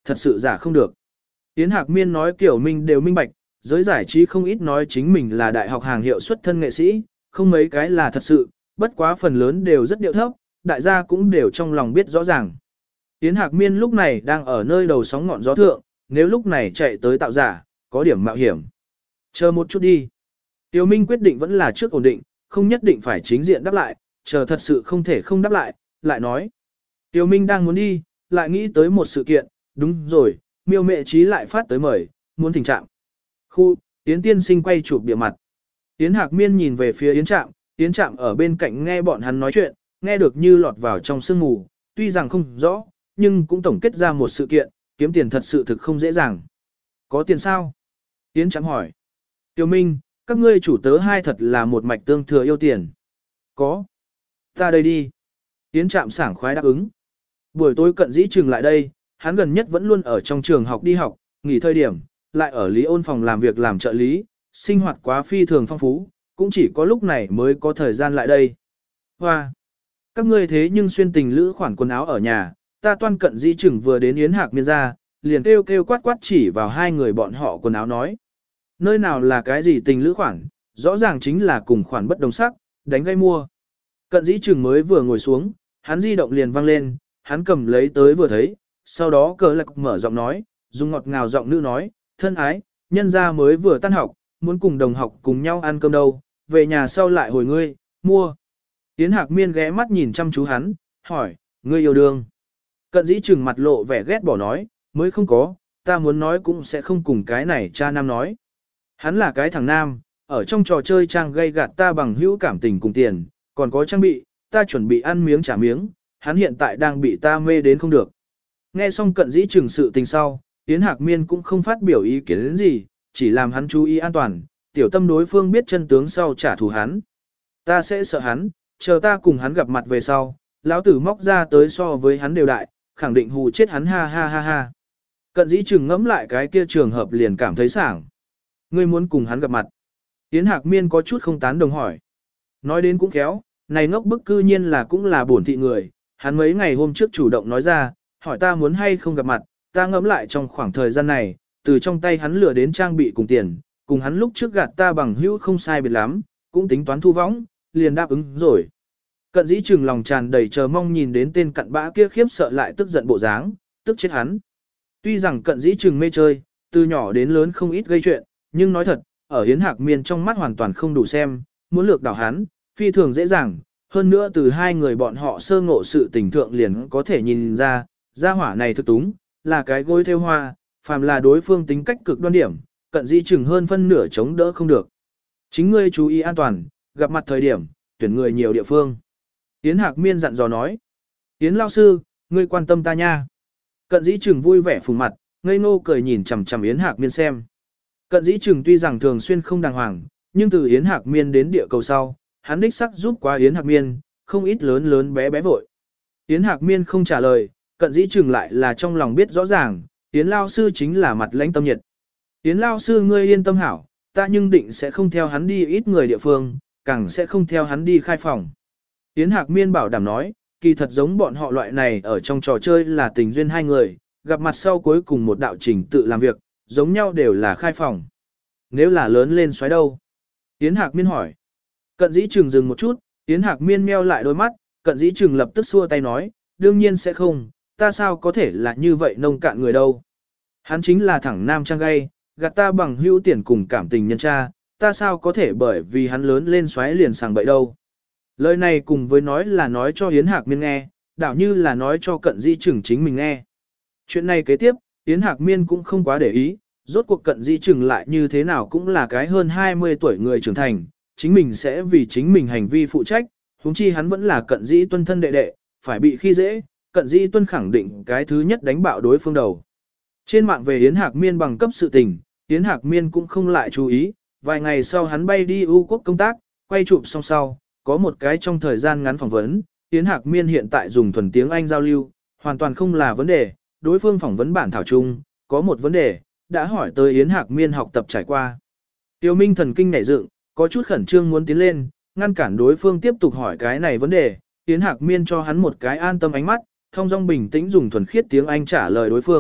thật sự giả không được. Yến Hạc Miên nói Kiều Minh đều minh bạch, giới giải trí không ít nói chính mình là đại học hàng hiệu xuất thân nghệ sĩ, không mấy cái là thật sự, bất quá phần lớn đều rất điệu thấp, đại gia cũng đều trong lòng biết rõ ràng. Yến Hạc Miên lúc này đang ở nơi đầu sóng ngọn gió thượng, nếu lúc này chạy tới tạo giả, có điểm mạo hiểm. Chờ một chút đi. Tiêu Minh quyết định vẫn là trước ổn định, không nhất định phải chính diện đáp lại, chờ thật sự không thể không đáp lại, lại nói. Tiêu Minh đang muốn đi, lại nghĩ tới một sự kiện, đúng rồi, miêu mẹ trí lại phát tới mời, muốn thỉnh trạng. Khu, Yến tiên sinh quay chụp bìa mặt. Yến Hạc Miên nhìn về phía Yến Trạm, Yến Trạm ở bên cạnh nghe bọn hắn nói chuyện, nghe được như lọt vào trong sương mù, tuy rằng không rõ, nhưng cũng tổng kết ra một sự kiện, kiếm tiền thật sự thực không dễ dàng. Có tiền sao? Yến Trạm hỏi. Tiêu Minh, các ngươi chủ tớ hai thật là một mạch tương thừa yêu tiền. Có. Ta đây đi. Yến Trạm sảng khoái đáp ứng. Buổi tối Cận Dĩ Trừng lại đây, hắn gần nhất vẫn luôn ở trong trường học đi học, nghỉ thời điểm, lại ở Lý Ôn phòng làm việc làm trợ lý, sinh hoạt quá phi thường phong phú, cũng chỉ có lúc này mới có thời gian lại đây. Hoa! Các ngươi thế nhưng xuyên tình lữ khoản quần áo ở nhà, ta toan Cận Dĩ Trừng vừa đến Yến Hạc Miên ra, liền kêu kêu quát quát chỉ vào hai người bọn họ quần áo nói. Nơi nào là cái gì tình lữ khoản, rõ ràng chính là cùng khoản bất đồng sắc, đánh gây mua. Cận Dĩ Trừng mới vừa ngồi xuống, hắn di động liền vang lên, hắn cầm lấy tới vừa thấy, sau đó cờ lạc mở giọng nói, dùng ngọt ngào giọng nữ nói, thân ái, nhân gia mới vừa tan học, muốn cùng đồng học cùng nhau ăn cơm đâu, về nhà sau lại hồi ngươi, mua. Yến Hạc Miên ghé mắt nhìn chăm chú hắn, hỏi, ngươi yêu đương. Cận Dĩ Trừng mặt lộ vẻ ghét bỏ nói, mới không có, ta muốn nói cũng sẽ không cùng cái này cha nam nói. Hắn là cái thằng nam, ở trong trò chơi trang gây gạt ta bằng hữu cảm tình cùng tiền, còn có trang bị, ta chuẩn bị ăn miếng trả miếng, hắn hiện tại đang bị ta mê đến không được. Nghe xong Cận Dĩ Trừng sự tình sau, Yến Hạc Miên cũng không phát biểu ý kiến đến gì, chỉ làm hắn chú ý an toàn, tiểu tâm đối phương biết chân tướng sau trả thù hắn. Ta sẽ sợ hắn, chờ ta cùng hắn gặp mặt về sau, lão tử móc ra tới so với hắn đều đại, khẳng định hù chết hắn ha ha ha ha. Cận Dĩ Trừng ngẫm lại cái kia trường hợp liền cảm thấy sảng. Ngươi muốn cùng hắn gặp mặt. Yến Hạc Miên có chút không tán đồng hỏi. Nói đến cũng khéo, này ngốc bức cư nhiên là cũng là bổn thị người, hắn mấy ngày hôm trước chủ động nói ra, hỏi ta muốn hay không gặp mặt, ta ngẫm lại trong khoảng thời gian này, từ trong tay hắn lừa đến trang bị cùng tiền, cùng hắn lúc trước gạt ta bằng hữu không sai biệt lắm, cũng tính toán thu võng, liền đáp ứng rồi. Cận Dĩ Trừng lòng tràn đầy chờ mong nhìn đến tên cặn bã kia khiếp sợ lại tức giận bộ dáng, tức chết hắn. Tuy rằng Cận Dĩ Trừng mê chơi, từ nhỏ đến lớn không ít gây chuyện, nhưng nói thật, ở Yến Hạc Miên trong mắt hoàn toàn không đủ xem, muốn lược đảo hắn, phi thường dễ dàng, hơn nữa từ hai người bọn họ sơ ngộ sự tình thượng liền có thể nhìn ra, gia hỏa này thực túng, là cái gối theo hoa, phàm là đối phương tính cách cực đoan điểm, Cận Dĩ Trừng hơn phân nửa chống đỡ không được. Chính ngươi chú ý an toàn, gặp mặt thời điểm, tuyển người nhiều địa phương. Yến Hạc Miên dặn dò nói, Yến lao sư, ngươi quan tâm ta nha. Cận Dĩ Trừng vui vẻ phùng mặt, ngây ngô cười nhìn chằm chằm Yến Hạc Miên xem. Cận Dĩ Trừng tuy rằng thường xuyên không đàng hoàng, nhưng từ Yến Hạc Miên đến địa cầu sau, hắn đích sắc giúp qua Yến Hạc Miên, không ít lớn lớn bé bé vội. Yến Hạc Miên không trả lời, Cận Dĩ Trừng lại là trong lòng biết rõ ràng, Yến lao sư chính là mặt lãnh tâm nhiệt. Yến lao sư ngươi yên tâm hảo, ta nhưng định sẽ không theo hắn đi ít người địa phương, càng sẽ không theo hắn đi khai phòng. Yến Hạc Miên bảo đảm nói, kỳ thật giống bọn họ loại này ở trong trò chơi là tình duyên hai người, gặp mặt sau cuối cùng một đạo trình tự làm việc, giống nhau đều là khai phòng. Nếu là lớn lên xoáy đâu? Yến Hạc Miên hỏi. Cận Dĩ Trừng dừng một chút, Yến Hạc Miên meo lại đôi mắt, Cận Dĩ Trừng lập tức xua tay nói, đương nhiên sẽ không, ta sao có thể là như vậy nông cạn người đâu. Hắn chính là thẳng nam trang gay, gạt ta bằng hữu tiền cùng cảm tình nhân cha, ta sao có thể bởi vì hắn lớn lên xoáy liền sàng bậy đâu. Lời này cùng với nói là nói cho Yến Hạc Miên nghe, đảo như là nói cho Cận Dĩ Trừng chính mình nghe. Chuyện này kế tiếp, Yến Hạc Miên cũng không quá để ý, rốt cuộc Cận Dĩ Trừng lại như thế nào cũng là cái hơn hai mươi tuổi người trưởng thành, chính mình sẽ vì chính mình hành vi phụ trách, huống chi hắn vẫn là Cận Dĩ Tuân thân đệ đệ, phải bị khi dễ, Cận Dĩ Tuân khẳng định cái thứ nhất đánh bạo đối phương đầu. Trên mạng về Yến Hạc Miên bằng cấp sự tình, Yến Hạc Miên cũng không lại chú ý, vài ngày sau hắn bay đi U quốc công tác, quay chụp xong sau, có một cái trong thời gian ngắn phỏng vấn, Yến Hạc Miên hiện tại dùng thuần tiếng Anh giao lưu, hoàn toàn không là vấn đề, đối phương phỏng vấn bản thảo chung, có một vấn đề, đã hỏi tới Yến Hạc Miên học tập trải qua. Tiêu Minh thần kinh nảy dựng, có chút khẩn trương muốn tiến lên, ngăn cản đối phương tiếp tục hỏi cái này vấn đề, Yến Hạc Miên cho hắn một cái an tâm ánh mắt, thông dong bình tĩnh dùng thuần khiết tiếng Anh trả lời đối phương,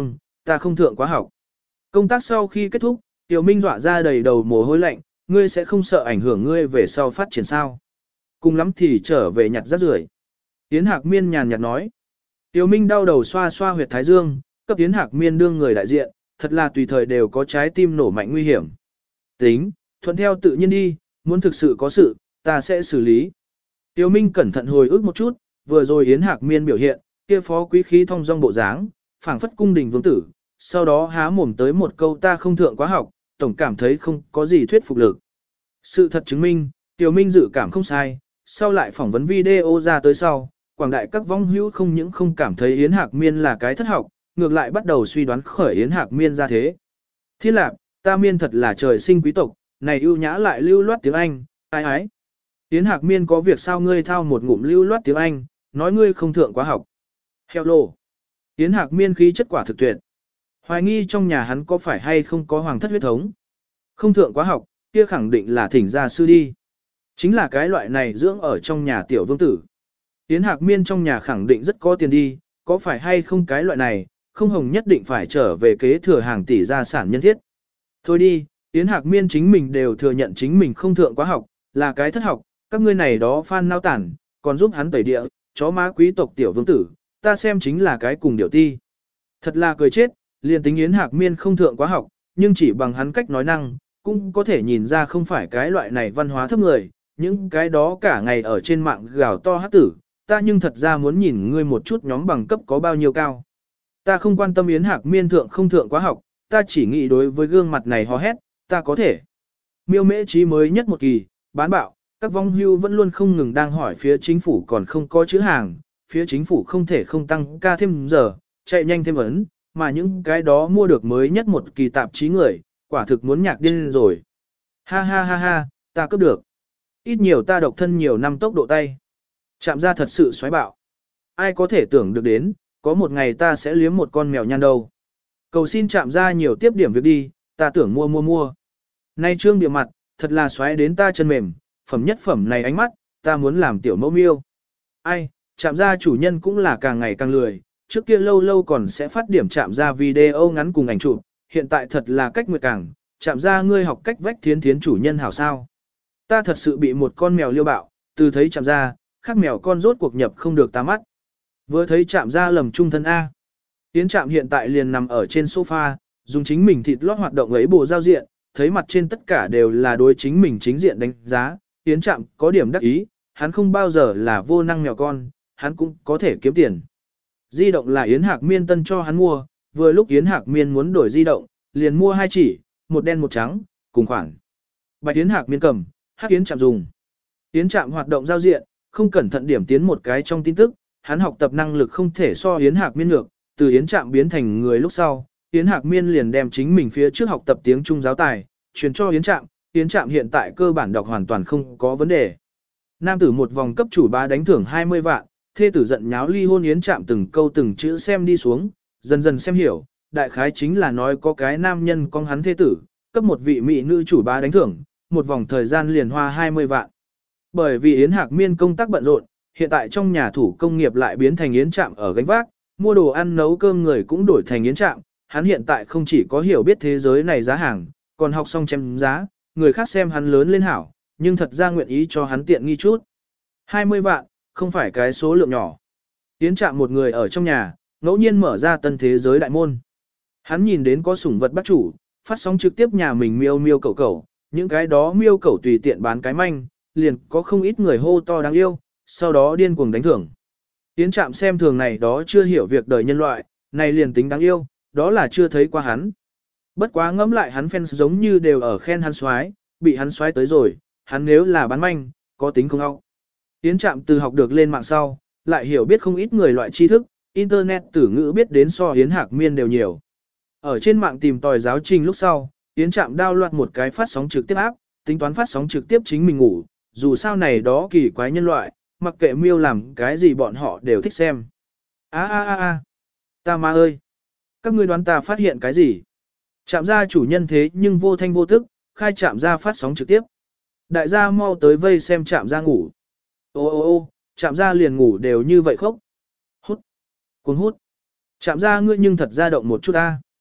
ta không thượng quá học. Công tác sau khi kết thúc, Tiểu Minh dọa ra đầy đầu mồ hôi lạnh, ngươi sẽ không sợ ảnh hưởng ngươi về sau phát triển sao. Cùng lắm thì trở về nhặt rác rưởi. Yến Hạc Miên nhàn nhạt nói. Tiểu Minh đau đầu xoa xoa huyệt thái dương, cấp Yến Hạc Miên đương người đại diện, thật là tùy thời đều có trái tim nổ mạnh nguy hiểm. Tính, thuận theo tự nhiên đi, muốn thực sự có sự, ta sẽ xử lý. Tiểu Minh cẩn thận hồi ức một chút, vừa rồi Yến Hạc Miên biểu hiện, kia phó quý khí thông dong bộ dáng, phảng phất cung đình vương tử, sau đó há mồm tới một câu ta không thượng quá học, tổng cảm thấy không có gì thuyết phục lực. Sự thật chứng minh, Tiểu Minh dự cảm không sai, sau lại phỏng vấn video ra tới sau, quảng đại các vong hữu không những không cảm thấy Yến Hạc Miên là cái thất học, ngược lại bắt đầu suy đoán khởi Yến Hạc Miên ra thế. Thiên lạc, ta Miên thật là trời sinh quý tộc, này ưu nhã lại lưu loát tiếng Anh, ai ái. Yến Hạc Miên có việc sao ngươi thao một ngụm lưu loát tiếng Anh, nói ngươi không thượng quá học. Hello. Yến Hạc Miên khí chất quả thực tuyệt. Hoài nghi trong nhà hắn có phải hay không có hoàng thất huyết thống. Không thượng quá học, kia khẳng định là thỉnh gia sư đi. Chính là cái loại này dưỡng ở trong nhà tiểu vương tử. Yến Hạc Miên trong nhà khẳng định rất có tiền đi, có phải hay không cái loại này, không hồng nhất định phải trở về kế thừa hàng tỷ gia sản nhân thiết. Thôi đi, Yến Hạc Miên chính mình đều thừa nhận chính mình không thượng quá học, là cái thất học, các ngươi này đó fan nao tản, còn giúp hắn tẩy địa, chó má quý tộc tiểu vương tử, ta xem chính là cái cùng điều ti. Thật là cười chết, liền tính Yến Hạc Miên không thượng quá học, nhưng chỉ bằng hắn cách nói năng, cũng có thể nhìn ra không phải cái loại này văn hóa thấp người, những cái đó cả ngày ở trên mạng gào to hát tử, ta nhưng thật ra muốn nhìn ngươi một chút nhóm bằng cấp có bao nhiêu cao. Ta không quan tâm Yến Hạc Miên thượng không thượng quá học, ta chỉ nghĩ đối với gương mặt này hò hét, ta có thể. Miêu Mễ Trí mới nhất một kỳ, bán bạo, các vong hưu vẫn luôn không ngừng đang hỏi phía chính phủ còn không có chữ hàng, phía chính phủ không thể không tăng ca thêm giờ, chạy nhanh thêm ấn, mà những cái đó mua được mới nhất một kỳ tạp chí người, quả thực muốn nhạc điên rồi. Ha ha ha ha, ta cướp được. Ít nhiều ta độc thân nhiều năm tốc độ tay. Chạm ra thật sự xoáy bạo. Ai có thể tưởng được đến, có một ngày ta sẽ liếm một con mèo nhăn đâu. Cầu xin chạm ra nhiều tiếp điểm việc đi, ta tưởng mua mua mua. Nay trương địa mặt, thật là xoáy đến ta chân mềm, phẩm nhất phẩm này ánh mắt, ta muốn làm tiểu mẫu miêu. Ai, chạm ra chủ nhân cũng là càng ngày càng lười, trước kia lâu lâu còn sẽ phát điểm chạm ra video ngắn cùng ảnh chụp, hiện tại thật là cách nguyệt càng, chạm ra ngươi học cách vách thiến thiến chủ nhân hảo sao. Ta thật sự bị một con mèo liêu bạo, từ thấy chạm ra, khác mèo con rốt cuộc nhập không được ta mắt. Vừa thấy chạm ra lầm trung thân A. Yến Trạm hiện tại liền nằm ở trên sofa, dùng chính mình thịt lót hoạt động ấy bồ giao diện, thấy mặt trên tất cả đều là đối chính mình chính diện đánh giá. Yến Trạm có điểm đắc ý, hắn không bao giờ là vô năng mèo con, hắn cũng có thể kiếm tiền. Di động là Yến Hạc Miên tân cho hắn mua, vừa lúc Yến Hạc Miên muốn đổi di động, liền mua hai chỉ, một đen một trắng, cùng khoản. Bạch Yến Hạc Miên cầm, Hắc Yến Trạm dùng. Yến Trạm hoạt động giao diện, không cẩn thận điểm tiến một cái trong tin tức, hắn học tập năng lực không thể so Yến Hạc Miên ngược, từ Yến Trạm biến thành người lúc sau, Yến Hạc Miên liền đem chính mình phía trước học tập tiếng Trung giáo tài, truyền cho Yến Trạm, Yến Trạm hiện tại cơ bản đọc hoàn toàn không có vấn đề. Nam tử một vòng cấp chủ bá đánh thưởng hai mươi vạn, thê tử giận nháo ly hôn. Yến Trạm từng câu từng chữ xem đi xuống, dần dần xem hiểu, đại khái chính là nói có cái nam nhân con hắn thê tử, cấp một vị mỹ nữ chủ bá đánh thưởng, một vòng thời gian liền hoa hai mươi vạn. Bởi vì Yến Hạc Miên công tác bận rộn, hiện tại trong nhà thủ công nghiệp lại biến thành Yến Trạm ở gánh vác, mua đồ ăn nấu cơm người cũng đổi thành Yến Trạm, hắn hiện tại không chỉ có hiểu biết thế giới này giá hàng, còn học xong chém giá, người khác xem hắn lớn lên hảo, nhưng thật ra nguyện ý cho hắn tiện nghi chút. hai mươi vạn, không phải cái số lượng nhỏ. Yến Trạm một người ở trong nhà, ngẫu nhiên mở ra tân thế giới đại môn. Hắn nhìn đến có sủng vật bắt chủ, phát sóng trực tiếp nhà mình miêu miêu cẩu cẩu, những cái đó miêu cẩu tùy tiện bán cái manh, liền có không ít người hô to đáng yêu, sau đó điên cuồng đánh thưởng. Yến Trạm xem thường này đó chưa hiểu việc đời nhân loại, này liền tính đáng yêu, đó là chưa thấy qua hắn. Bất quá ngẫm lại hắn fans giống như đều ở khen hắn xoái, bị hắn xoái tới rồi, hắn nếu là bán manh, có tính không ao. Yến Trạm từ học được lên mạng sau, lại hiểu biết không ít người loại tri thức, internet tử ngữ biết đến so Yến Hạc Miên đều nhiều. Ở trên mạng tìm tòi giáo trình lúc sau, Yến Trạm download một cái phát sóng trực tiếp áp, tính toán phát sóng trực tiếp chính mình ngủ, dù sao này đó kỳ quái nhân loại, mặc kệ miêu làm cái gì bọn họ đều thích xem. A a a a, ta ma ơi, các ngươi đoán ta phát hiện cái gì? Trạm ra chủ nhân thế nhưng vô thanh vô tức, khai trạm ra phát sóng trực tiếp. Đại gia mau tới vây xem trạm ra ngủ. Ô ô ô, trạm ra liền ngủ đều như vậy khóc. Hút, cuốn hút. Trạm ra ngươi nhưng thật ra động một chút ta.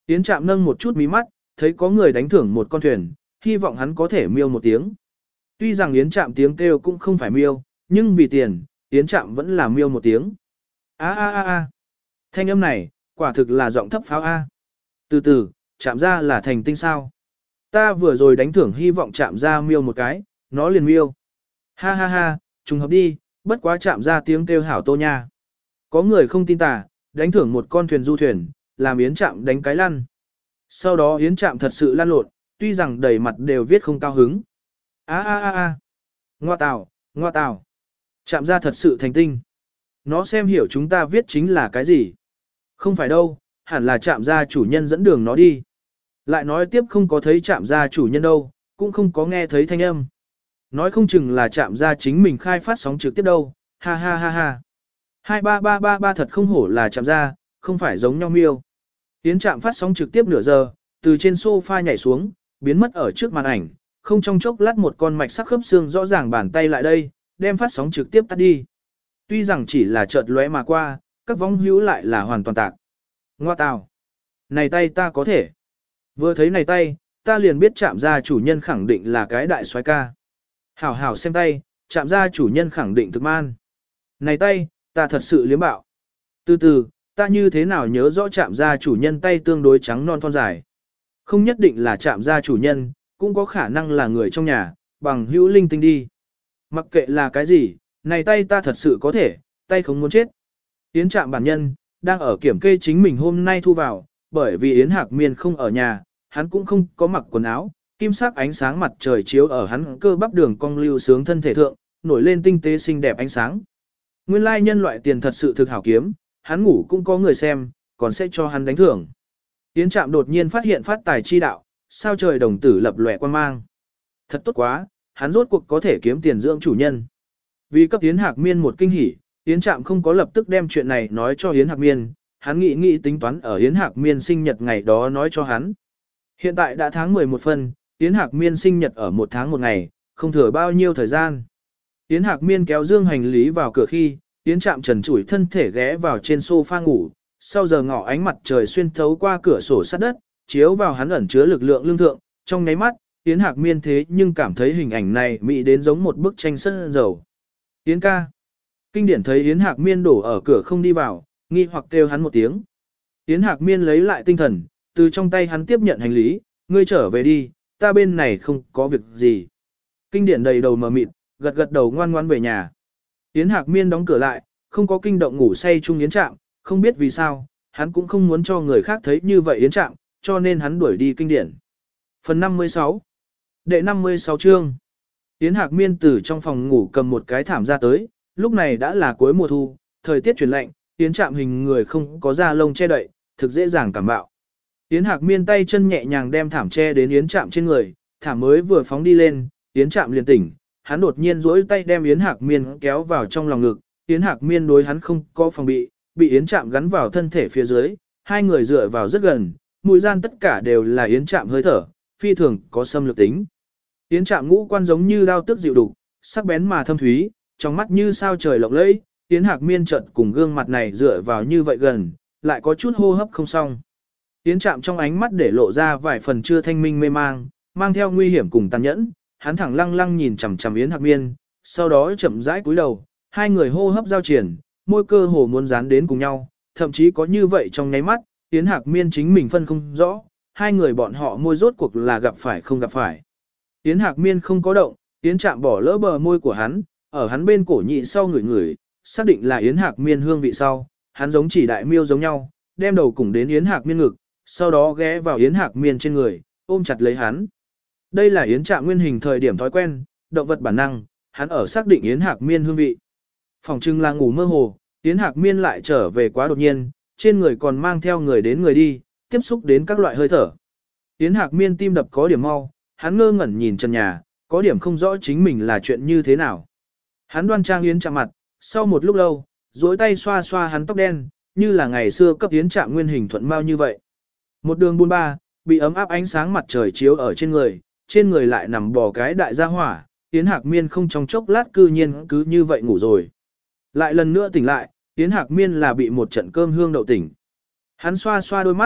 Yến Trạm nâng một chút mí mắt, thấy có người đánh thưởng một con thuyền, hy vọng hắn có thể miêu một tiếng. Tuy rằng Yến Trạm tiếng kêu cũng không phải miêu, nhưng vì tiền, Yến Trạm vẫn là miêu một tiếng. A a a a. Thanh âm này, quả thực là giọng thấp pháo A. Từ từ, Trạm ra là thành tinh sao. Ta vừa rồi đánh thưởng hy vọng Trạm ra miêu một cái, nó liền miêu. Ha ha ha, trùng hợp đi, bất quá Trạm ra tiếng kêu hảo tô nha. Có người không tin tà, đánh thưởng một con thuyền du thuyền, làm Yến Trạm đánh cái lăn. Sau đó Yến Trạm thật sự lăn lộn, tuy rằng đầy mặt đều viết không cao hứng. A a a a. Ngoa tào, ngoa tào. Trạm ra thật sự thành tinh. Nó xem hiểu chúng ta viết chính là cái gì. Không phải đâu, hẳn là Trạm ra chủ nhân dẫn đường nó đi. Lại nói tiếp không có thấy Trạm ra chủ nhân đâu, cũng không có nghe thấy thanh âm. Nói không chừng là Trạm ra chính mình khai phát sóng trực tiếp đâu, ha ha ha ha. hai ba ba ba ba thật không hổ là Trạm ra, không phải giống nhau miêu. Yến Trạm phát sóng trực tiếp nửa giờ, từ trên sofa nhảy xuống, biến mất ở trước màn ảnh, không trong chốc lát một con mạch sắc khớp xương rõ ràng bàn tay lại đây, đem phát sóng trực tiếp tắt đi. Tuy rằng chỉ là chợt lóe mà qua, các vong hữu lại là hoàn toàn tạc. Ngoa tào! Này tay ta có thể. Vừa thấy này tay, ta liền biết Trạm gia chủ nhân khẳng định là cái đại soái ca. Hảo hảo xem tay, Trạm gia chủ nhân khẳng định thực man. Này tay, ta thật sự liếm bạo. Từ từ, ta như thế nào nhớ rõ Trạm gia chủ nhân tay tương đối trắng non thon dài. Không nhất định là Trạm gia chủ nhân, cũng có khả năng là người trong nhà, bằng hữu linh tinh đi. Mặc kệ là cái gì, này tay ta thật sự có thể, tay không muốn chết. Yến Trạm bản nhân, đang ở kiểm kê chính mình hôm nay thu vào, bởi vì Yến Hạc Miên không ở nhà, hắn cũng không có mặc quần áo, kim sắc ánh sáng mặt trời chiếu ở hắn cơ bắp đường cong lưu sướng thân thể thượng, nổi lên tinh tế xinh đẹp ánh sáng. Nguyên lai nhân loại tiền thật sự thực hảo kiếm, hắn ngủ cũng có người xem, còn sẽ cho hắn đánh thưởng. Yến Trạm đột nhiên phát hiện phát tài chi đạo, sao trời đồng tử lập lòe quan mang. Thật tốt quá, hắn rốt cuộc có thể kiếm tiền dưỡng chủ nhân. Vì cấp Yến Hạc Miên một kinh hỉ, Yến Trạm không có lập tức đem chuyện này nói cho Yến Hạc Miên, hắn nghĩ nghĩ tính toán ở Yến Hạc Miên sinh nhật ngày đó nói cho hắn. Hiện tại đã tháng mười một phân, Yến Hạc Miên sinh nhật ở một tháng một ngày, không thừa bao nhiêu thời gian. Yến Hạc Miên kéo dương hành lý vào cửa khi, Yến Trạm trần trụi thân thể ghé vào trên sofa ngủ, sau giờ ngọ ánh mặt trời xuyên thấu qua cửa sổ sát đất, chiếu vào hắn ẩn chứa lực lượng lương thượng, trong nháy mắt, Yến Hạc Miên thế nhưng cảm thấy hình ảnh này mỹ đến giống một bức tranh sân dầu. Yến ca. Kinh điển thấy Yến Hạc Miên đổ ở cửa không đi vào, nghi hoặc kêu hắn một tiếng. Yến Hạc Miên lấy lại tinh thần, từ trong tay hắn tiếp nhận hành lý, ngươi trở về đi, ta bên này không có việc gì. Kinh điển đầy đầu mờ mịt, gật gật đầu ngoan ngoan về nhà. Yến Hạc Miên đóng cửa lại, không có kinh động ngủ say chung Yến Trạm, không biết vì sao, hắn cũng không muốn cho người khác thấy như vậy Yến Trạm, cho nên hắn đuổi đi kinh điển. Phần năm mươi sáu Đệ năm mươi sáu chương Yến Hạc Miên từ trong phòng ngủ cầm một cái thảm ra tới, lúc này đã là cuối mùa thu, thời tiết chuyển lạnh, Yến Trạm hình người không có da lông che đậy, thực dễ dàng cảm bạo. Yến Hạc Miên tay chân nhẹ nhàng đem thảm che đến Yến Trạm trên người, thảm mới vừa phóng đi lên, Yến Trạm liền tỉnh, hắn đột nhiên duỗi tay đem Yến Hạc Miên kéo vào trong lòng ngực, Yến Hạc Miên đối hắn không có phòng bị, bị Yến Trạm gắn vào thân thể phía dưới, hai người dựa vào rất gần, mũi gian tất cả đều là Yến Trạm hơi thở, phi thường có xâm lược tính. Yến Trạm ngũ quan giống như đao tước dịu đục, sắc bén mà thâm thúy, trong mắt như sao trời lộng lẫy, Yến Hạc Miên chợt cùng gương mặt này dựa vào như vậy gần, lại có chút hô hấp không xong. Yến Trạm trong ánh mắt để lộ ra vài phần chưa thanh minh mê mang, mang theo nguy hiểm cùng tàn nhẫn, hắn thẳng lăng lăng nhìn chằm chằm Yến Hạc Miên, sau đó chậm rãi cúi đầu, hai người hô hấp giao triển, môi cơ hồ muốn dán đến cùng nhau, thậm chí có như vậy trong nháy mắt, Yến Hạc Miên chính mình phân không rõ, hai người bọn họ môi rốt cuộc là gặp phải không gặp phải. Yến Hạc Miên không có động, Yến Trạm bỏ lỡ bờ môi của hắn, ở hắn bên cổ nhị sau ngửi ngửi, xác định là Yến Hạc Miên hương vị sau, hắn giống chỉ đại miêu giống nhau, đem đầu cùng đến Yến Hạc Miên ngực, sau đó ghé vào Yến Hạc Miên trên người, ôm chặt lấy hắn. Đây là Yến Trạm nguyên hình thời điểm thói quen, động vật bản năng, hắn ở xác định Yến Hạc Miên hương vị. Phòng trưng là ngủ mơ hồ, Yến Hạc Miên lại trở về quá đột nhiên, trên người còn mang theo người đến người đi, tiếp xúc đến các loại hơi thở. Yến Hạc Miên tim đập có điểm mau, hắn ngơ ngẩn nhìn trần nhà, có điểm không rõ chính mình là chuyện như thế nào. Hắn đoan trang Yến Trạm mặt, sau một lúc lâu, duỗi tay xoa xoa hắn tóc đen, như là ngày xưa cấp Yến Trạm nguyên hình thuận mau như vậy. Một đường buôn ba, bị ấm áp ánh sáng mặt trời chiếu ở trên người, trên người lại nằm bò cái đại gia hỏa, Yến Hạc Miên không trong chốc lát cư nhiên cứ như vậy ngủ rồi. Lại lần nữa tỉnh lại, Yến Hạc Miên là bị một trận cơm hương đậu tỉnh. Hắn xoa xoa đôi mắt,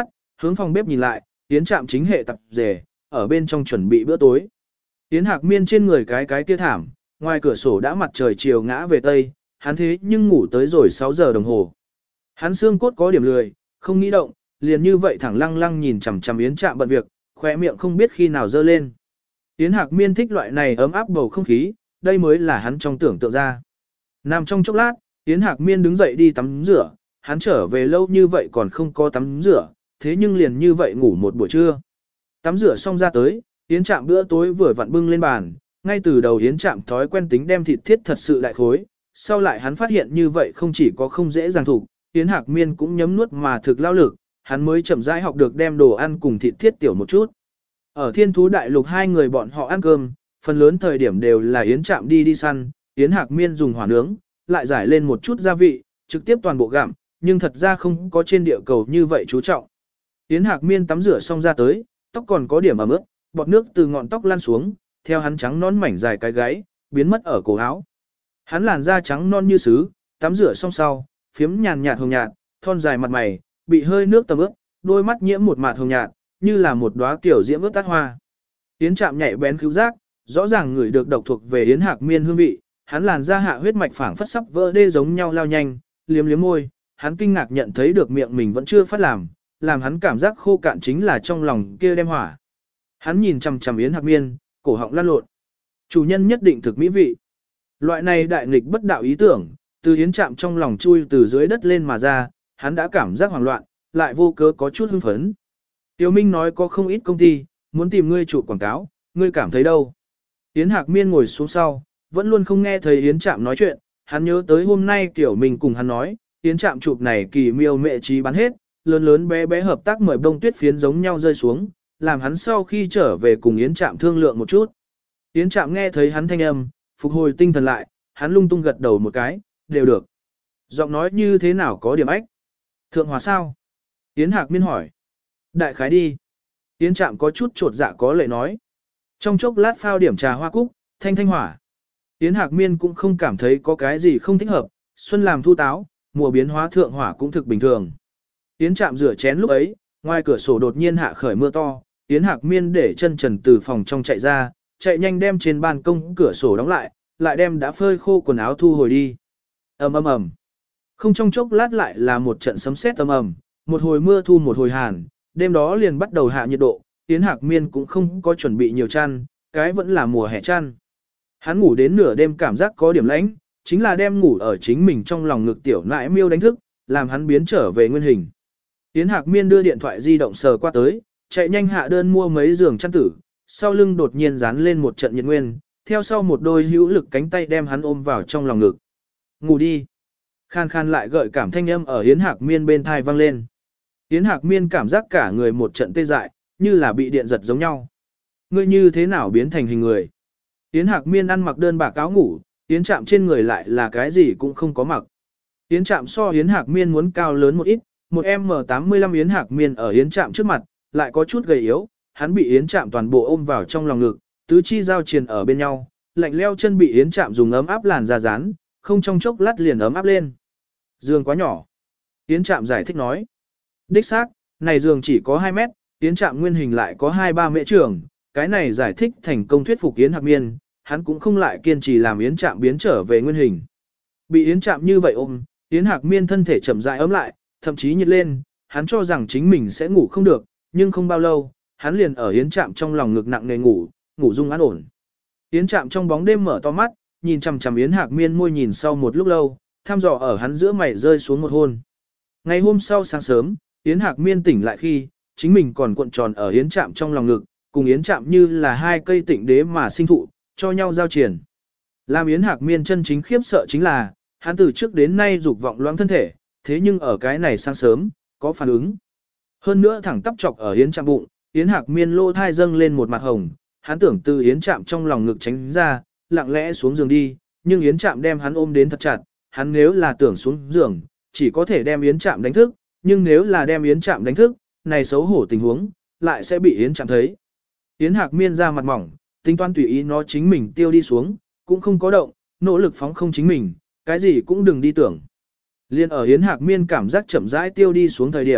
hướng phòng bếp nhìn lại, Yến Trạm chính hệ tập rể, ở bên trong chuẩn bị bữa tối. Yến Hạc Miên trên người cái cái kia thảm, ngoài cửa sổ đã mặt trời chiều ngã về tây, hắn thế nhưng ngủ tới rồi sáu giờ đồng hồ. Hắn xương cốt có điểm lười, không nghĩ động, liền như vậy thẳng lăng lăng nhìn chằm chằm Yến Trạm bận việc, khóe miệng không biết khi nào dơ lên. Yến Hạc Miên thích loại này ấm áp bầu không khí, đây mới là hắn trong tưởng tượng ra. Nằm trong chốc lát, Yến Hạc Miên đứng dậy đi tắm rửa, hắn trở về lâu như vậy còn không có tắm rửa, thế nhưng liền như vậy ngủ một buổi trưa. Tắm rửa xong ra tới, Yến Trạm bữa tối vừa vặn bưng lên bàn, ngay từ đầu Yến Trạm thói quen tính đem thịt thiết thật sự đại khối, sau lại hắn phát hiện như vậy không chỉ có không dễ dàng thủ, Yến Hạc Miên cũng nhấm nuốt mà thực lao lực, hắn mới chậm rãi học được đem đồ ăn cùng thịt thiết tiểu một chút. Ở Thiên Thú Đại Lục hai người bọn họ ăn cơm, phần lớn thời điểm đều là Yến Trạm đi đi săn, Yến Hạc Miên dùng hỏa nướng, lại giải lên một chút gia vị, trực tiếp toàn bộ gặm, nhưng thật ra không có trên địa cầu như vậy chú trọng. Yến Hạc Miên tắm rửa xong ra tới, tóc còn có điểm ẩm ướt, bọt nước từ ngọn tóc lan xuống, theo hắn trắng non mảnh dài cái gáy, biến mất ở cổ áo. Hắn làn da trắng non như sứ, tắm rửa xong sau, phiếm nhàn nhạt hồng nhạt, thon dài mặt mày, bị hơi nước tầm ướt, đôi mắt nhiễm một mạt hồng nhạt, như là một đóa kiểu diễm ướt tắt hoa. Yến Trạm nhạy bén cứu giác, rõ ràng ngửi được độc thuộc về Yến Hạc Miên hương vị, hắn làn da hạ huyết mạch phảng phất sắp vỡ đê giống nhau lao nhanh, liếm liếm môi, hắn kinh ngạc nhận thấy được miệng mình vẫn chưa phát làm, làm hắn cảm giác khô cạn chính là trong lòng kia đem hỏa. Hắn nhìn chằm chằm Yến Hạc Miên, cổ họng lăn lộn. Chủ nhân nhất định thực mỹ vị. Loại này đại nghịch bất đạo ý tưởng, từ Yến Trạm trong lòng chui từ dưới đất lên mà ra, hắn đã cảm giác hoảng loạn, lại vô cớ có chút hưng phấn. Tiêu Minh nói có không ít công ty, muốn tìm ngươi chụp quảng cáo, ngươi cảm thấy đâu? Yến Hạc Miên ngồi xuống sau, vẫn luôn không nghe thấy Yến Trạm nói chuyện, hắn nhớ tới hôm nay Tiểu Minh cùng hắn nói, Yến Trạm chụp này kỳ miêu mẹ trí bán hết, lớn lớn bé bé hợp tác mời bông tuyết phiến giống nhau rơi xuống, làm hắn sau khi trở về cùng Yến Trạm thương lượng một chút. Yến Trạm nghe thấy hắn thanh âm, phục hồi tinh thần lại, hắn lung tung gật đầu một cái, đều được. Giọng nói như thế nào có điểm ách? Thượng hòa sao? Yến Hạc Miên hỏi. Đại khái đi. Yến Trạm có chút trột dạ có lệ nói. Trong chốc lát phao điểm trà hoa cúc, thanh thanh hỏa. Yến Hạc Miên cũng không cảm thấy có cái gì không thích hợp, xuân làm thu táo, mùa biến hóa thượng hỏa cũng thực bình thường. Yến Trạm rửa chén lúc ấy, ngoài cửa sổ đột nhiên hạ khởi mưa to, Yến Hạc Miên để chân trần từ phòng trong chạy ra, chạy nhanh đem trên ban công cửa sổ đóng lại, lại đem đã phơi khô quần áo thu hồi đi. Ầm ầm ầm. Không trong chốc lát lại là một trận sấm sét ầm ầm, một hồi mưa thu một hồi hàn, đêm đó liền bắt đầu hạ nhiệt độ, Yến Hạc Miên cũng không có chuẩn bị nhiều chăn, cái vẫn là mùa hè chăn. Hắn ngủ đến nửa đêm cảm giác có điểm lãnh, chính là đem ngủ ở chính mình trong lòng ngực tiểu nãi miêu đánh thức, làm hắn biến trở về nguyên hình. Yến Hạc Miên đưa điện thoại di động sờ qua tới, chạy nhanh hạ đơn mua mấy giường chăn tử, sau lưng đột nhiên dán lên một trận nhiệt nguyên, theo sau một đôi hữu lực cánh tay đem hắn ôm vào trong lòng ngực. Ngủ đi. Khan khan lại gợi cảm thanh âm ở Yến Hạc Miên bên thai vang lên. Yến Hạc Miên cảm giác cả người một trận tê dại, như là bị điện giật giống nhau. Ngươi như thế nào biến thành hình người? Yến Hạc Miên ăn mặc đơn bạc áo ngủ, Yến Trạm trên người lại là cái gì cũng không có mặc. Yến Trạm so Yến Hạc Miên muốn cao lớn một ít, một em tám mươi lăm Yến Hạc Miên ở Yến Trạm trước mặt, lại có chút gầy yếu, hắn bị Yến Trạm toàn bộ ôm vào trong lòng ngực, tứ chi giao triền ở bên nhau, lạnh leo chân bị Yến Trạm dùng ấm áp làn ra dán, không trong chốc lát liền ấm áp lên. Giường quá nhỏ. Yến Trạm giải thích nói. Đích xác, này giường chỉ có hai mét, Yến Trạm nguyên hình lại có hai ba mễ trường, cái này giải thích thành công thuyết phục Yến Hạc Miên, hắn cũng không lại kiên trì làm Yến Trạm biến trở về nguyên hình. Bị Yến Trạm như vậy ôm, Yến Hạc Miên thân thể chậm rãi ấm lại, thậm chí nhiệt lên, hắn cho rằng chính mình sẽ ngủ không được, nhưng không bao lâu, hắn liền ở Yến Trạm trong lòng ngực nặng nề ngủ, ngủ rung an ổn. Yến Trạm trong bóng đêm mở to mắt, nhìn chằm chằm Yến Hạc Miên môi nhìn sau một lúc lâu, thăm dò ở hắn giữa mày rơi xuống một hôn. Ngày hôm sau sáng sớm, Yến Hạc Miên tỉnh lại khi, chính mình còn cuộn tròn ở Yến Trạm trong lòng ngực, cùng Yến Trạm như là hai cây tịnh đế mà sinh thụ, cho nhau giao triển. Làm Yến Hạc Miên chân chính khiếp sợ chính là, hắn từ trước đến nay dục vọng loãng thân thể, thế nhưng ở cái này sáng sớm, có phản ứng. Hơn nữa thẳng tắp chọc ở Yến Trạm bụng, Yến Hạc Miên lô thai dâng lên một mặt hồng, hắn tưởng từ Yến Trạm trong lòng ngực tránh ra, lặng lẽ xuống giường đi, nhưng Yến Trạm đem hắn ôm đến thật chặt, hắn nếu là tưởng xuống giường, chỉ có thể đem Yến Trạm đánh thức, nhưng nếu là đem Yến Trạm đánh thức, này xấu hổ tình huống, lại sẽ bị Yến Trạm thấy. Yến Hạc Miên ra mặt mỏng, tính toán tùy ý nó chính mình tiêu đi xuống, cũng không có động, nỗ lực phóng không chính mình, cái gì cũng đừng đi tưởng. Liên ở Yến Hạc Miên cảm giác chậm rãi tiêu đi xuống thời điểm,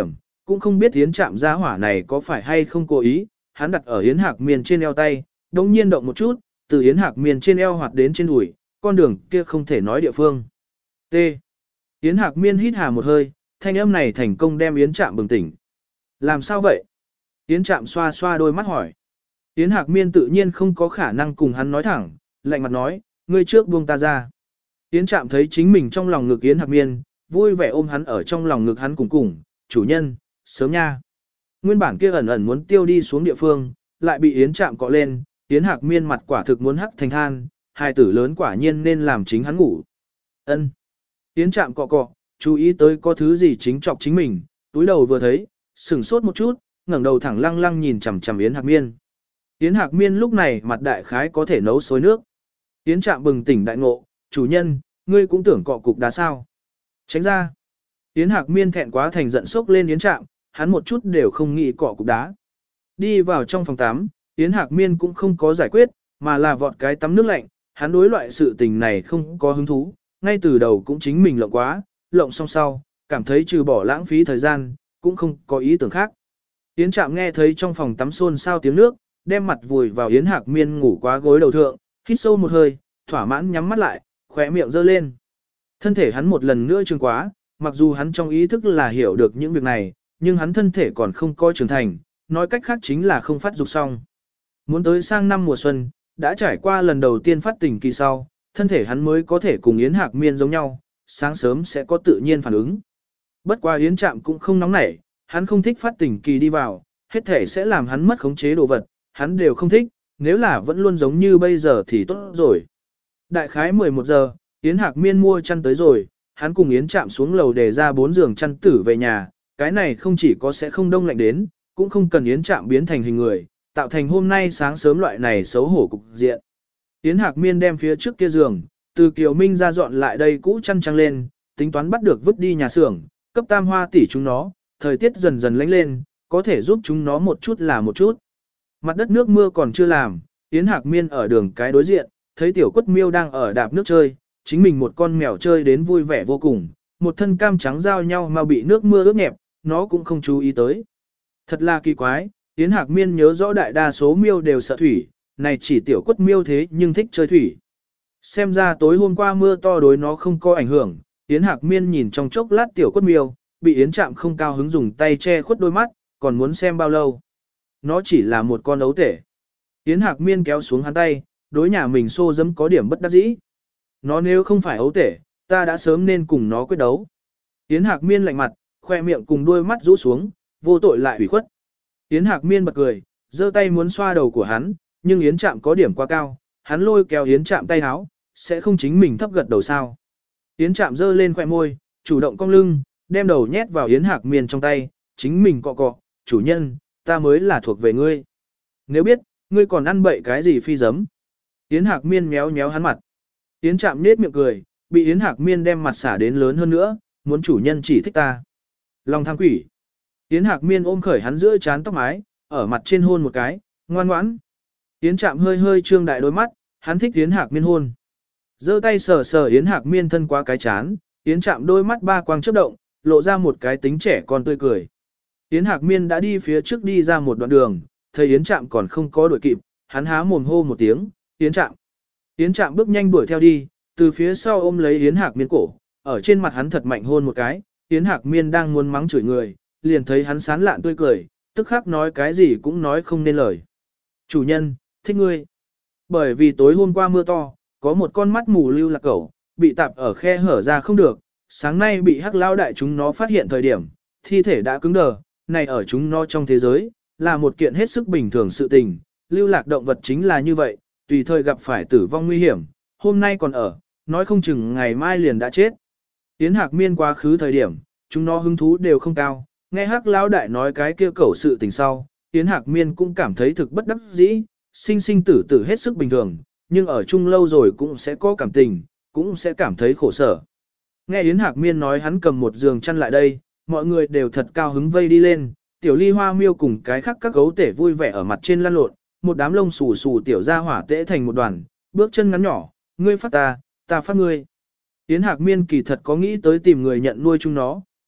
cũng không biết Yến Trạm gia hỏa này có phải hay không cố ý, hắn đặt ở Yến Hạc Miên trên eo tay, đồng nhiên động một chút, từ Yến Hạc Miên trên eo hoạt đến trên đùi, con đường kia không thể nói địa phương. T. Yến Hạc Miên hít hà một hơi, thanh âm này thành công đem Yến Trạm bừng tỉnh. Làm sao vậy? Yến Trạm xoa xoa đôi mắt hỏi. Yến Hạc Miên tự nhiên không có khả năng cùng hắn nói thẳng, lạnh mặt nói, ngươi trước buông ta ra. Yến Trạm thấy chính mình trong lòng ngực Yến Hạc Miên, vui vẻ ôm hắn ở trong lòng ngực hắn cùng cùng, chủ nhân, sớm nha. Nguyên bản kia ẩn ẩn muốn tiêu đi xuống địa phương, lại bị Yến Trạm cọ lên, Yến Hạc Miên mặt quả thực muốn hắc thành than, hai tử lớn quả nhiên nên làm chính hắn ngủ. Ân. Yến Trạm cọ cọ, chú ý tới có thứ gì chính chọc chính mình, túi đầu vừa thấy, sửng sốt một chút, ngẩng đầu thẳng lăng lăng nhìn chằm chằm Yến Hạc Miên. Yến Hạc Miên lúc này mặt đại khái có thể nấu xối nước. Yến Trạm bừng tỉnh đại ngộ, chủ nhân, ngươi cũng tưởng cọ cục đá sao. Tránh ra. Yến Hạc Miên thẹn quá thành giận sốc lên Yến Trạm, hắn một chút đều không nghĩ cọ cục đá. Đi vào trong phòng tắm, Yến Hạc Miên cũng không có giải quyết, mà là vọt cái tắm nước lạnh, hắn đối loại sự tình này không có hứng thú, ngay từ đầu cũng chính mình lộng quá, lộng xong sau, cảm thấy trừ bỏ lãng phí thời gian, cũng không có ý tưởng khác. Yến Trạm nghe thấy trong phòng tắm xôn xao tiếng nước, đem mặt vùi vào Yến Hạc Miên ngủ quá gối đầu thượng, hít sâu một hơi, thỏa mãn nhắm mắt lại, khóe miệng giơ lên. Thân thể hắn một lần nữa trường quá, mặc dù hắn trong ý thức là hiểu được những việc này, nhưng hắn thân thể còn không có trưởng thành, nói cách khác chính là không phát dục xong. Muốn tới sang năm mùa xuân, đã trải qua lần đầu tiên phát tình kỳ sau, thân thể hắn mới có thể cùng Yến Hạc Miên giống nhau, sáng sớm sẽ có tự nhiên phản ứng. Bất qua Yến Trạm cũng không nóng nảy, hắn không thích phát tình kỳ đi vào, hết thể sẽ làm hắn mất khống chế đồ vật, hắn đều không thích, nếu là vẫn luôn giống như bây giờ thì tốt rồi. Đại khái mười một giờ, Yến Hạc Miên mua chăn tới rồi, hắn cùng Yến Trạm xuống lầu để ra bốn giường chăn tử về nhà, cái này không chỉ có sẽ không đông lạnh đến, cũng không cần Yến Trạm biến thành hình người, tạo thành hôm nay sáng sớm loại này xấu hổ cục diện. Yến Hạc Miên đem phía trước kia giường, từ Kiều Minh ra dọn lại đây cũ chăn trăng lên, tính toán bắt được vứt đi nhà xưởng, cấp tam hoa tỷ chúng nó, thời tiết dần dần lạnh lên, có thể giúp chúng nó một chút là một chút. Mặt đất nước mưa còn chưa làm, Yến Hạc Miên ở đường cái đối diện, thấy tiểu quất miêu đang ở đạp nước chơi, chính mình một con mèo chơi đến vui vẻ vô cùng, một thân cam trắng giao nhau mà bị nước mưa ướt nhẹp, nó cũng không chú ý tới. Thật là kỳ quái, Yến Hạc Miên nhớ rõ đại đa số miêu đều sợ thủy, này chỉ tiểu quất miêu thế nhưng thích chơi thủy. Xem ra tối hôm qua mưa to đối nó không có ảnh hưởng, Yến Hạc Miên nhìn trong chốc lát tiểu quất miêu, bị Yến Trạm không cao hứng dùng tay che khuất đôi mắt, còn muốn xem bao lâu. Nó chỉ là một con ấu tể. Yến Hạc Miên kéo xuống hắn tay, đối nhà mình xô dẫm có điểm bất đắc dĩ. Nó nếu không phải ấu tể, ta đã sớm nên cùng nó quyết đấu. Yến Hạc Miên lạnh mặt, khoe miệng cùng đôi mắt rũ xuống, vô tội lại ủy khuất. Yến Hạc Miên bật cười, giơ tay muốn xoa đầu của hắn, nhưng Yến Trạm có điểm quá cao, hắn lôi kéo Yến Trạm tay háo, sẽ không chính mình thấp gật đầu sao. Yến Trạm giơ lên khoe môi, chủ động cong lưng, đem đầu nhét vào Yến Hạc Miên trong tay, chính mình cọ cọ, chủ nhân, ta mới là thuộc về ngươi. Nếu biết, ngươi còn ăn bậy cái gì phi giấm. Yến Hạc Miên méo méo hắn mặt. Yến Trạm nết miệng cười, bị Yến Hạc Miên đem mặt xả đến lớn hơn nữa, muốn chủ nhân chỉ thích ta. Lòng tham quỷ. Yến Hạc Miên ôm khởi hắn giữa trán tóc mái, ở mặt trên hôn một cái, ngoan ngoãn. Yến Trạm hơi hơi trương đại đôi mắt, hắn thích Yến Hạc Miên hôn. Giơ tay sờ sờ Yến Hạc Miên thân qua cái chán, Yến Trạm đôi mắt ba quang chớp động, lộ ra một cái tính trẻ con tươi cười. Yến Hạc Miên đã đi phía trước đi ra một đoạn đường, thấy Yến Trạm còn không có đuổi kịp, hắn há mồm hô một tiếng, Yến Trạm. Yến Trạm bước nhanh đuổi theo đi, từ phía sau ôm lấy Yến Hạc Miên cổ, ở trên mặt hắn thật mạnh hôn một cái, Yến Hạc Miên đang muốn mắng chửi người, liền thấy hắn sán lạn tươi cười, tức khắc nói cái gì cũng nói không nên lời. Chủ nhân, thích ngươi. Bởi vì tối hôm qua mưa to, có một con mắt mù lưu lạc cẩu, bị tạp ở khe hở ra không được, sáng nay bị hắc lao đại chúng nó phát hiện thời điểm, thi thể đã cứng đờ, này ở chúng nó trong thế giới, là một kiện hết sức bình thường sự tình, lưu lạc động vật chính là như vậy, tùy thời gặp phải tử vong nguy hiểm, hôm nay còn ở, nói không chừng ngày mai liền đã chết. Yến Hạc Miên quá khứ thời điểm, chúng nó hứng thú đều không cao, nghe hắc lão đại nói cái kia cẩu sự tình sau, Yến Hạc Miên cũng cảm thấy thực bất đắc dĩ, sinh sinh tử tử hết sức bình thường, nhưng ở chung lâu rồi cũng sẽ có cảm tình, cũng sẽ cảm thấy khổ sở. Nghe Yến Hạc Miên nói hắn cầm một giường chăn lại đây, mọi người đều thật cao hứng vây đi lên, tiểu ly hoa miêu cùng cái khác các gấu tể vui vẻ ở mặt trên lăn lộn, một đám lông xù xù tiểu ra hỏa tễ thành một đoàn, bước chân ngắn nhỏ, ngươi phát ta, ta phát ngươi. Yến Hạc Miên kỳ thật có nghĩ tới tìm người nhận nuôi chúng nó,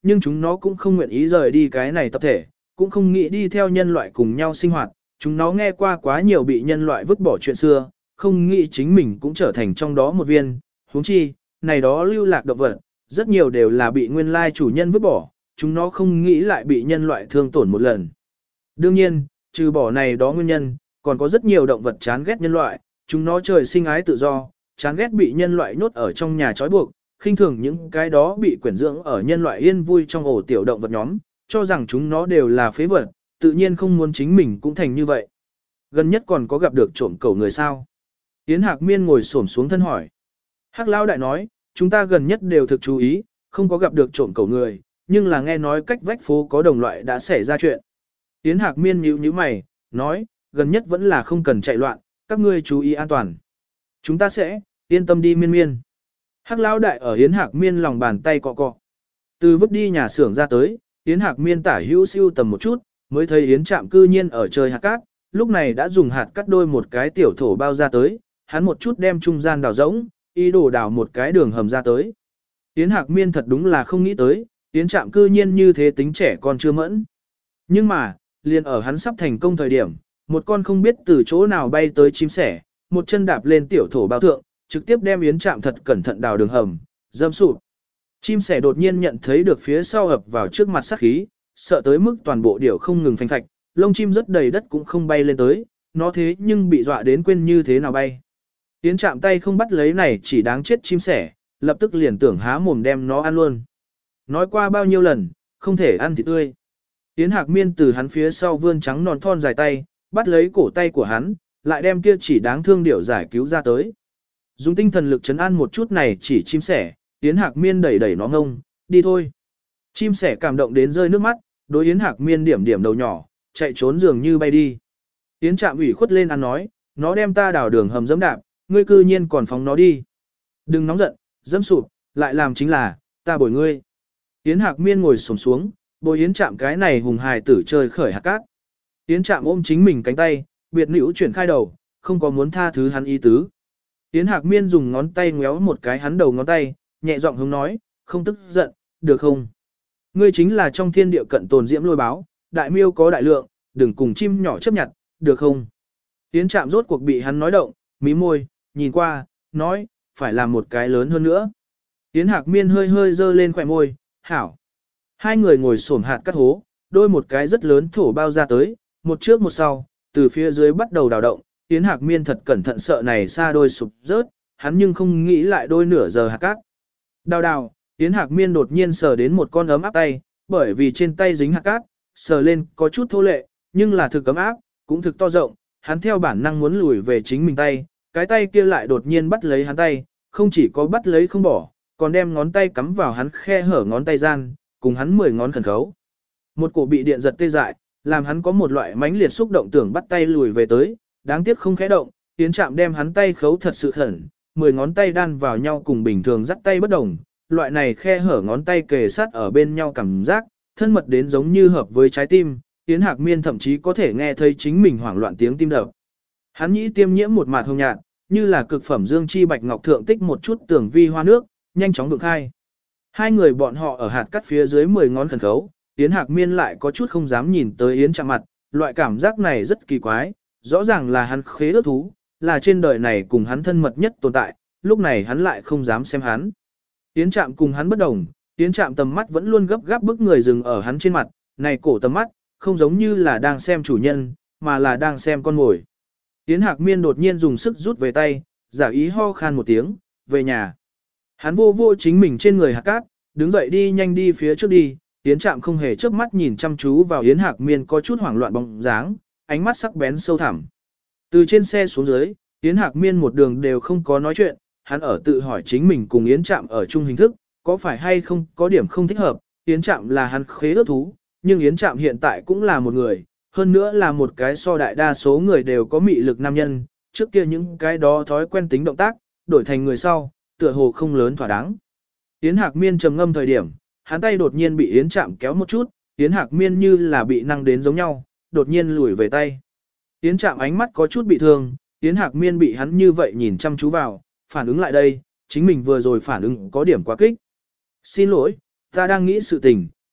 nhưng chúng nó cũng không nguyện ý rời đi cái này tập thể, cũng không nghĩ đi theo nhân loại cùng nhau sinh hoạt, chúng nó nghe qua quá nhiều bị nhân loại vứt bỏ chuyện xưa, không nghĩ chính mình cũng trở thành trong đó một viên, huống chi, này đó lưu lạc động vật, rất nhiều đều là bị nguyên lai chủ nhân vứt bỏ, chúng nó không nghĩ lại bị nhân loại thương tổn một lần. Đương nhiên, trừ bỏ này đó nguyên nhân, còn có rất nhiều động vật chán ghét nhân loại, chúng nó trời sinh ái tự do, chán ghét bị nhân loại nhốt ở trong nhà trói buộc, khinh thường những cái đó bị quyển dưỡng ở nhân loại yên vui trong ổ tiểu động vật nhóm, cho rằng chúng nó đều là phế vật, tự nhiên không muốn chính mình cũng thành như vậy. Gần nhất còn có gặp được trộm cẩu người sao? Yến Hạc Miên ngồi xổm xuống thân hỏi. Hắc Lão đại nói, chúng ta gần nhất đều thực chú ý, không có gặp được trộm cẩu người, nhưng là nghe nói cách vách phố có đồng loại đã xảy ra chuyện. Yến Hạc Miên nhíu nhíu mày, nói, gần nhất vẫn là không cần chạy loạn, các ngươi chú ý an toàn. Chúng ta sẽ, yên tâm đi Miên Miên. Hắc Lão đại ở Yến Hạc Miên lòng bàn tay cọ cọ. Từ vứt đi nhà xưởng ra tới, Yến Hạc Miên tả hữu siêu tầm một chút, mới thấy Yến Trạm cư nhiên ở chơi hạt cát, lúc này đã dùng hạt cắt đôi một cái tiểu thổ bao ra tới, hắn một chút đem trung gian đào rỗng, ý đồ đào một cái đường hầm ra tới. Yến Hạc Miên thật đúng là không nghĩ tới, Yến Trạm cư nhiên như thế tính trẻ con chưa mẫn. Nhưng mà, liền ở hắn sắp thành công thời điểm, một con không biết từ chỗ nào bay tới chim sẻ, một chân đạp lên tiểu thổ bao thượng, trực tiếp đem Yến Trạm thật cẩn thận đào đường hầm, dâm sụp. Chim sẻ đột nhiên nhận thấy được phía sau ập vào trước mặt sát khí, sợ tới mức toàn bộ điểu không ngừng phanh phạch, lông chim rất đầy đất cũng không bay lên tới, nó thế nhưng bị dọa đến quên như thế nào bay. Yến Trạm tay không bắt lấy này chỉ đáng chết chim sẻ, lập tức liền tưởng há mồm đem nó ăn luôn. Nói qua bao nhiêu lần, không thể ăn thịt tươi. Yến Hạc Miên từ hắn phía sau vươn trắng non thon dài tay, bắt lấy cổ tay của hắn, lại đem kia chỉ đáng thương điểu giải cứu ra tới. Dùng tinh thần lực chấn an một chút này chỉ chim sẻ, Yến Hạc Miên đẩy đẩy nó ngông, đi thôi. Chim sẻ cảm động đến rơi nước mắt, đối Yến Hạc Miên điểm điểm đầu nhỏ, chạy trốn dường như bay đi. Yến Trạm ủy khuất lên ăn nói, nó đem ta đào đường hầm dẫm đạp, ngươi cư nhiên còn phóng nó đi. Đừng nóng giận, dẫm sụp, lại làm chính là, ta bồi ngươi. Yến Hạc Miên ngồi xổm xuống, bồi Yến Trạm cái này hùng hài tử chơi khởi hạt cát. Yến Trạm ôm chính mình cánh tay, biệt nữ chuyển khai đầu, không có muốn tha thứ hắn ý tứ. Yến Hạc Miên dùng ngón tay ngéo một cái hắn đầu ngón tay, nhẹ giọng hướng nói, không tức giận, được không? Ngươi chính là trong thiên địa cận tồn diễm lôi báo, đại miêu có đại lượng, đừng cùng chim nhỏ chấp nhận, được không? Yến Trạm rốt cuộc bị hắn nói động, mí môi, nhìn qua, nói, phải làm một cái lớn hơn nữa. Yến Hạc Miên hơi hơi dơ lên khỏe môi, hảo. Hai người ngồi xổm hạt cắt hố, đôi một cái rất lớn thổ bao ra tới, một trước một sau, từ phía dưới bắt đầu đào động. Yến Hạc Miên thật cẩn thận sợ này xa đôi sụp rớt, hắn nhưng không nghĩ lại đôi nửa giờ hạt cát. Đào đào, Yến Hạc Miên đột nhiên sờ đến một con ấm áp tay, bởi vì trên tay dính hạt cát, sờ lên có chút thô lệ, nhưng là thực ấm áp, cũng thực to rộng, hắn theo bản năng muốn lùi về chính mình tay, cái tay kia lại đột nhiên bắt lấy hắn tay, không chỉ có bắt lấy không bỏ, còn đem ngón tay cắm vào hắn khe hở ngón tay gian, cùng hắn mười ngón khẩn khấu. Một cổ bị điện giật tê dại, làm hắn có một loại mãnh liệt xúc động tưởng bắt tay lùi về tới, đáng tiếc không khẽ động, Yến Trạm đem hắn tay khấu thật sự khẩn, mười ngón tay đan vào nhau cùng bình thường dắt tay bất đồng, loại này khe hở ngón tay kề sát ở bên nhau cảm giác, thân mật đến giống như hợp với trái tim, Yến Hạc Miên thậm chí có thể nghe thấy chính mình hoảng loạn tiếng tim đập. Hắn nhĩ tiêm nhiễm một mạt hồng nhạt, như là cực phẩm dương chi bạch ngọc thượng tích một chút tường vi hoa nước, nhanh chóng vượng khai. Hai người bọn họ ở hạt cắt phía dưới mười ngón khẩn khấu, Yến Hạc Miên lại có chút không dám nhìn tới Yến Trạm mặt, loại cảm giác này rất kỳ quái, rõ ràng là hắn khế ước thú, là trên đời này cùng hắn thân mật nhất tồn tại, lúc này hắn lại không dám xem hắn. Yến Trạm cùng hắn bất đồng, Yến Trạm tầm mắt vẫn luôn gấp gáp bức người dừng ở hắn trên mặt, này cổ tầm mắt, không giống như là đang xem chủ nhân, mà là đang xem con mồi. Yến Hạc Miên đột nhiên dùng sức rút về tay, giả ý ho khan một tiếng, về nhà. Hắn vô vô chính mình trên người hạt cát, đứng dậy đi nhanh đi phía trước đi, Yến Trạm không hề chớp mắt nhìn chăm chú vào Yến Hạc Miên có chút hoảng loạn bóng dáng, ánh mắt sắc bén sâu thẳm. Từ trên xe xuống dưới, Yến Hạc Miên một đường đều không có nói chuyện, hắn ở tự hỏi chính mình cùng Yến Trạm ở chung hình thức, có phải hay không có điểm không thích hợp, Yến Trạm là hắn khế ước thú, nhưng Yến Trạm hiện tại cũng là một người, hơn nữa là một cái so đại đa số người đều có mị lực nam nhân, trước kia những cái đó thói quen tính động tác, đổi thành người sau, tựa hồ không lớn thỏa đáng. Yến Hạc Miên trầm ngâm thời điểm, hắn tay đột nhiên bị Yến Trạm kéo một chút, Yến Hạc Miên như là bị năng đến giống nhau, đột nhiên lùi về tay. Yến Trạm ánh mắt có chút bị thương, Yến Hạc Miên bị hắn như vậy nhìn chăm chú vào, phản ứng lại đây, chính mình vừa rồi phản ứng có điểm quá kích. Xin lỗi, ta đang nghĩ sự tình,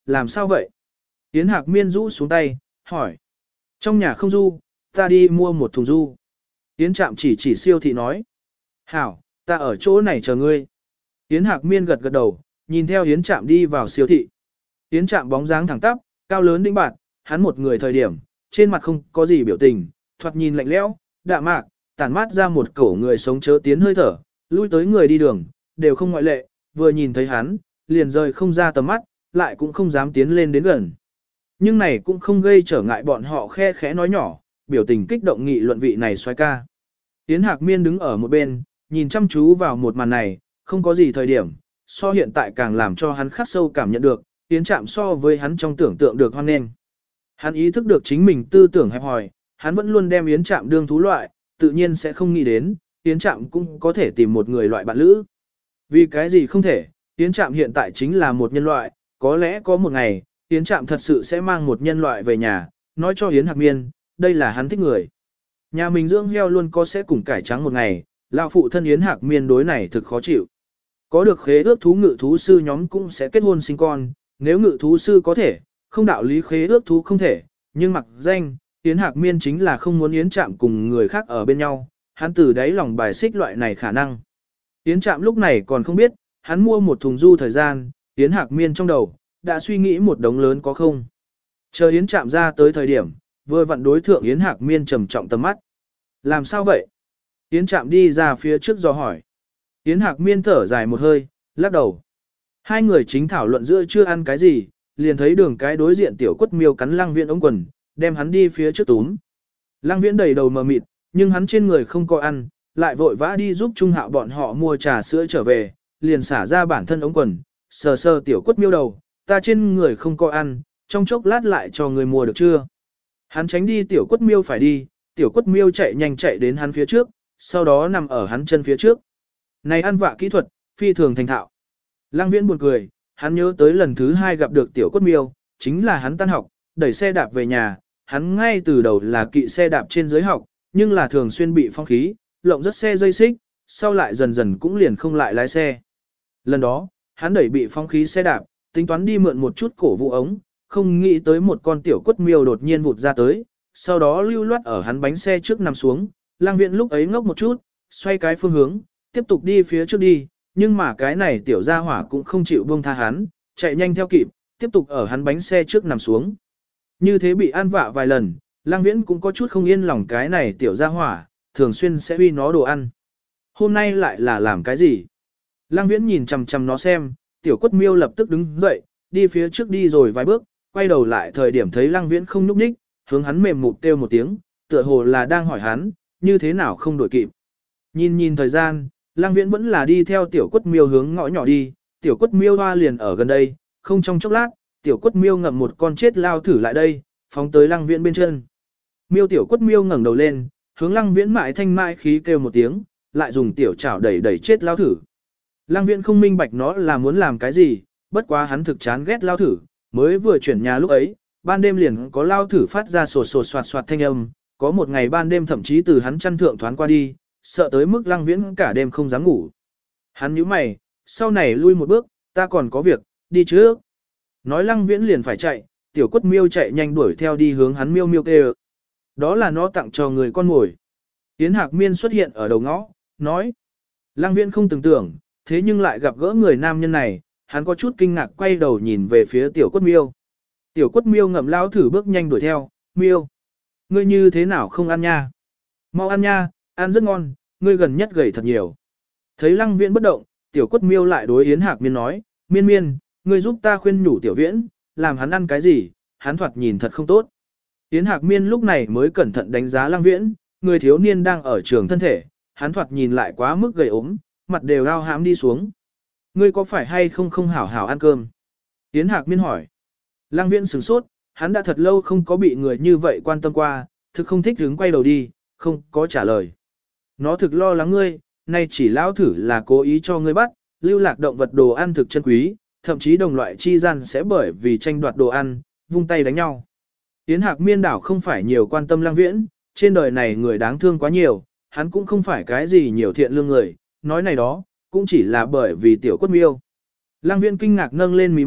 làm sao vậy? Yến Hạc Miên rũ xuống tay, hỏi. Trong nhà không du, ta đi mua một thùng du. Yến Trạm chỉ chỉ siêu thị nói. Hảo, ta ở chỗ này chờ ngươi. Yến Hạc Miên gật gật đầu, nhìn theo Yến Trạm đi vào siêu thị. Yến Trạm bóng dáng thẳng tắp, cao lớn đĩnh bạt, hắn một người thời điểm, trên mặt không có gì biểu tình, thoạt nhìn lạnh lẽo, đạm mạc, tản mát ra một cổ người sống chớ tiến hơi thở, lui tới người đi đường, đều không ngoại lệ, vừa nhìn thấy hắn, liền rời không ra tầm mắt, lại cũng không dám tiến lên đến gần. Nhưng này cũng không gây trở ngại bọn họ khe khẽ nói nhỏ, biểu tình kích động nghị luận vị này xoay ca. Yến Hạc Miên đứng ở một bên, nhìn chăm chú vào một màn này, không có gì thời điểm, so hiện tại càng làm cho hắn khắc sâu cảm nhận được, Yến Trạm so với hắn trong tưởng tượng được hoan nghênh. Hắn ý thức được chính mình tư tưởng hẹp hòi, hắn vẫn luôn đem Yến Trạm đương thú loại, tự nhiên sẽ không nghĩ đến, Yến Trạm cũng có thể tìm một người loại bạn lữ. Vì cái gì không thể, Yến Trạm hiện tại chính là một nhân loại, có lẽ có một ngày, Yến Trạm thật sự sẽ mang một nhân loại về nhà, nói cho Yến Hạc Miên, đây là hắn thích người. Nhà mình dưỡng heo luôn có sẽ cùng cải trắng một ngày, lão phụ thân Yến Hạc Miên đối này thực khó chịu. Có được khế ước thú ngự thú sư nhóm cũng sẽ kết hôn sinh con, nếu ngự thú sư có thể, không đạo lý khế ước thú không thể, nhưng mặc danh, Yến Hạc Miên chính là không muốn Yến Trạm cùng người khác ở bên nhau, hắn từ đáy lòng bài xích loại này khả năng. Yến Trạm lúc này còn không biết, hắn mua một thùng du thời gian, Yến Hạc Miên trong đầu, đã suy nghĩ một đống lớn có không. Chờ Yến Trạm ra tới thời điểm, vừa vặn đối thượng Yến Hạc Miên trầm trọng tầm mắt. Làm sao vậy? Yến Trạm đi ra phía trước do hỏi. Yến Hạc Miên thở dài một hơi, lắc đầu. Hai người chính thảo luận giữa chưa ăn cái gì, liền thấy đường cái đối diện tiểu quất miêu cắn Lăng Viễn ống quần, đem hắn đi phía trước túm. Lăng Viễn đầy đầu mờ mịt, nhưng hắn trên người không có ăn, lại vội vã đi giúp Trung Hạo bọn họ mua trà sữa trở về, liền xả ra bản thân ống quần, sờ sờ tiểu quất miêu đầu, ta trên người không có ăn, trong chốc lát lại cho người mua được chưa? Hắn tránh đi tiểu quất miêu phải đi, tiểu quất miêu chạy nhanh chạy đến hắn phía trước, sau đó nằm ở hắn chân phía trước. Này ăn vạ kỹ thuật, phi thường thành thạo. Lăng Viễn buồn cười, hắn nhớ tới lần thứ hai gặp được tiểu quất miêu, chính là hắn tan học, đẩy xe đạp về nhà, hắn ngay từ đầu là kỵ xe đạp trên dưới học, nhưng là thường xuyên bị phong khí, lộng rất xe dây xích, sau lại dần dần cũng liền không lại lái xe. Lần đó, hắn đẩy bị phong khí xe đạp, tính toán đi mượn một chút cổ vũ ống, không nghĩ tới một con tiểu quất miêu đột nhiên vụt ra tới, sau đó lưu loát ở hắn bánh xe trước nằm xuống, Lăng Viễn lúc ấy ngốc một chút, xoay cái phương hướng, tiếp tục đi phía trước đi, nhưng mà cái này tiểu gia hỏa cũng không chịu buông tha hắn, chạy nhanh theo kịp, tiếp tục ở hắn bánh xe trước nằm xuống. Như thế bị ăn vạ vài lần, Lăng Viễn cũng có chút không yên lòng cái này tiểu gia hỏa, thường xuyên sẽ uy nó đồ ăn. Hôm nay lại là làm cái gì? Lăng Viễn nhìn chằm chằm nó xem, tiểu quất miêu lập tức đứng dậy, đi phía trước đi rồi vài bước, quay đầu lại thời điểm thấy Lăng Viễn không nhúc nhích, hướng hắn mềm mụt kêu một tiếng, tựa hồ là đang hỏi hắn, như thế nào không đổi kịp. Nhìn nhìn thời gian, Lăng Viễn vẫn là đi theo tiểu quất miêu hướng ngõ nhỏ đi, tiểu quất miêu hoa liền ở gần đây, không trong chốc lát, tiểu quất miêu ngậm một con chết lao thử lại đây, phóng tới Lăng Viễn bên chân. Miêu tiểu quất miêu ngẩng đầu lên, hướng Lăng Viễn mại thanh mại khí kêu một tiếng, lại dùng tiểu chảo đẩy đẩy chết lao thử. Lăng Viễn không minh bạch nó là muốn làm cái gì, bất quá hắn thực chán ghét lao thử, mới vừa chuyển nhà lúc ấy, ban đêm liền có lao thử phát ra sột sột soạt soạt thanh âm, có một ngày ban đêm thậm chí từ hắn chăn thượng thoán qua đi, sợ tới mức Lăng Viễn cả đêm không dám ngủ. Hắn nhíu mày, sau này lui một bước, ta còn có việc, đi trước. Nói Lăng Viễn liền phải chạy, tiểu quất miêu chạy nhanh đuổi theo đi hướng hắn miêu miêu kêu. Đó là nó tặng cho người con mồi. Yến Hạc Miên xuất hiện ở đầu ngõ, nói. Lăng Viễn không tưởng tưởng, thế nhưng lại gặp gỡ người nam nhân này, hắn có chút kinh ngạc quay đầu nhìn về phía tiểu quất miêu. Tiểu quất miêu ngậm lao thử bước nhanh đuổi theo, miêu. Ngươi như thế nào không ăn nha? Mau ăn nha, ăn rất ngon, ngươi gần nhất gầy thật nhiều. Thấy Lăng Viễn bất động, tiểu quất miêu lại đối Yến Hạc Miên nói, miên miên, ngươi giúp ta khuyên nhủ tiểu viễn, làm hắn ăn cái gì, hắn thoạt nhìn thật không tốt. Yến Hạc Miên lúc này mới cẩn thận đánh giá Lăng Viễn, người thiếu niên đang ở trường thân thể, hắn thoạt nhìn lại quá mức gầy ốm, mặt đều ao hãm đi xuống. Ngươi có phải hay không không hảo hảo ăn cơm? Yến Hạc Miên hỏi. Lăng Viễn sửng sốt, hắn đã thật lâu không có bị người như vậy quan tâm qua, thực không thích đứng quay đầu đi, không có trả lời. Nó thực lo lắng ngươi, nay chỉ lão thử là cố ý cho ngươi bắt, lưu lạc động vật đồ ăn thực chân quý, thậm chí đồng loại chi gian sẽ bởi vì tranh đoạt đồ ăn, vung tay đánh nhau. Yến Hạc Miên đảo không phải nhiều quan tâm Lăng Viễn, trên đời này người đáng thương quá nhiều, hắn cũng không phải cái gì nhiều thiện lương người, nói này đó, cũng chỉ là bởi vì tiểu quất miêu. Lăng Viễn kinh ngạc nâng lên mí mắt,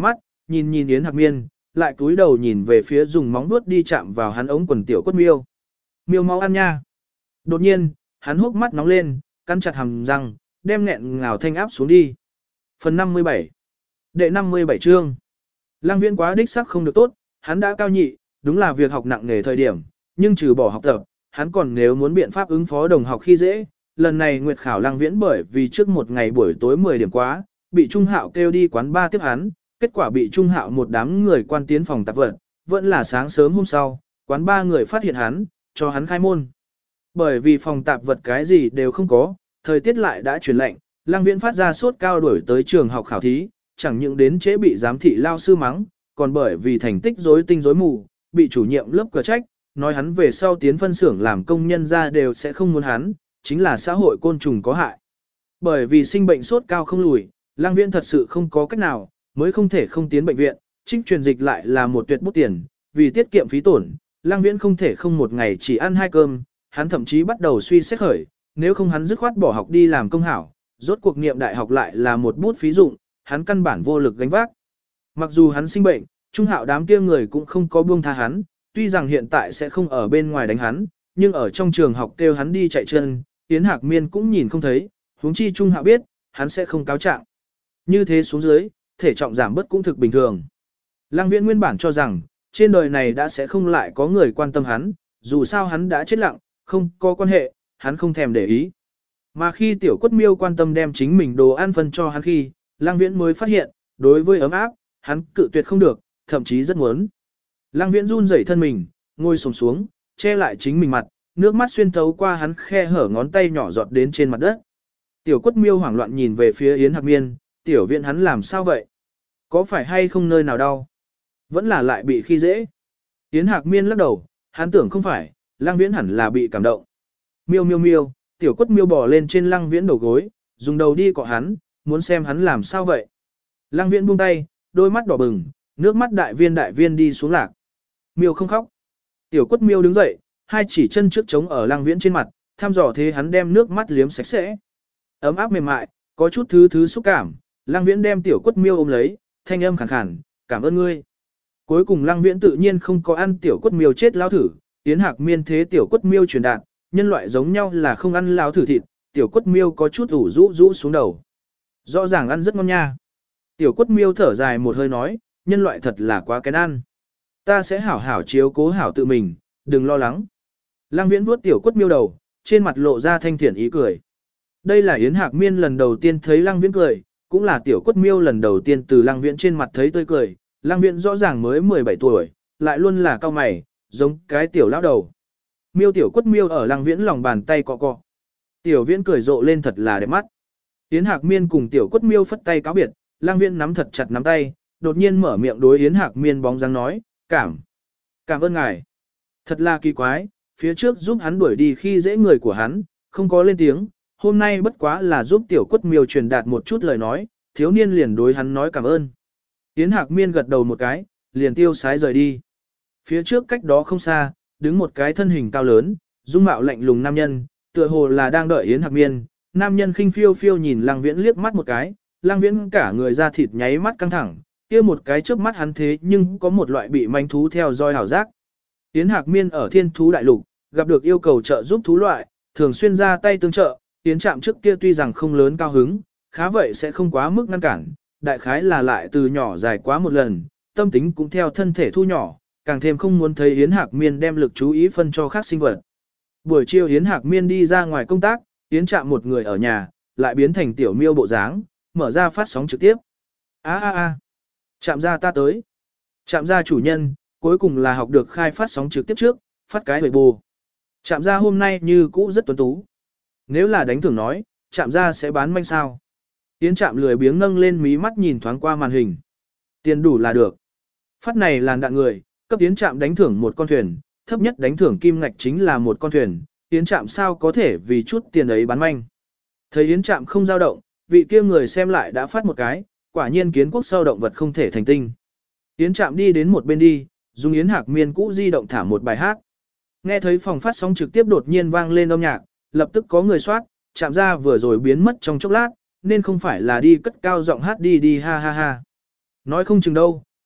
nhìn nhìn Yến Hạc Miên, lại cúi đầu nhìn về phía dùng móng vuốt đi chạm vào hắn ống quần tiểu quất miêu. Miêu mau ăn nha. Đột nhiên, hắn hốc mắt nóng lên, cắn chặt hàm răng, đem nghẹn ngào thanh áp xuống đi. Phần năm mươi bảy. Đệ năm mươi bảy chương. Lăng Viễn quá đích sắc không được tốt, hắn đã cao nhị, đúng là việc học nặng nề thời điểm, nhưng trừ bỏ học tập, hắn còn nếu muốn biện pháp ứng phó đồng học khi dễ. Lần này nguyệt khảo Lăng Viễn bởi vì trước một ngày buổi tối mười điểm quá, bị Trung Hạo kêu đi quán ba tiếp hắn, kết quả bị Trung Hạo một đám người quan tiến phòng tạp vật, vẫn là sáng sớm hôm sau, quán ba người phát hiện hắn, cho hắn khai môn. Bởi vì phòng tạp vật cái gì đều không có, thời tiết lại đã chuyển lạnh, Lăng Viễn phát ra sốt cao đuổi tới trường học khảo thí, chẳng những đến trễ bị giám thị lao sư mắng, còn bởi vì thành tích rối tinh rối mù, bị chủ nhiệm lớp cửa trách, nói hắn về sau tiến phân xưởng làm công nhân ra đều sẽ không muốn hắn, chính là xã hội côn trùng có hại. Bởi vì sinh bệnh sốt cao không lùi, Lăng Viễn thật sự không có cách nào, mới không thể không tiến bệnh viện, trích truyền dịch lại là một tuyệt bút tiền, vì tiết kiệm phí tổn, Lăng Viễn không thể không một ngày chỉ ăn hai cơm, hắn thậm chí bắt đầu suy xét khởi, nếu không hắn dứt khoát bỏ học đi làm công hảo, rốt cuộc niệm đại học lại là một bút phí dụng, hắn căn bản vô lực gánh vác. Mặc dù hắn sinh bệnh, Trung Hạo đám kia người cũng không có buông tha hắn, tuy rằng hiện tại sẽ không ở bên ngoài đánh hắn, nhưng ở trong trường học kêu hắn đi chạy chân, Yến Hạc Miên cũng nhìn không thấy, huống chi Trung Hạo biết, hắn sẽ không cáo trạng. Như thế xuống dưới, thể trọng giảm bớt cũng thực bình thường. Lăng Viễn nguyên bản cho rằng, trên đời này đã sẽ không lại có người quan tâm hắn, dù sao hắn đã chết lặng, không có quan hệ, hắn không thèm để ý. Mà khi tiểu quất miêu quan tâm đem chính mình đồ ăn phân cho hắn khi, Lăng Viễn mới phát hiện, đối với ấm áp, hắn cự tuyệt không được, thậm chí rất muốn. Lăng Viễn run rẩy thân mình, ngồi xổm xuống, che lại chính mình mặt, nước mắt xuyên thấu qua hắn khe hở ngón tay nhỏ giọt đến trên mặt đất. Tiểu quất miêu hoảng loạn nhìn về phía Yến Hạc Miên, tiểu viện hắn làm sao vậy? Có phải hay không nơi nào đau? Vẫn là lại bị khi dễ. Yến Hạc Miên lắc đầu, hắn tưởng không phải, Lăng Viễn hẳn là bị cảm động. Miêu miêu miêu, tiểu quất miêu bò lên trên Lăng Viễn đầu gối, dùng đầu đi cọ hắn, muốn xem hắn làm sao vậy. Lăng Viễn buông tay, đôi mắt đỏ bừng, nước mắt đại viên đại viên đi xuống lạc. Miêu không khóc. Tiểu quất miêu đứng dậy, hai chỉ chân trước trống ở Lăng Viễn trên mặt, thăm dò thế hắn đem nước mắt liếm sạch sẽ. Ấm áp mềm mại, có chút thứ thứ xúc cảm, Lăng Viễn đem tiểu quất miêu ôm lấy, thanh âm khàn khàn, cảm ơn ngươi. Cuối cùng Lăng Viễn tự nhiên không có ăn tiểu quất miêu chết lao thử, Yến Hạc Miên thế tiểu quất miêu truyền đạt, nhân loại giống nhau là không ăn lao thử thịt, tiểu quất miêu có chút ủ rũ rũ xuống đầu. Rõ ràng ăn rất ngon nha. Tiểu quất miêu thở dài một hơi nói, nhân loại thật là quá kén ăn. Ta sẽ hảo hảo chiếu cố hảo tự mình, đừng lo lắng. Lăng Viễn vuốt tiểu quất miêu đầu, trên mặt lộ ra thanh thiện ý cười. Đây là Yến Hạc Miên lần đầu tiên thấy Lăng Viễn cười, cũng là tiểu quất miêu lần đầu tiên từ Lăng Viễn trên mặt thấy tươi cười. Lăng Viễn rõ ràng mới mười bảy tuổi, lại luôn là cao mày, giống cái tiểu lão đầu. Miêu tiểu quất miêu ở Lăng Viễn lòng bàn tay cọ cọ. Tiểu Viễn cười rộ lên thật là đẹp mắt. Yến Hạc Miên cùng tiểu quất miêu phất tay cáo biệt, Lăng Viễn nắm thật chặt nắm tay, đột nhiên mở miệng đối Yến Hạc Miên bóng dáng nói, cảm, cảm ơn ngài. Thật là kỳ quái, phía trước giúp hắn đuổi đi khi dễ người của hắn, không có lên tiếng, hôm nay bất quá là giúp tiểu quất miêu truyền đạt một chút lời nói, thiếu niên liền đối hắn nói cảm ơn. Yến Hạc Miên gật đầu một cái, liền tiêu sái rời đi. Phía trước cách đó không xa, đứng một cái thân hình cao lớn, dung mạo lạnh lùng nam nhân, tựa hồ là đang đợi Yến Hạc Miên. Nam nhân khinh phiêu phiêu nhìn Lăng Viễn liếc mắt một cái, Lăng Viễn cả người da thịt nháy mắt căng thẳng, kia một cái chớp mắt hắn thế nhưng có một loại bị manh thú theo dõi hảo giác. Yến Hạc Miên ở Thiên Thú Đại Lục, gặp được yêu cầu trợ giúp thú loại, thường xuyên ra tay tương trợ, Yến Trạm trước kia tuy rằng không lớn cao hứng, khá vậy sẽ không quá mức ngăn cản, đại khái là lại từ nhỏ dài quá một lần, tâm tính cũng theo thân thể thu nhỏ, càng thêm không muốn thấy Yến Hạc Miên đem lực chú ý phân cho khác sinh vật. Buổi chiều Yến Hạc Miên đi ra ngoài công tác, Yến Trạm một người ở nhà, lại biến thành tiểu miêu bộ dáng, mở ra phát sóng trực tiếp. A a a, Trạm gia ta tới. Trạm gia chủ nhân, cuối cùng là học được khai phát sóng trực tiếp trước, phát cái hồi bù. Trạm gia hôm nay như cũ rất tuấn tú. Nếu là đánh thưởng nói, Trạm gia sẽ bán manh sao. Yến Trạm lười biếng nâng lên mí mắt nhìn thoáng qua màn hình. Tiền đủ là được. Phát này làn đạn người, cấp Yến Trạm đánh thưởng một con thuyền, thấp nhất đánh thưởng kim ngạch chính là một con thuyền, Yến Trạm sao có thể vì chút tiền ấy bán manh. Thấy Yến Trạm không dao động, vị kia người xem lại đã phát một cái, quả nhiên kiến quốc sau động vật không thể thành tinh. Yến Trạm đi đến một bên đi, dùng Yến Hạc Miên cũ di động thả một bài hát. Nghe thấy phòng phát sóng trực tiếp đột nhiên vang lên âm nhạc, lập tức có người soát, Trạm gia vừa rồi biến mất trong chốc lát, nên không phải là đi cất cao giọng hát đi đi ha ha ha. Nói không chừng đâu,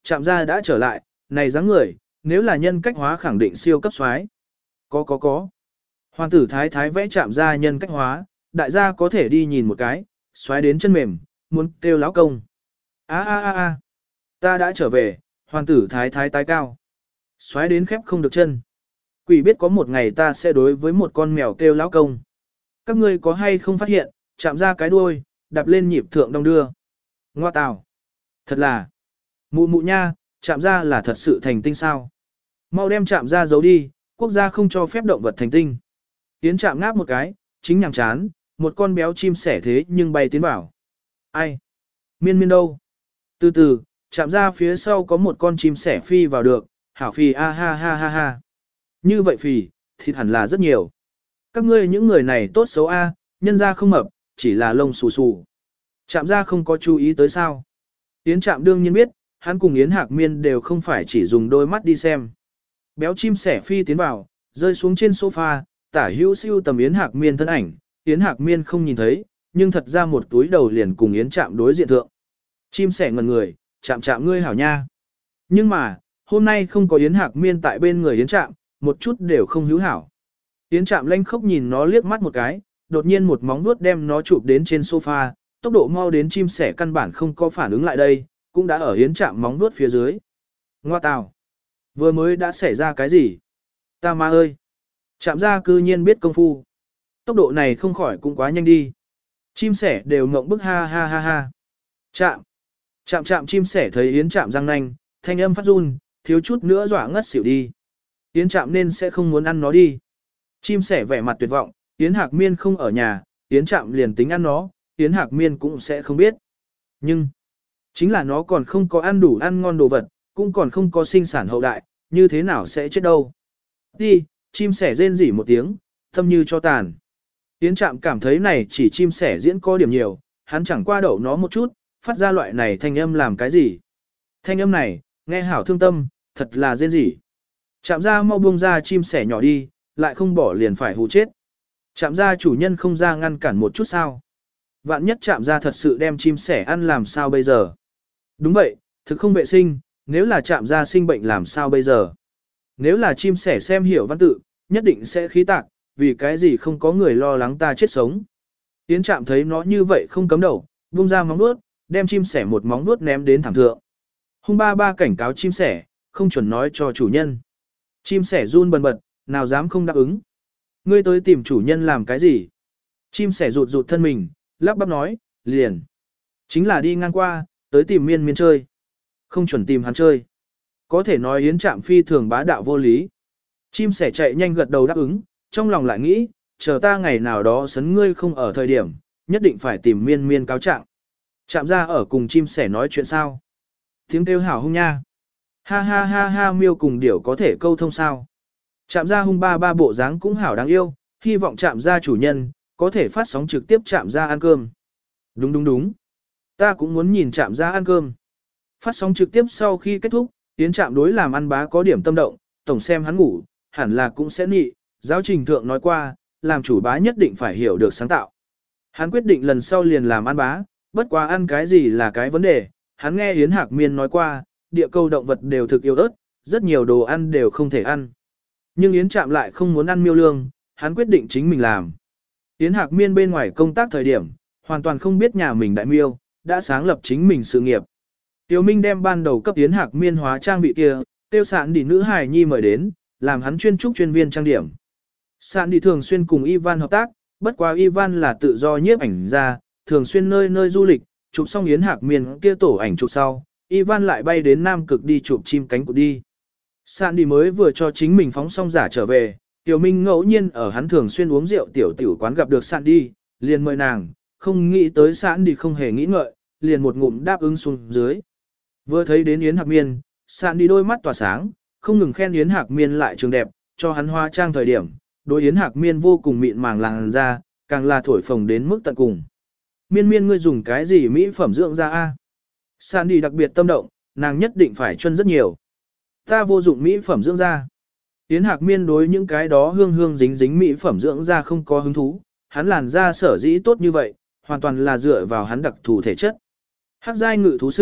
Trạm gia đã trở lại, này dáng người, nếu là nhân cách hóa khẳng định siêu cấp soái. Có có có. Hoàng tử thái thái vẽ Trạm gia nhân cách hóa, đại gia có thể đi nhìn một cái, soái đến chân mềm, muốn kêu lão công. A a a a. Ta đã trở về, hoàng tử thái thái tái cao. Soái đến khép không được chân. Quỷ biết có một ngày ta sẽ đối với một con mèo kêu lão công. Các ngươi có hay không phát hiện, chạm ra cái đuôi, đạp lên nhịp thượng đong đưa. Ngoa tào. Thật là. Mụ mụ nha, chạm ra là thật sự thành tinh sao. Mau đem chạm ra giấu đi, quốc gia không cho phép động vật thành tinh. Tiến chạm ngáp một cái, chính nhàng chán, một con béo chim sẻ thế nhưng bay tiến bảo. Ai? Miên miên đâu? Từ từ, chạm ra phía sau có một con chim sẻ phi vào được, hảo phi a ha ha ha ha. Như vậy phì, thịt hẳn là rất nhiều. Các ngươi những người này tốt xấu a, nhân ra không mập, chỉ là lông xù xù. Chạm ra không có chú ý tới sao. Yến Trạm đương nhiên biết, hắn cùng Yến Hạc Miên đều không phải chỉ dùng đôi mắt đi xem. Béo chim sẻ phi tiến vào, rơi xuống trên sofa, tả hữu siêu tầm Yến Hạc Miên thân ảnh, Yến Hạc Miên không nhìn thấy, nhưng thật ra một túi đầu liền cùng Yến Trạm đối diện thượng. Chim sẻ ngẩn người, Trạm Trạm ngươi hảo nha. Nhưng mà, hôm nay không có Yến Hạc Miên tại bên người Yến Trạm, một chút đều không hữu hảo. Yến Trạm lanh khóc nhìn nó liếc mắt một cái, đột nhiên một móng vuốt đem nó chụp đến trên sofa, tốc độ mau đến chim sẻ căn bản không có phản ứng lại đây, cũng đã ở Yến Trạm móng vuốt phía dưới. Ngoa tào, vừa mới đã xảy ra cái gì? Ta ma ơi! Trạm ra cư nhiên biết công phu. Tốc độ này không khỏi cũng quá nhanh đi. Chim sẻ đều ngộng bức ha ha ha ha. Trạm! Trạm Trạm chim sẻ thấy Yến Trạm răng nanh, thanh âm phát run, thiếu chút nữa dọa ngất xỉu đi. Yến Trạm nên sẽ không muốn ăn nó đi. Chim sẻ vẻ mặt tuyệt vọng, Yến Hạc Miên không ở nhà, Yến Trạm liền tính ăn nó, Yến Hạc Miên cũng sẽ không biết. Nhưng, chính là nó còn không có ăn đủ ăn ngon đồ vật, cũng còn không có sinh sản hậu đại, như thế nào sẽ chết đâu. Đi, chim sẻ rên rỉ một tiếng, thâm như cho tàn. Yến Trạm cảm thấy này chỉ chim sẻ diễn có điểm nhiều, hắn chẳng qua đậu nó một chút, phát ra loại này thanh âm làm cái gì. Thanh âm này, nghe hảo thương tâm, thật là rên rỉ. Trạm ra mau buông ra chim sẻ nhỏ đi, lại không bỏ liền phải hù chết. Trạm ra chủ nhân không ra ngăn cản một chút sao. Vạn nhất trạm ra thật sự đem chim sẻ ăn làm sao bây giờ. Đúng vậy, thực không vệ sinh, nếu là trạm ra sinh bệnh làm sao bây giờ. Nếu là chim sẻ xem hiểu văn tự, nhất định sẽ khí tạc, vì cái gì không có người lo lắng ta chết sống. Yến Trạm thấy nó như vậy không cấm đầu, buông ra móng vuốt, đem chim sẻ một móng vuốt ném đến thảm thượng. Hung ba ba cảnh cáo chim sẻ, không chuẩn nói cho chủ nhân. Chim sẻ run bần bật, nào dám không đáp ứng. Ngươi tới tìm chủ nhân làm cái gì? Chim sẻ rụt rụt thân mình, lắp bắp nói, liền. Chính là đi ngang qua, tới tìm miên miên chơi. Không chuẩn tìm hắn chơi. Có thể nói Yến Trạm phi thường bá đạo vô lý. Chim sẻ chạy nhanh gật đầu đáp ứng, trong lòng lại nghĩ, chờ ta ngày nào đó sấn ngươi không ở thời điểm, nhất định phải tìm miên miên cáo trạng. Trạm ra ở cùng chim sẻ nói chuyện sao? Tiếng kêu hảo hung nha. Ha ha ha ha miêu cùng điểu có thể câu thông sao? Trạm ra hung ba ba bộ dáng cũng hảo đáng yêu, hy vọng trạm ra chủ nhân, có thể phát sóng trực tiếp trạm ra ăn cơm. Đúng đúng đúng. Ta cũng muốn nhìn trạm ra ăn cơm. Phát sóng trực tiếp sau khi kết thúc, Yến Trạm đối làm ăn bá có điểm tâm động, tổng xem hắn ngủ, hẳn là cũng sẽ nị, giáo trình thượng nói qua, làm chủ bá nhất định phải hiểu được sáng tạo. Hắn quyết định lần sau liền làm ăn bá, bất quá ăn cái gì là cái vấn đề, hắn nghe Yến Hạc Miên nói qua, địa cầu động vật đều thực yêu ớt, rất nhiều đồ ăn đều không thể ăn. Nhưng Yến Trạm lại không muốn ăn miêu lương, hắn quyết định chính mình làm. Yến Hạc Miên bên ngoài công tác thời điểm, hoàn toàn không biết nhà mình đại miêu, đã sáng lập chính mình sự nghiệp. Tiểu Minh đem ban đầu cấp Yến Hạc Miên hóa trang vị kia, tiêu sạn đi nữ hài nhi mời đến, làm hắn chuyên trúc chuyên viên trang điểm. Sạn đi thường xuyên cùng Ivan hợp tác, bất quá Ivan là tự do nhiếp ảnh ra, thường xuyên nơi nơi du lịch, chụp xong Yến Hạc Miên kia tổ ảnh chụp sau, Ivan lại bay đến Nam Cực đi chụp chim cánh cụt đi. Sạn đi mới vừa cho chính mình phóng xong giả trở về, Tiểu Minh ngẫu nhiên ở hắn thường xuyên uống rượu tiểu tiểu quán gặp được Sạn đi, liền mời nàng, không nghĩ tới Sạn đi không hề nghĩ ngợi, liền một ngụm đáp ứng xuống dưới. Vừa thấy đến Yến Hạc Miên, Sạn đi đôi mắt tỏa sáng, không ngừng khen Yến Hạc Miên lại trường đẹp, cho hắn hóa trang thời điểm, đối Yến Hạc Miên vô cùng mịn màng làn da, càng là thổi phồng đến mức tận cùng. Miên miên ngươi dùng cái gì mỹ phẩm dưỡng da a? Sạn đi đặc biệt tâm động, nàng nhất định phải chuân rất nhiều. Ta vô dụng mỹ phẩm dưỡng da. Yến Hạc Miên đối những cái đó hương hương dính dính mỹ phẩm dưỡng da không có hứng thú, hắn làn da sở dĩ tốt như vậy, hoàn toàn là dựa vào hắn đặc thù thể chất. Hắc giai ngự thú sư,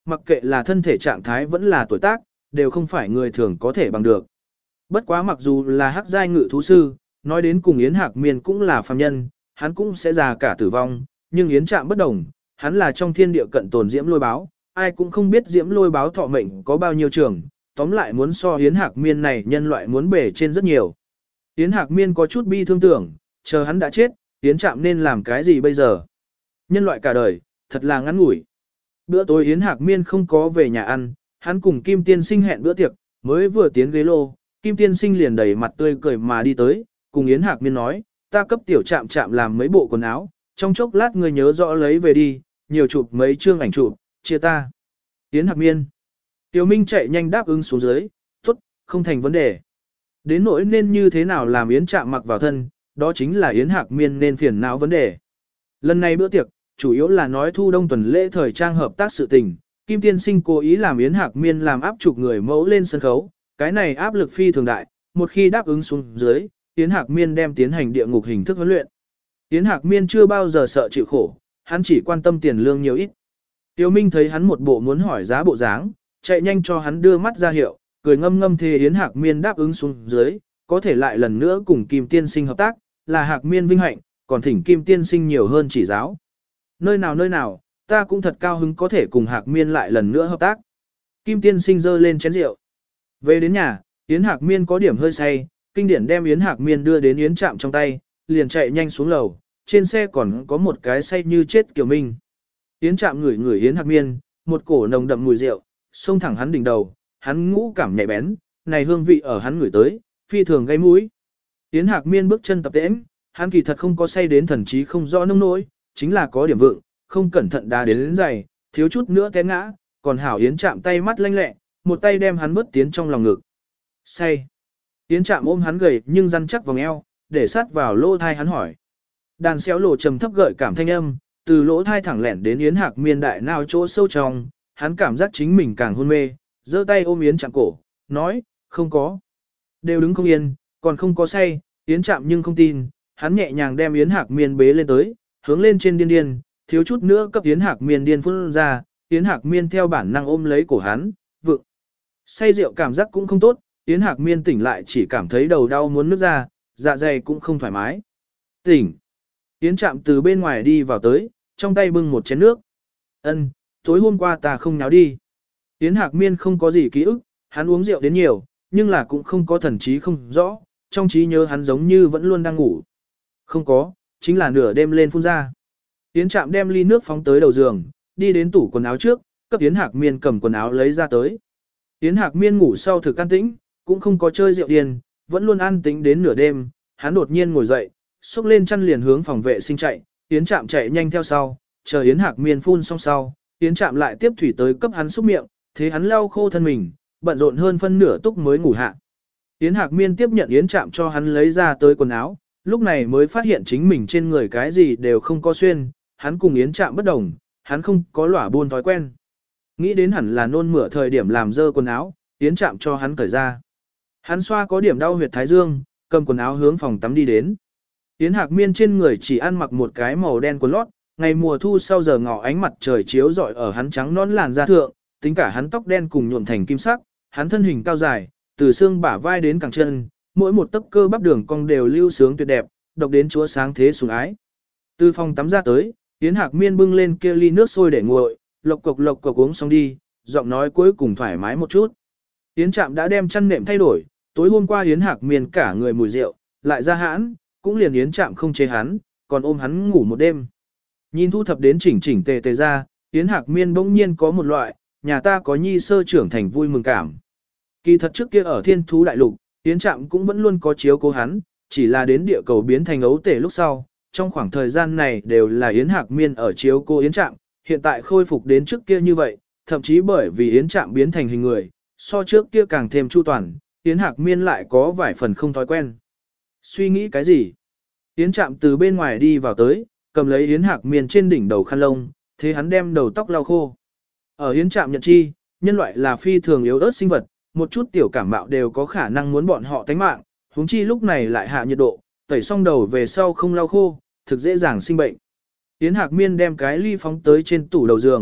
mặc kệ là thân thể trạng thái vẫn là tuổi tác, đều không phải người thường có thể bằng được. Bất quá mặc dù là hắc giai ngự thú sư, nói đến cùng Yến Hạc Miên cũng là phàm nhân, hắn cũng sẽ già cả tử vong, nhưng Yến Trạm bất đồng, hắn là trong thiên địa cận tồn diễm lôi báo, ai cũng không biết diễm lôi báo thọ mệnh có bao nhiêu trường, tóm lại muốn so Yến Hạc Miên này nhân loại muốn bể trên rất nhiều. Yến Hạc Miên có chút bi thương tưởng, chờ hắn đã chết, Yến Trạm nên làm cái gì bây giờ? Nhân loại cả đời, thật là ngắn ngủi. Bữa tối Yến Hạc Miên không có về nhà ăn, hắn cùng Kim Tiên Sinh hẹn bữa tiệc, mới vừa tiến ghế lô, Kim Tiên Sinh liền đầy mặt tươi cười mà đi tới, cùng Yến Hạc Miên nói, ta cấp tiểu Trạm Trạm làm mấy bộ quần áo, trong chốc lát người nhớ rõ lấy về đi, nhiều chụp mấy chương ảnh chụp, chia ta. Yến Hạc Miên. Tiểu Minh chạy nhanh đáp ứng xuống dưới, tốt, không thành vấn đề. Đến nỗi nên như thế nào làm Yến Trạm mặc vào thân, đó chính là Yến Hạc Miên nên phiền não vấn đề. Lần này bữa tiệc, chủ yếu là nói thu đông tuần lễ thời trang hợp tác sự tình, Kim Tiên Sinh cố ý làm Yến Hạc Miên làm áp chụp người mẫu lên sân khấu, cái này áp lực phi thường đại, một khi đáp ứng xuống dưới, Yến Hạc Miên đem tiến hành địa ngục hình thức huấn luyện. Yến Hạc Miên chưa bao giờ sợ chịu khổ, hắn chỉ quan tâm tiền lương nhiều ít. Tiêu Minh thấy hắn một bộ muốn hỏi giá bộ dáng, chạy nhanh cho hắn đưa mắt ra hiệu, cười ngâm ngâm thế Yến Hạc Miên đáp ứng xuống dưới, có thể lại lần nữa cùng Kim Tiên Sinh hợp tác, là Hạc Miên vinh hạnh, còn thỉnh Kim Tiên Sinh nhiều hơn chỉ giáo. Nơi nào nơi nào, ta cũng thật cao hứng có thể cùng Hạc Miên lại lần nữa hợp tác. Kim Tiên Sinh giơ lên chén rượu. Về đến nhà, Yến Hạc Miên có điểm hơi say, kinh điển đem Yến Hạc Miên đưa đến Yến Trạm trong tay, liền chạy nhanh xuống lầu, trên xe còn có một cái say như chết Kiều Minh. Yến Trạm ngửi ngửi Yến Hạc Miên, một cổ nồng đậm mùi rượu, xông thẳng hắn đỉnh đầu, hắn ngũ cảm nhạy bén, này hương vị ở hắn ngửi tới, phi thường gây mũi. Yến Hạc Miên bước chân tập tễnh, hắn kỳ thật không có say đến thần trí không rõ nông nỗi, chính là có điểm vượng, không cẩn thận đá đến đến giày, thiếu chút nữa té ngã, còn hảo Yến Trạm tay mắt lanh lẹ, một tay đem hắn vớt tiến trong lòng ngực. Say. Yến Trạm ôm hắn gầy nhưng rắn chắc vòng eo, để sát vào lỗ thai hắn hỏi. Đàn xéo lộ trầm thấp gợi cảm thanh âm, từ lỗ thai thẳng lẻn đến Yến Hạc Miên đại nào chỗ sâu trong, hắn cảm giác chính mình càng hôn mê, giơ tay ôm Yến Trạm cổ, nói, không có. Đều đứng không yên, còn không có say, Yến Trạm nhưng không tin, hắn nhẹ nhàng đem Yến Hạc Miên bế lên tới, hướng lên trên điên điên, thiếu chút nữa cấp Yến Hạc Miên điên phun ra, Yến Hạc Miên theo bản năng ôm lấy cổ hắn, vượng. Say rượu cảm giác cũng không tốt, Yến Hạc Miên tỉnh lại chỉ cảm thấy đầu đau muốn nứt ra, dạ dày cũng không thoải mái. Tỉnh. Yến Trạm từ bên ngoài đi vào tới, trong tay bưng một chén nước. Ân, tối hôm qua ta không nháo đi. Yến Hạc Miên không có gì ký ức, hắn uống rượu đến nhiều, nhưng là cũng không có thần trí không rõ, trong trí nhớ hắn giống như vẫn luôn đang ngủ. Không có, chính là nửa đêm lên phun ra. Yến Trạm đem ly nước phóng tới đầu giường, đi đến tủ quần áo trước, cấp Yến Hạc Miên cầm quần áo lấy ra tới. Yến Hạc Miên ngủ sau thực an tĩnh, cũng không có chơi rượu điên, vẫn luôn an tĩnh đến nửa đêm, hắn đột nhiên ngồi dậy, xúc lên chăn liền hướng phòng vệ sinh chạy, Yến Trạm chạy nhanh theo sau, chờ Yến Hạc Miên phun xong sau, Yến Trạm lại tiếp thủy tới cấp hắn xúc miệng, thế hắn lau khô thân mình, bận rộn hơn phân nửa túc mới ngủ hạ. Yến Hạc Miên tiếp nhận Yến Trạm cho hắn lấy ra tới quần áo, lúc này mới phát hiện chính mình trên người cái gì đều không có xuyên, hắn cùng Yến Trạm bất đồng, hắn không có lỏa buôn thói quen. Nghĩ đến hẳn là nôn mửa thời điểm làm dơ quần áo, Yến Trạm cho hắn cởi ra. Hắn xoa có điểm đau huyệt thái dương, cầm quần áo hướng phòng tắm đi đến. Yến Hạc Miên trên người chỉ ăn mặc một cái màu đen quần lót, ngày mùa thu sau giờ ngọ ánh mặt trời chiếu rọi ở hắn trắng nón làn da thượng, tính cả hắn tóc đen cùng nhuộm thành kim sắc, hắn thân hình cao dài, từ xương bả vai đến cẳng chân, mỗi một tấc cơ bắp đường cong đều lưu sướng tuyệt đẹp, độc đến chúa sáng thế sủng ái. Từ phòng tắm ra tới, Yến Hạc Miên bưng lên kia ly nước sôi để nguội, lộc cộc lộc cộc uống xong đi, giọng nói cuối cùng thoải mái một chút. Yến Trạm đã đem chăn nệm thay đổi, tối hôm qua Yến Hạc Miên cả người mùi rượu, lại ra hãn, cũng liền Yến Trạm không chế hắn, còn ôm hắn ngủ một đêm. Nhìn thu thập đến chỉnh chỉnh tề tề ra, Yến Hạc Miên bỗng nhiên có một loại, nhà ta có nhi sơ trưởng thành vui mừng cảm. Kỳ thật trước kia ở Thiên Thú Đại Lục, Yến Trạm cũng vẫn luôn có chiếu cố hắn, chỉ là đến địa cầu biến thành ấu tể lúc sau, trong khoảng thời gian này đều là Yến Hạc Miên ở chiếu cố Yến Trạm, hiện tại khôi phục đến trước kia như vậy, thậm chí bởi vì Yến Trạm biến thành hình người, so trước kia càng thêm chu toàn, Yến Hạc Miên lại có vài phần không thói quen. Suy nghĩ cái gì? Yến Trạm từ bên ngoài đi vào tới, cầm lấy Yến Hạc Miên trên đỉnh đầu khăn lông, thế hắn đem đầu tóc lau khô. Ở Yến Trạm nhận chi, nhân loại là phi thường yếu ớt sinh vật, một chút tiểu cảm mạo đều có khả năng muốn bọn họ tánh mạng, huống chi lúc này lại hạ nhiệt độ, tẩy xong đầu về sau không lau khô, thực dễ dàng sinh bệnh. Yến Hạc Miên đem cái ly phóng tới trên tủ đầu giường,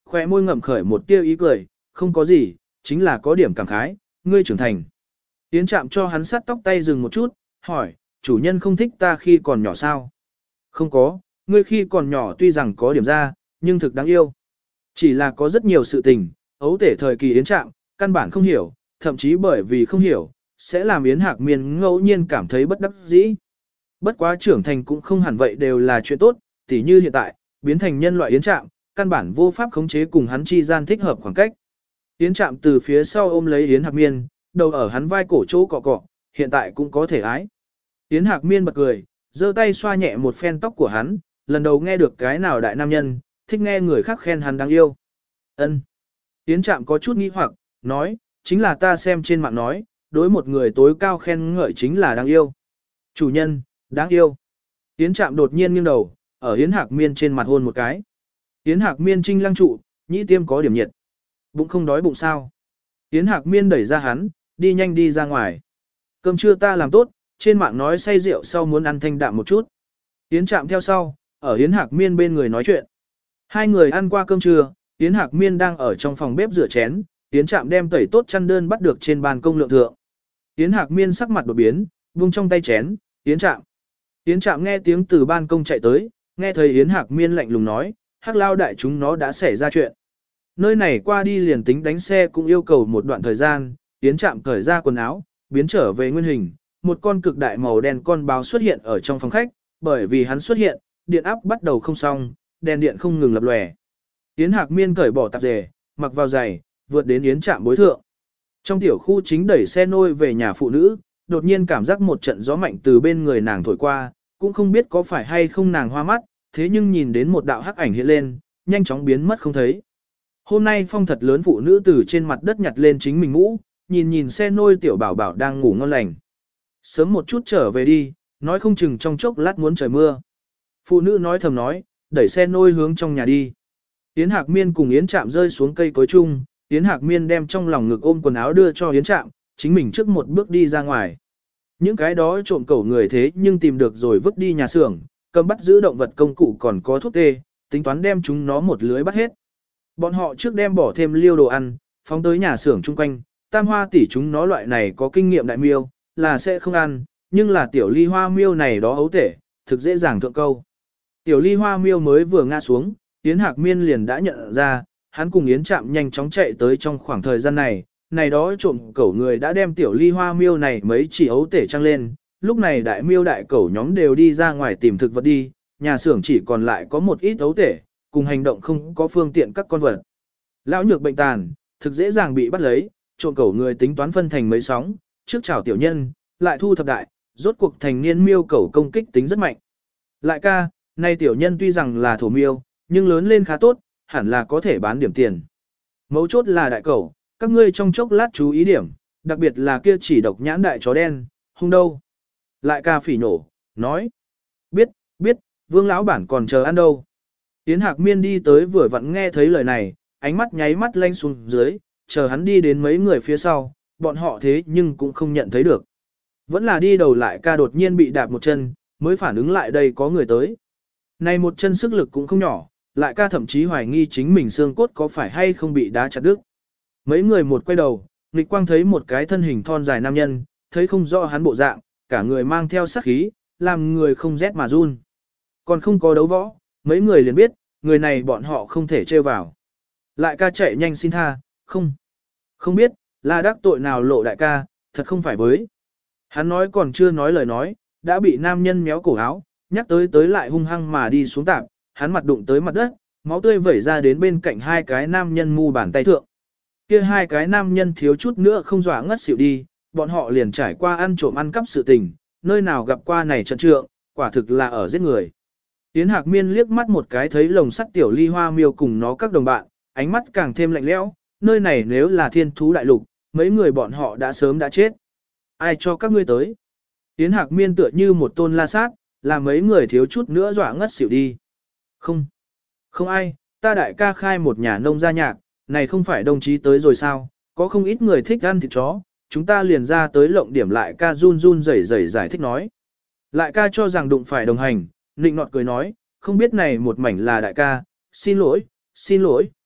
khóe môi ngậm khởi một tia ý cười, không có gì, chính là có điểm cảm khái, ngươi trưởng thành. Yến Trạm cho hắn sát tóc tay dừng một chút, hỏi, chủ nhân không thích ta khi còn nhỏ sao? Không có, ngươi khi còn nhỏ tuy rằng có điểm ra, nhưng thực đáng yêu. Chỉ là có rất nhiều sự tình, ấu tể thời kỳ Yến Trạm, căn bản không hiểu, thậm chí bởi vì không hiểu, sẽ làm Yến Hạc Miên ngẫu nhiên cảm thấy bất đắc dĩ. Bất quá trưởng thành cũng không hẳn vậy đều là chuyện tốt, tỉ như hiện tại, biến thành nhân loại Yến Trạm, căn bản vô pháp khống chế cùng hắn chi gian thích hợp khoảng cách. Yến Trạm từ phía sau ôm lấy Yến Hạc Miên, đầu ở hắn vai cổ chỗ cọ cọ, hiện tại cũng có thể ái. Yến Hạc Miên bật cười, giơ tay xoa nhẹ một phen tóc của hắn, lần đầu nghe được cái nào đại nam nhân, thích nghe người khác khen hắn đáng yêu. Ân. Yến Trạm có chút nghi hoặc, nói, chính là ta xem trên mạng nói, đối một người tối cao khen ngợi chính là đáng yêu. Chủ nhân, đáng yêu. Yến Trạm đột nhiên nghiêng đầu, ở Yến Hạc Miên trên mặt hôn một cái. Yến Hạc Miên trinh lăng trụ, nhĩ tiêm có điểm nhiệt. Bụng không đói bụng sao. Yến Hạc Miên đẩy ra hắn, đi nhanh đi ra ngoài. Cơm trưa ta làm tốt, trên mạng nói say rượu sau muốn ăn thanh đạm một chút. Yến Trạm theo sau, ở Yến Hạc Miên bên người nói chuyện. Hai người ăn qua cơm trưa, Yến Hạc Miên đang ở trong phòng bếp rửa chén, Yến Trạm đem tẩy tốt chăn đơn bắt được trên ban công lượng thượng. Yến Hạc Miên sắc mặt đột biến, vung trong tay chén, Yến Trạm. Yến Trạm nghe tiếng từ ban công chạy tới, nghe thấy Yến Hạc Miên lạnh lùng nói, Hắc Lao đại chúng nó đã xảy ra chuyện. Nơi này qua đi liền tính đánh xe cũng yêu cầu một đoạn thời gian, Yến Trạm cởi ra quần áo, biến trở về nguyên hình, một con cực đại màu đen con báo xuất hiện ở trong phòng khách, bởi vì hắn xuất hiện, điện áp bắt đầu không xong, đèn điện không ngừng lập lòe. Yến Hạc Miên cởi bỏ tạp dề, mặc vào giày, vượt đến Yến Trạm bối thượng. Trong tiểu khu chính đẩy xe nôi về nhà phụ nữ, đột nhiên cảm giác một trận gió mạnh từ bên người nàng thổi qua, cũng không biết có phải hay không nàng hoa mắt, thế nhưng nhìn đến một đạo hắc ảnh hiện lên, nhanh chóng biến mất không thấy. Hôm nay phong thật lớn phụ nữ từ trên mặt đất nhặt lên chính mình mũ, nhìn nhìn xe nôi tiểu bảo bảo đang ngủ ngon lành. Sớm một chút trở về đi, nói không chừng trong chốc lát muốn trời mưa. Phụ nữ nói thầm nói, đẩy xe nôi hướng trong nhà đi. Yến Hạc Miên cùng Yến Trạm rơi xuống cây cối chung, Yến Hạc Miên đem trong lòng ngực ôm quần áo đưa cho Yến Trạm, chính mình trước một bước đi ra ngoài. Những cái đó trộm cẩu người thế nhưng tìm được rồi vứt đi nhà xưởng, cầm bắt giữ động vật công cụ còn có thuốc tê, tính toán đem chúng nó một lưới bắt hết. Bọn họ trước đem bỏ thêm liêu đồ ăn, phóng tới nhà xưởng chung quanh, tam hoa tỷ chúng nó loại này có kinh nghiệm đại miêu, là sẽ không ăn, nhưng là tiểu ly hoa miêu này đó ấu tể, thực dễ dàng thượng câu. Tiểu ly hoa miêu mới vừa ngã xuống, Yến Hạc Miên liền đã nhận ra, hắn cùng Yến Trạm nhanh chóng chạy tới trong khoảng thời gian này, này đó trộm cẩu người đã đem tiểu ly hoa miêu này mấy chỉ ấu tể trăng lên, lúc này đại miêu đại cẩu nhóm đều đi ra ngoài tìm thực vật đi, nhà xưởng chỉ còn lại có một ít ấu tể, cùng hành động không có phương tiện các con vật. Lão nhược bệnh tàn, thực dễ dàng bị bắt lấy, trộm cẩu người tính toán phân thành mấy sóng, trước chào tiểu nhân, lại thu thập đại, rốt cuộc thành niên miêu cẩu công kích tính rất mạnh. Lại ca, nay tiểu nhân tuy rằng là thổ miêu, nhưng lớn lên khá tốt, hẳn là có thể bán điểm tiền. Mấu chốt là đại cẩu, các ngươi trong chốc lát chú ý điểm, đặc biệt là kia chỉ độc nhãn đại chó đen, hung đâu. Lại ca phỉ nổ, nói. Biết, biết, Vương lão bản còn chờ ăn đâu. Yến Hạc Miên đi tới vừa vặn nghe thấy lời này, ánh mắt nháy mắt lanh xuống dưới, chờ hắn đi đến mấy người phía sau, bọn họ thế nhưng cũng không nhận thấy được. Vẫn là đi đầu lại ca đột nhiên bị đạp một chân, mới phản ứng lại đây có người tới. Này một chân sức lực cũng không nhỏ, lại ca thậm chí hoài nghi chính mình xương cốt có phải hay không bị đá chặt đứt. Mấy người một quay đầu, nghịch quang thấy một cái thân hình thon dài nam nhân, thấy không rõ hắn bộ dạng, cả người mang theo sát khí, làm người không rét mà run. Còn không có đấu võ, mấy người liền biết, người này bọn họ không thể trêu vào. Lại ca chạy nhanh xin tha, không. Không biết, là đắc tội nào lộ đại ca, thật không phải với. Hắn nói còn chưa nói lời nói, đã bị nam nhân méo cổ áo, nhắc tới tới lại hung hăng mà đi xuống tạp, hắn mặt đụng tới mặt đất, máu tươi vẩy ra đến bên cạnh hai cái nam nhân mu bàn tay thượng. Kia hai cái nam nhân thiếu chút nữa không dọa ngất xỉu đi, bọn họ liền trải qua ăn trộm ăn cắp sự tình, nơi nào gặp qua này trận trượng, quả thực là ở giết người. Yến Hạc Miên liếc mắt một cái thấy lồng sắt tiểu ly hoa miêu cùng nó các đồng bạn, ánh mắt càng thêm lạnh lẽo, nơi này nếu là thiên thú đại lục, mấy người bọn họ đã sớm đã chết. Ai cho các ngươi tới? Yến Hạc Miên tựa như một tôn la sát, làm mấy người thiếu chút nữa dọa ngất xỉu đi. Không, không ai, ta đại ca khai một nhà nông gia nhạc, này không phải đồng chí tới rồi sao, có không ít người thích ăn thịt chó, chúng ta liền ra tới lộng điểm lại ca run run rẩy rẩy giải thích nói. Lại ca cho rằng đụng phải đồng hành, nịnh nọt cười nói, không biết này một mảnh là đại ca, xin lỗi, xin lỗi,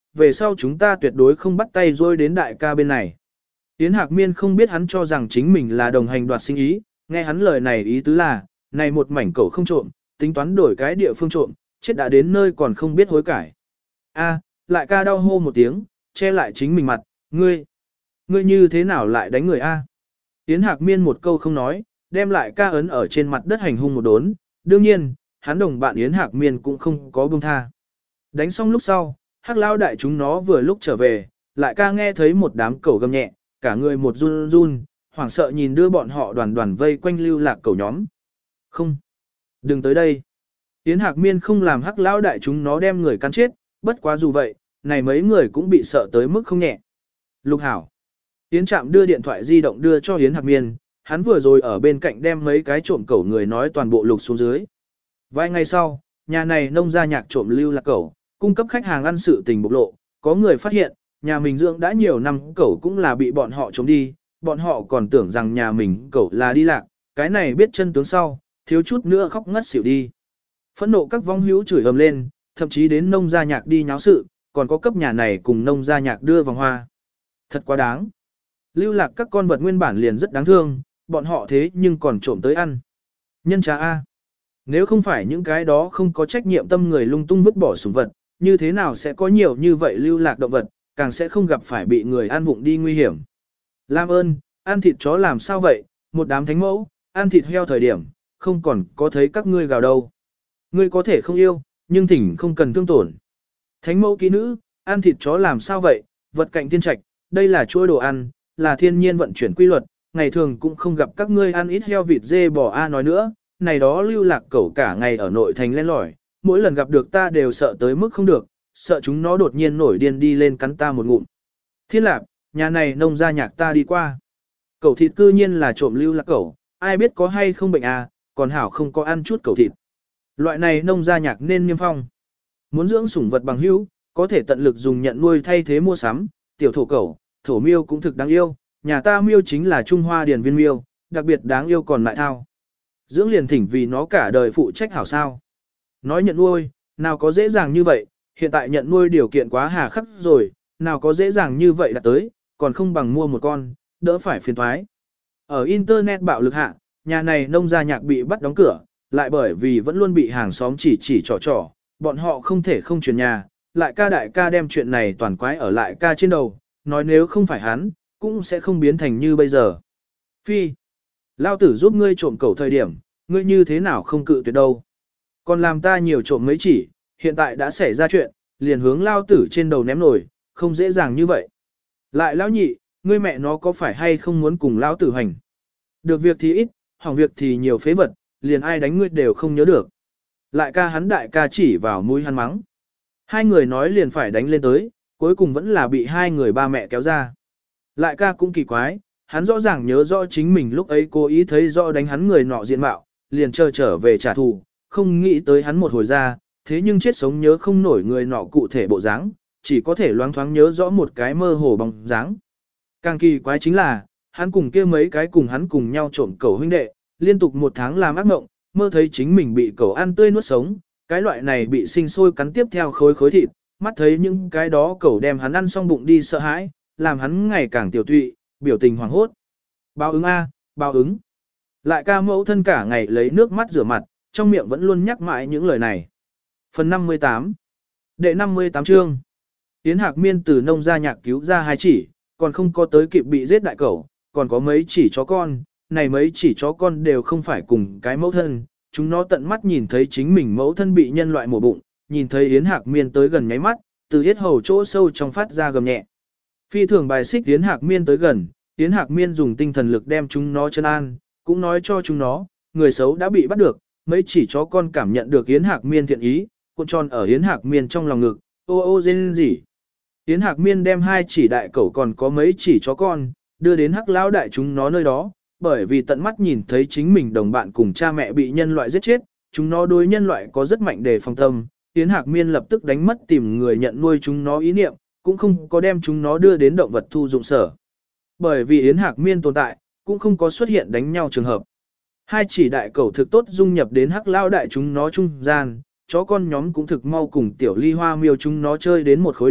về sau chúng ta tuyệt đối không bắt tay rôi đến đại ca bên này. Yến Hạc Miên không biết hắn cho rằng chính mình là đồng hành đoạt sinh ý, nghe hắn lời này ý tứ là, này một mảnh cẩu không trộm, tính toán đổi cái địa phương trộm, chết đã đến nơi còn không biết hối cải. A, lại ca đau hô một tiếng, che lại chính mình mặt, ngươi, ngươi như thế nào lại đánh người A? Yến Hạc Miên một câu không nói, đem lại ca ấn ở trên mặt đất hành hung một đốn, đương nhiên, hắn đồng bạn Yến Hạc Miên cũng không có buông tha. Đánh xong lúc sau, Hắc Lão đại chúng nó vừa lúc trở về, lại ca nghe thấy một đám cẩu gầm nhẹ, cả người một run run, hoảng sợ nhìn đưa bọn họ đoàn đoàn vây quanh Lưu Lạc cẩu nhóm. Không, đừng tới đây. Yến Hạc Miên không làm Hắc Lão đại chúng nó đem người cắn chết, bất quá dù vậy, này mấy người cũng bị sợ tới mức không nhẹ. Lục hảo. Yến Trạm đưa điện thoại di động đưa cho Yến Hạc Miên, hắn vừa rồi ở bên cạnh đem mấy cái trộm cẩu người nói toàn bộ lục xuống dưới. Vài ngày sau, nhà này nông gia nhạc trộm Lưu Lạc cẩu, cung cấp khách hàng ăn sự tình bộc lộ, có người phát hiện, nhà mình dưỡng đã nhiều năm cẩu cũng là bị bọn họ trộm đi, bọn họ còn tưởng rằng nhà mình cẩu là đi lạc, cái này biết chân tướng sau, thiếu chút nữa khóc ngất xỉu đi. Phẫn nộ các vong hữu chửi ầm lên, thậm chí đến nông gia nhạc đi nháo sự, còn có cấp nhà này cùng nông gia nhạc đưa vòng hoa. Thật quá đáng. Lưu Lạc các con vật nguyên bản liền rất đáng thương, bọn họ thế nhưng còn trộm tới ăn. Nhân trá A. Nếu không phải những cái đó không có trách nhiệm tâm người lung tung vứt bỏ sủng vật, như thế nào sẽ có nhiều như vậy lưu lạc động vật, càng sẽ không gặp phải bị người ăn vụng đi nguy hiểm. Lam ơn, ăn thịt chó làm sao vậy, một đám thánh mẫu, ăn thịt heo thời điểm, không còn có thấy các ngươi gào đâu. Ngươi có thể không yêu, nhưng thỉnh không cần thương tổn. Thánh mẫu kỹ nữ, ăn thịt chó làm sao vậy, vật cạnh thiên trạch, đây là chuỗi đồ ăn, là thiên nhiên vận chuyển quy luật, ngày thường cũng không gặp các ngươi ăn ít heo vịt dê bò a nói nữa, này đó Lưu Lạc cẩu cả ngày ở nội thành len lỏi, mỗi lần gặp được ta đều sợ tới mức không được, sợ chúng nó đột nhiên nổi điên đi lên cắn ta một ngụm. Thiên Lạp, nhà này nông gia nhạc ta đi qua. Cẩu thịt cư nhiên là trộm Lưu Lạc cẩu, ai biết có hay không bệnh à, còn hảo không có ăn chút cẩu thịt. Loại này nông gia nhạc nên niêm phong. Muốn dưỡng sủng vật bằng hữu, có thể tận lực dùng nhận nuôi thay thế mua sắm, tiểu thổ cẩu, thổ miêu cũng thực đáng yêu, nhà ta miêu chính là Trung Hoa điền viên miêu, đặc biệt đáng yêu còn lại thao. Dưỡng liền thỉnh vì nó cả đời phụ trách hảo sao. Nói nhận nuôi, nào có dễ dàng như vậy, hiện tại nhận nuôi điều kiện quá hà khắc rồi, nào có dễ dàng như vậy đã tới, còn không bằng mua một con, đỡ phải phiền thoái. Ở Internet bạo lực hạ, nhà này nông gia nhạc bị bắt đóng cửa, lại bởi vì vẫn luôn bị hàng xóm chỉ chỉ trò trò, bọn họ không thể không chuyển nhà, lại ca đại ca đem chuyện này toàn quái ở lại ca trên đầu, nói nếu không phải hắn, cũng sẽ không biến thành như bây giờ. Phi, lao tử giúp ngươi trộm cẩu thời điểm, ngươi như thế nào không cự tuyệt đâu. Còn làm ta nhiều trộm mấy chỉ, hiện tại đã xảy ra chuyện, liền hướng lao tử trên đầu ném nổi, không dễ dàng như vậy. Lại lão nhị, ngươi mẹ nó có phải hay không muốn cùng lao tử hành? Được việc thì ít, hỏng việc thì nhiều phế vật, liền ai đánh ngươi đều không nhớ được. Lại ca hắn đại ca chỉ vào mũi hắn mắng. Hai người nói liền phải đánh lên tới, cuối cùng vẫn là bị hai người ba mẹ kéo ra. Lại ca cũng kỳ quái, hắn rõ ràng nhớ rõ chính mình lúc ấy cố ý thấy rõ đánh hắn người nọ diện mạo, liền chờ trở về trả thù, không nghĩ tới hắn một hồi ra, thế nhưng chết sống nhớ không nổi người nọ cụ thể bộ dáng, chỉ có thể loáng thoáng nhớ rõ một cái mơ hồ bóng dáng. Càng kỳ quái chính là, hắn cùng kia mấy cái cùng hắn cùng nhau trộm cẩu huynh đệ, liên tục một tháng làm ác mộng, mơ thấy chính mình bị cẩu ăn tươi nuốt sống, cái loại này bị sinh sôi cắn tiếp theo khối khối thịt, mắt thấy những cái đó cẩu đem hắn ăn xong bụng đi sợ hãi, làm hắn ngày càng tiểu tụy, biểu tình hoảng hốt. Báo ứng a, báo ứng. Lại ca mẫu thân cả ngày lấy nước mắt rửa mặt, trong miệng vẫn luôn nhắc mãi những lời này. Phần năm mươi tám. Đệ năm mươi tám chương. Yến Hạc Miên từ nông gia nhạc cứu ra hai chỉ, còn không có tới kịp bị giết đại cẩu, còn có mấy chỉ chó con, này mấy chỉ chó con đều không phải cùng cái mẫu thân, chúng nó tận mắt nhìn thấy chính mình mẫu thân bị nhân loại mổ bụng, nhìn thấy Yến Hạc Miên tới gần nháy mắt, từ yết hầu chỗ sâu trong phát ra gầm nhẹ. Phi thường bài xích Yến Hạc Miên tới gần, Yến Hạc Miên dùng tinh thần lực đem chúng nó chân an, cũng nói cho chúng nó, người xấu đã bị bắt được, mấy chỉ chó con cảm nhận được Yến Hạc Miên thiện ý, cuộn tròn ở Yến Hạc Miên trong lòng ngực, ô ô rên rỉ. Yến Hạc Miên đem hai chỉ đại cẩu còn có mấy chỉ chó con, đưa đến Hắc Lão đại chúng nó nơi đó, bởi vì tận mắt nhìn thấy chính mình đồng bạn cùng cha mẹ bị nhân loại giết chết, chúng nó đối nhân loại có rất mạnh đề phòng tâm, Yến Hạc Miên lập tức đánh mất tìm người nhận nuôi chúng nó ý niệm, cũng không có đem chúng nó đưa đến động vật thu dụng sở. Bởi vì Yến Hạc Miên tồn tại, cũng không có xuất hiện đánh nhau trường hợp. Hai chỉ đại cẩu thực tốt dung nhập đến Hắc Lão đại chúng nó trung gian, chó con nhóm cũng thực mau cùng tiểu ly hoa miêu chúng nó chơi đến một khối đi,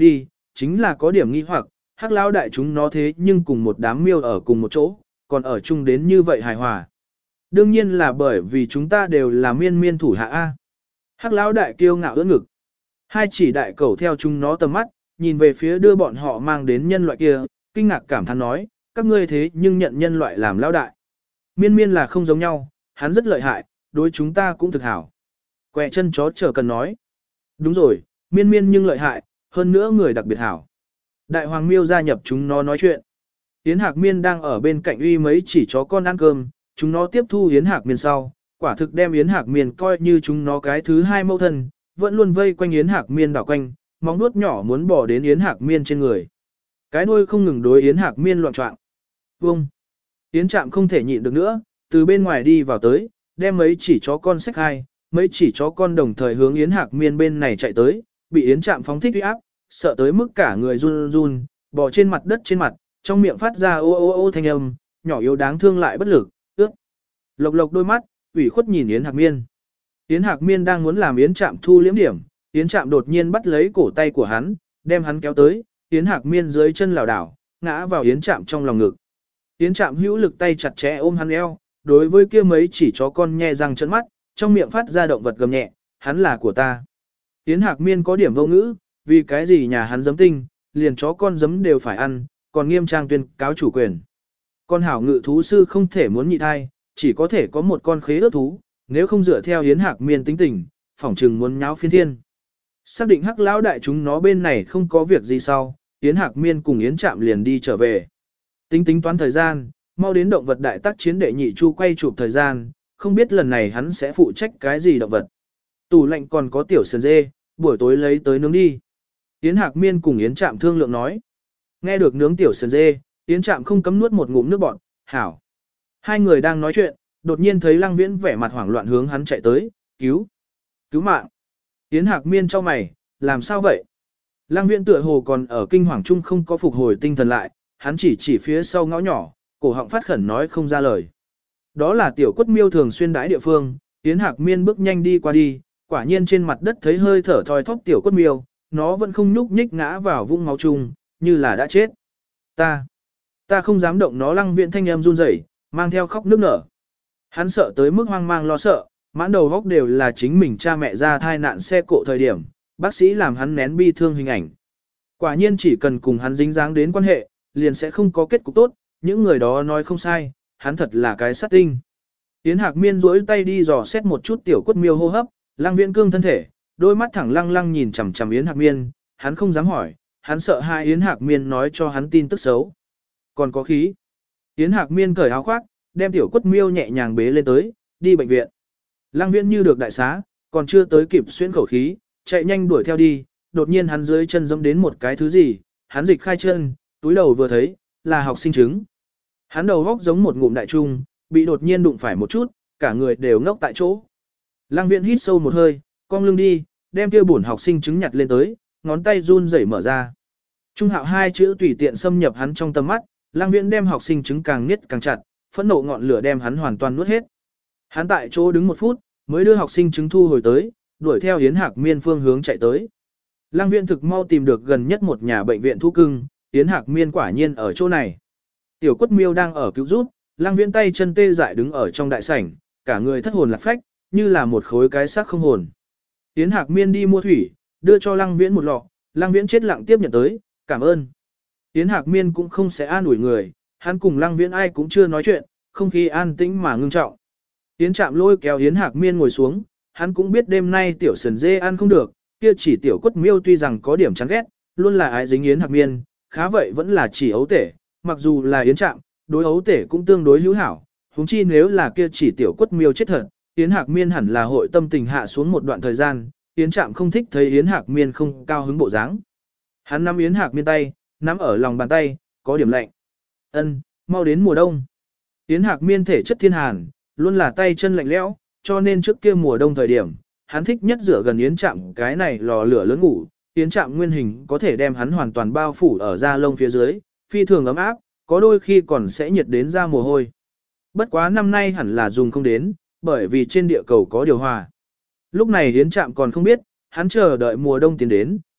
chính là có điểm nghi hoặc, hắc lão đại chúng nó thế nhưng cùng một đám miêu ở cùng một chỗ, còn ở chung đến như vậy hài hòa. Đương nhiên là bởi vì chúng ta đều là miên miên thủ hạ A. Hắc lão đại kiêu ngạo ưỡn ngực. Hai chỉ đại cẩu theo chúng nó tầm mắt, nhìn về phía đưa bọn họ mang đến nhân loại kia, kinh ngạc cảm thán nói, các ngươi thế nhưng nhận nhân loại làm lão đại. Miên miên là không giống nhau, hắn rất lợi hại, đối chúng ta cũng thực hảo. Quẹ chân chó chờ cần nói. Đúng rồi, miên miên nhưng lợi hại, hơn nữa người đặc biệt hảo. Đại hoàng miêu gia nhập chúng nó nói chuyện. Yến Hạc Miên đang ở bên cạnh uy mấy chỉ chó con ăn cơm, chúng nó tiếp thu Yến Hạc Miên sau, quả thực đem Yến Hạc Miên coi như chúng nó cái thứ hai mẫu thân, vẫn luôn vây quanh Yến Hạc Miên đảo quanh, móng nuốt nhỏ muốn bỏ đến Yến Hạc Miên trên người. Cái đuôi không ngừng đối Yến Hạc Miên loạn trọng. Vông! Yến Trạm không thể nhịn được nữa, từ bên ngoài đi vào tới, đem mấy chỉ chó con xách hai, mấy chỉ chó con đồng thời hướng Yến Hạc Miên bên này chạy tới, bị Yến Trạm phóng thích uy áp, sợ tới mức cả người run run, bò trên mặt đất trên mặt, trong miệng phát ra ô ô ô thanh âm, nhỏ yếu đáng thương lại bất lực, ướt. Lộc lộc đôi mắt, ủy khuất nhìn Yến Hạc Miên. Yến Hạc Miên đang muốn làm Yến Trạm thu liễm điểm, Yến Trạm đột nhiên bắt lấy cổ tay của hắn, đem hắn kéo tới, Yến Hạc Miên dưới chân lảo đảo, ngã vào Yến Trạm trong lòng ngực. Yến Trạm hữu lực tay chặt chẽ ôm hắn eo, đối với kia mấy chỉ chó con nhe răng trợn mắt, trong miệng phát ra động vật gầm nhẹ, hắn là của ta. Yến Hạc Miên có điểm vô ngữ, vì cái gì nhà hắn giấm tinh, liền chó con giấm đều phải ăn, còn nghiêm trang tuyên cáo chủ quyền. Con hảo ngự thú sư không thể muốn nhị thai, chỉ có thể có một con khế ước thú, nếu không dựa theo Yến Hạc Miên tính tình, phỏng trừng muốn nháo phiên thiên. Xác định hắc lão đại chúng nó bên này không có việc gì sau, Yến Hạc Miên cùng Yến Trạm liền đi trở về. Tính tính toán thời gian, mau đến động vật đại tác chiến đệ nhị chu quay chụp thời gian, không biết lần này hắn sẽ phụ trách cái gì động vật. Tủ lạnh còn có tiểu sườn dê, buổi tối lấy tới nướng đi. Yến Hạc Miên cùng Yến Trạm thương lượng nói. Nghe được nướng tiểu sườn dê, Yến Trạm không cấm nuốt một ngụm nước bọt, hảo. Hai người đang nói chuyện, đột nhiên thấy Lăng Viễn vẻ mặt hoảng loạn hướng hắn chạy tới, cứu, cứu mạng. Yến Hạc Miên cho mày, làm sao vậy? Lăng Viễn tựa hồ còn ở kinh hoàng chung không có phục hồi tinh thần lại, hắn chỉ chỉ phía sau ngõ nhỏ, cổ họng phát khẩn nói không ra lời. Đó là tiểu quất miêu thường xuyên đãi địa phương, Yến Hạc Miên bước nhanh đi qua đi, quả nhiên trên mặt đất thấy hơi thở thoi thóp tiểu quất miêu, nó vẫn không nhúc nhích ngã vào vũng máu chung, như là đã chết. Ta, ta không dám động nó. Lăng Viễn thanh em run rẩy, mang theo khóc nức nở. Hắn sợ tới mức hoang mang lo sợ, mãn đầu góc đều là chính mình cha mẹ ra thai nạn xe cộ thời điểm, bác sĩ làm hắn nén bi thương hình ảnh. Quả nhiên chỉ cần cùng hắn dính dáng đến quan hệ, liền sẽ không có kết cục tốt, những người đó nói không sai, hắn thật là cái sát tinh. Yến Hạc Miên duỗi tay đi dò xét một chút tiểu quất miêu hô hấp, Lăng Viễn cương thân thể, đôi mắt thẳng lăng lăng nhìn chằm chằm Yến Hạc Miên, hắn không dám hỏi, hắn sợ hai Yến Hạc Miên nói cho hắn tin tức xấu. Còn có khí. Yến Hạc Miên cởi áo khoác, đem tiểu quất miêu nhẹ nhàng bế lên tới, đi bệnh viện. Lăng Viễn như được đại xá, còn chưa tới kịp xuyên khẩu khí, chạy nhanh đuổi theo đi, đột nhiên hắn dưới chân giẫm đến một cái thứ gì, hắn dịch khai chân, túi đầu vừa thấy, là học sinh chứng. Hắn đầu góc giống một ngụm đại trung, bị đột nhiên đụng phải một chút, cả người đều ngốc tại chỗ. Lăng Viễn hít sâu một hơi, cong lưng đi, đem kia bổn học sinh chứng nhặt lên tới, ngón tay run rẩy mở ra. Trung Hạo hai chữ tùy tiện xâm nhập hắn trong tầm mắt, Lăng Viễn đem học sinh chứng càng niết càng chặt, phẫn nộ ngọn lửa đem hắn hoàn toàn nuốt hết. Hắn tại chỗ đứng một phút, mới đưa học sinh chứng thu hồi tới, đuổi theo Yến Hạc Miên phương hướng chạy tới. Lăng Viễn thực mau tìm được gần nhất một nhà bệnh viện thú cưng, Yến Hạc Miên quả nhiên ở chỗ này. Tiểu quất miêu đang ở cứu rút, Lăng Viễn tay chân tê dại đứng ở trong đại sảnh, cả người thất hồn lạc phách, như là một khối cái xác không hồn. Yến Hạc Miên đi mua thủy, đưa cho Lăng Viễn một lọ, Lăng Viễn chết lặng tiếp nhận tới, cảm ơn. Yến Hạc Miên cũng không sẽ an ủi người, hắn cùng Lăng Viễn ai cũng chưa nói chuyện, không khí an tĩnh mà ngưng trọng. Yến Trạm lôi kéo Yến Hạc Miên ngồi xuống, hắn cũng biết đêm nay tiểu sườn dê ăn không được, kia chỉ tiểu quất miêu tuy rằng có điểm chán ghét, luôn là ái dính Yến Hạc Miên, khá vậy vẫn là chỉ ấu tể, mặc dù là Yến Trạm, đối ấu tể cũng tương đối hữu hảo, huống chi nếu là kia chỉ tiểu quất miêu chết thật, Yến Hạc Miên hẳn là hội tâm tình hạ xuống một đoạn thời gian, Yến Trạm không thích thấy Yến Hạc Miên không cao hứng bộ dáng. Hắn nắm Yến Hạc Miên tay, nắm ở lòng bàn tay, có điểm lạnh. Ân, mau đến mùa đông. Yến Hạc Miên thể chất thiên hàn, luôn là tay chân lạnh lẽo, cho nên trước kia mùa đông thời điểm, hắn thích nhất rửa gần Yến Trạm cái này lò lửa lớn ngủ, Yến Trạm nguyên hình có thể đem hắn hoàn toàn bao phủ ở da lông phía dưới, phi thường ấm áp, có đôi khi còn sẽ nhiệt đến da mồ hôi. Bất quá năm nay hẳn là dùng không đến, bởi vì trên địa cầu có điều hòa. Lúc này Yến Trạm còn không biết, hắn chờ đợi mùa đông tiến đến,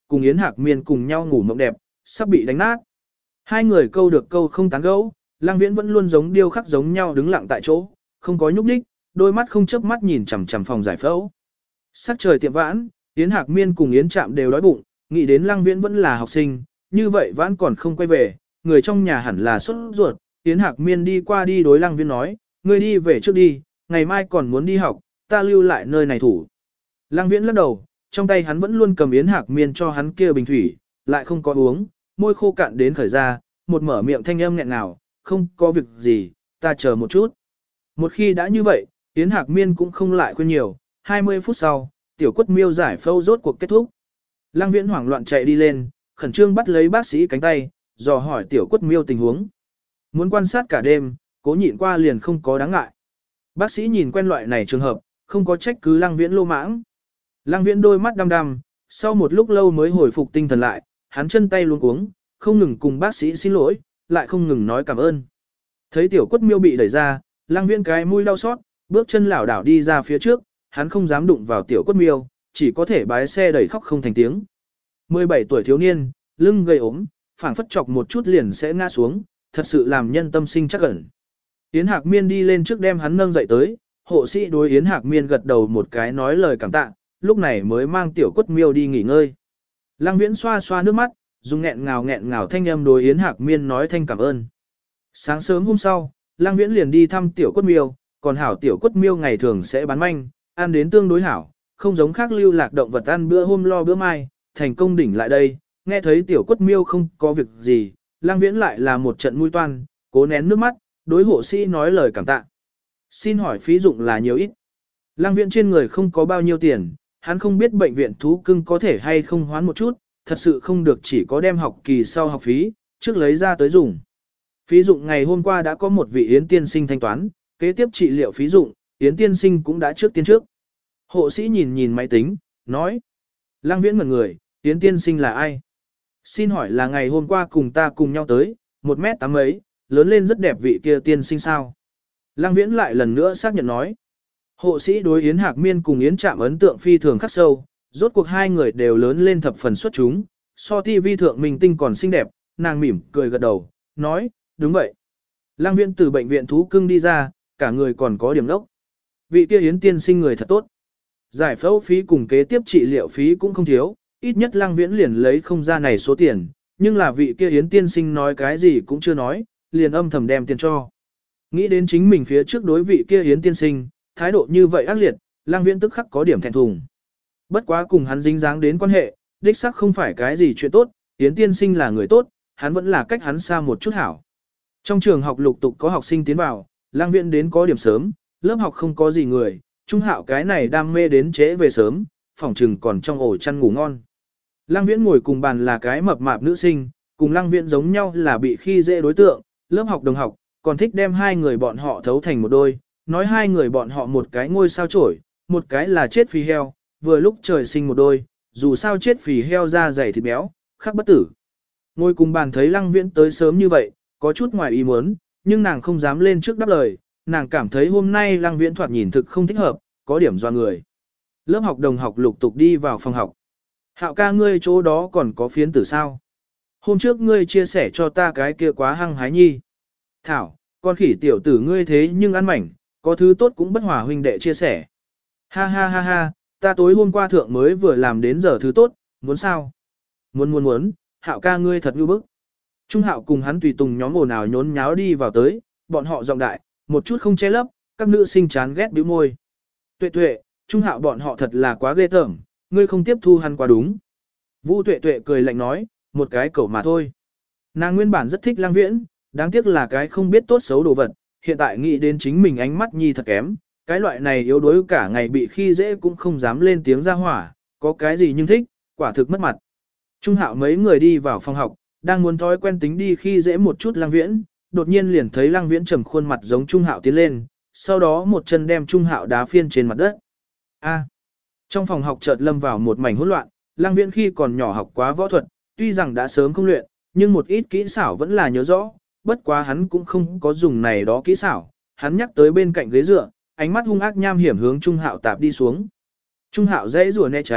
cùng Yến Hạc Miên cùng nhau ngủ mộng đẹp, sắp bị đánh nát. Hai người câu được câu không tán gẫu, Lăng Viễn vẫn luôn giống điêu khắc giống nhau đứng lặng tại chỗ, không có nhúc nhích, đôi mắt không chớp mắt nhìn chằm chằm phòng giải phẫu. Sắc trời tiệm vãn, Yến Hạc Miên cùng Yến Trạm đều đói bụng, nghĩ đến Lăng Viễn vẫn là học sinh, như vậy vãn còn không quay về, người trong nhà hẳn là sốt ruột. Yến Hạc Miên đi qua đi đối Lăng Viễn nói, ngươi đi về trước đi, ngày mai còn muốn đi học, ta lưu lại nơi này thủ. Lăng Viễn lắc đầu, trong tay hắn vẫn luôn cầm Yến Hạc Miên cho hắn kia bình thủy, lại không có uống, môi khô cạn đến khởi ra, một mở miệng thanh âm nghẹn ngào, không có việc gì, ta chờ một chút. Một khi đã như vậy, Yến Hạc Miên cũng không lại khuyên nhiều, hai mươi phút sau, tiểu quất miêu giải phẫu rốt cuộc kết thúc. Lăng Viễn hoảng loạn chạy đi lên, khẩn trương bắt lấy bác sĩ cánh tay, dò hỏi tiểu quất miêu tình huống. Muốn quan sát cả đêm, cố nhịn qua liền không có đáng ngại. Bác sĩ nhìn quen loại này trường hợp, không có trách cứ Lăng Viễn lô mãng. Lăng Viễn đôi mắt đăm đăm, sau một lúc lâu mới hồi phục tinh thần lại, hắn chân tay luống cuống, không ngừng cùng bác sĩ xin lỗi, lại không ngừng nói cảm ơn. Thấy tiểu quất miêu bị đẩy ra, Lăng Viễn cái mũi đau xót, bước chân lảo đảo đi ra phía trước, hắn không dám đụng vào tiểu quất miêu, chỉ có thể bái xe đẩy khóc không thành tiếng. mười bảy tuổi thiếu niên, lưng gầy ốm, phảng phất chọc một chút liền sẽ ngã xuống, thật sự làm nhân tâm sinh chắc ẩn. Yến Hạc Miên đi lên trước đem hắn nâng dậy tới, hộ sĩ đối Yến Hạc Miên gật đầu một cái nói lời cảm tạ, lúc này mới mang tiểu quất miêu đi nghỉ ngơi. Lăng Viễn xoa xoa nước mắt, dùng nghẹn ngào nghẹn ngào thanh âm đối Yến Hạc Miên nói thanh cảm ơn. Sáng sớm hôm sau, Lăng Viễn liền đi thăm tiểu quất miêu, còn hảo tiểu quất miêu ngày thường sẽ bán manh, ăn đến tương đối hảo, không giống khác lưu lạc động vật ăn bữa hôm lo bữa mai, thành công đỉnh lại đây, nghe thấy tiểu quất miêu không có việc gì, Lăng Viễn lại là một trận mũi toan, cố nén nước mắt, đối hộ sĩ nói lời cảm tạ. Xin hỏi phí dụng là nhiều ít? Lăng Viễn trên người không có bao nhiêu tiền, hắn không biết bệnh viện thú cưng có thể hay không hoán một chút, thật sự không được chỉ có đem học kỳ sau học phí, trước lấy ra tới dùng. Phí dụng ngày hôm qua đã có một vị Yến tiên sinh thanh toán, kế tiếp trị liệu phí dụng, Yến tiên sinh cũng đã trước tiên trước. Hộ sĩ nhìn nhìn máy tính, nói. Lăng Viễn ngẩn người, Yến tiên sinh là ai? Xin hỏi là ngày hôm qua cùng ta cùng nhau tới, một mét tám mấy, lớn lên rất đẹp vị kia tiên sinh sao? Lăng Viễn lại lần nữa xác nhận nói. Hộ sĩ đối Yến Hạc Miên cùng Yến Trạm ấn tượng phi thường khắc sâu, rốt cuộc hai người đều lớn lên thập phần xuất chúng, so ti vi thượng minh tinh còn xinh đẹp, nàng mỉm cười gật đầu, nói, đúng vậy. Lăng Viễn từ bệnh viện thú cưng đi ra, cả người còn có điểm đốc. Vị kia Yến tiên sinh người thật tốt. Giải phẫu phí cùng kế tiếp trị liệu phí cũng không thiếu, ít nhất Lăng Viễn liền lấy không ra này số tiền, nhưng là vị kia Yến tiên sinh nói cái gì cũng chưa nói, liền âm thầm đem tiền cho. Nghĩ đến chính mình phía trước đối vị kia Yến tiên sinh, thái độ như vậy ác liệt, Lăng Viễn tức khắc có điểm thẹn thùng. Bất quá cùng hắn dính dáng đến quan hệ, đích xác không phải cái gì chuyện tốt, Yến tiên sinh là người tốt, hắn vẫn là cách hắn xa một chút hảo. Trong trường học lục tục có học sinh tiến vào, Lăng Viễn đến có điểm sớm, lớp học không có gì người, Trung Hạo cái này đam mê đến trễ về sớm, phòng trừng còn trong ổ chăn ngủ ngon. Lăng Viễn ngồi cùng bàn là cái mập mạp nữ sinh, cùng Lăng Viễn giống nhau là bị khi dễ đối tượng, lớp học đồng học, còn thích đem hai người bọn họ thấu thành một đôi, nói hai người bọn họ một cái ngôi sao chổi, một cái là chết phì heo, vừa lúc trời sinh một đôi, dù sao chết phì heo da dày thịt béo, khắc bất tử. Ngồi cùng bàn thấy Lăng Viễn tới sớm như vậy, có chút ngoài ý muốn, nhưng nàng không dám lên trước đáp lời, nàng cảm thấy hôm nay Lăng Viễn thoạt nhìn thực không thích hợp, có điểm doa người. Lớp học đồng học lục tục đi vào phòng học. Hạo ca ngươi chỗ đó còn có phiến tử sao? Hôm trước ngươi chia sẻ cho ta cái kia quá hăng hái nhi. Thảo, con khỉ tiểu tử ngươi thế nhưng ăn mảnh, có thứ tốt cũng bất hòa huynh đệ chia sẻ. Ha ha ha ha, ta tối hôm qua thượng mới vừa làm đến giờ thứ tốt, muốn sao? Muốn muốn muốn, Hạo ca ngươi thật ngu bức. Trung Hạo cùng hắn tùy tùng nhóm ồn ào nhốn nháo đi vào tới, bọn họ giọng đại, một chút không che lấp, các nữ sinh chán ghét bĩu môi. Tuệ tuệ, Trung Hạo bọn họ thật là quá ghê tởm, ngươi không tiếp thu hắn quá đúng. Vũ Tuệ Tuệ cười lạnh nói, một cái cẩu mà thôi. Nàng nguyên bản rất thích Lăng Viễn, đáng tiếc là cái không biết tốt xấu đồ vật, hiện tại nghĩ đến chính mình ánh mắt nhi thật kém, cái loại này yếu đuối cả ngày bị khi dễ cũng không dám lên tiếng ra hỏa, có cái gì nhưng thích, quả thực mất mặt. Trung Hạo mấy người đi vào phòng học, đang muốn thói quen tính đi khi dễ một chút Lăng Viễn, đột nhiên liền thấy Lăng Viễn trầm khuôn mặt giống Trung Hạo tiến lên, sau đó một chân đem Trung Hạo đá phiên trên mặt đất. A. Trong phòng học chợt lâm vào một mảnh hỗn loạn, Lăng Viễn khi còn nhỏ học quá võ thuật, tuy rằng đã sớm không luyện, nhưng một ít kỹ xảo vẫn là nhớ rõ, bất quá hắn cũng không có dùng này đó kỹ xảo, hắn nhắc tới bên cạnh ghế dựa, ánh mắt hung ác nham hiểm hướng Trung Hạo tạp đi xuống. Trung Hạo dãy rủa né tránh,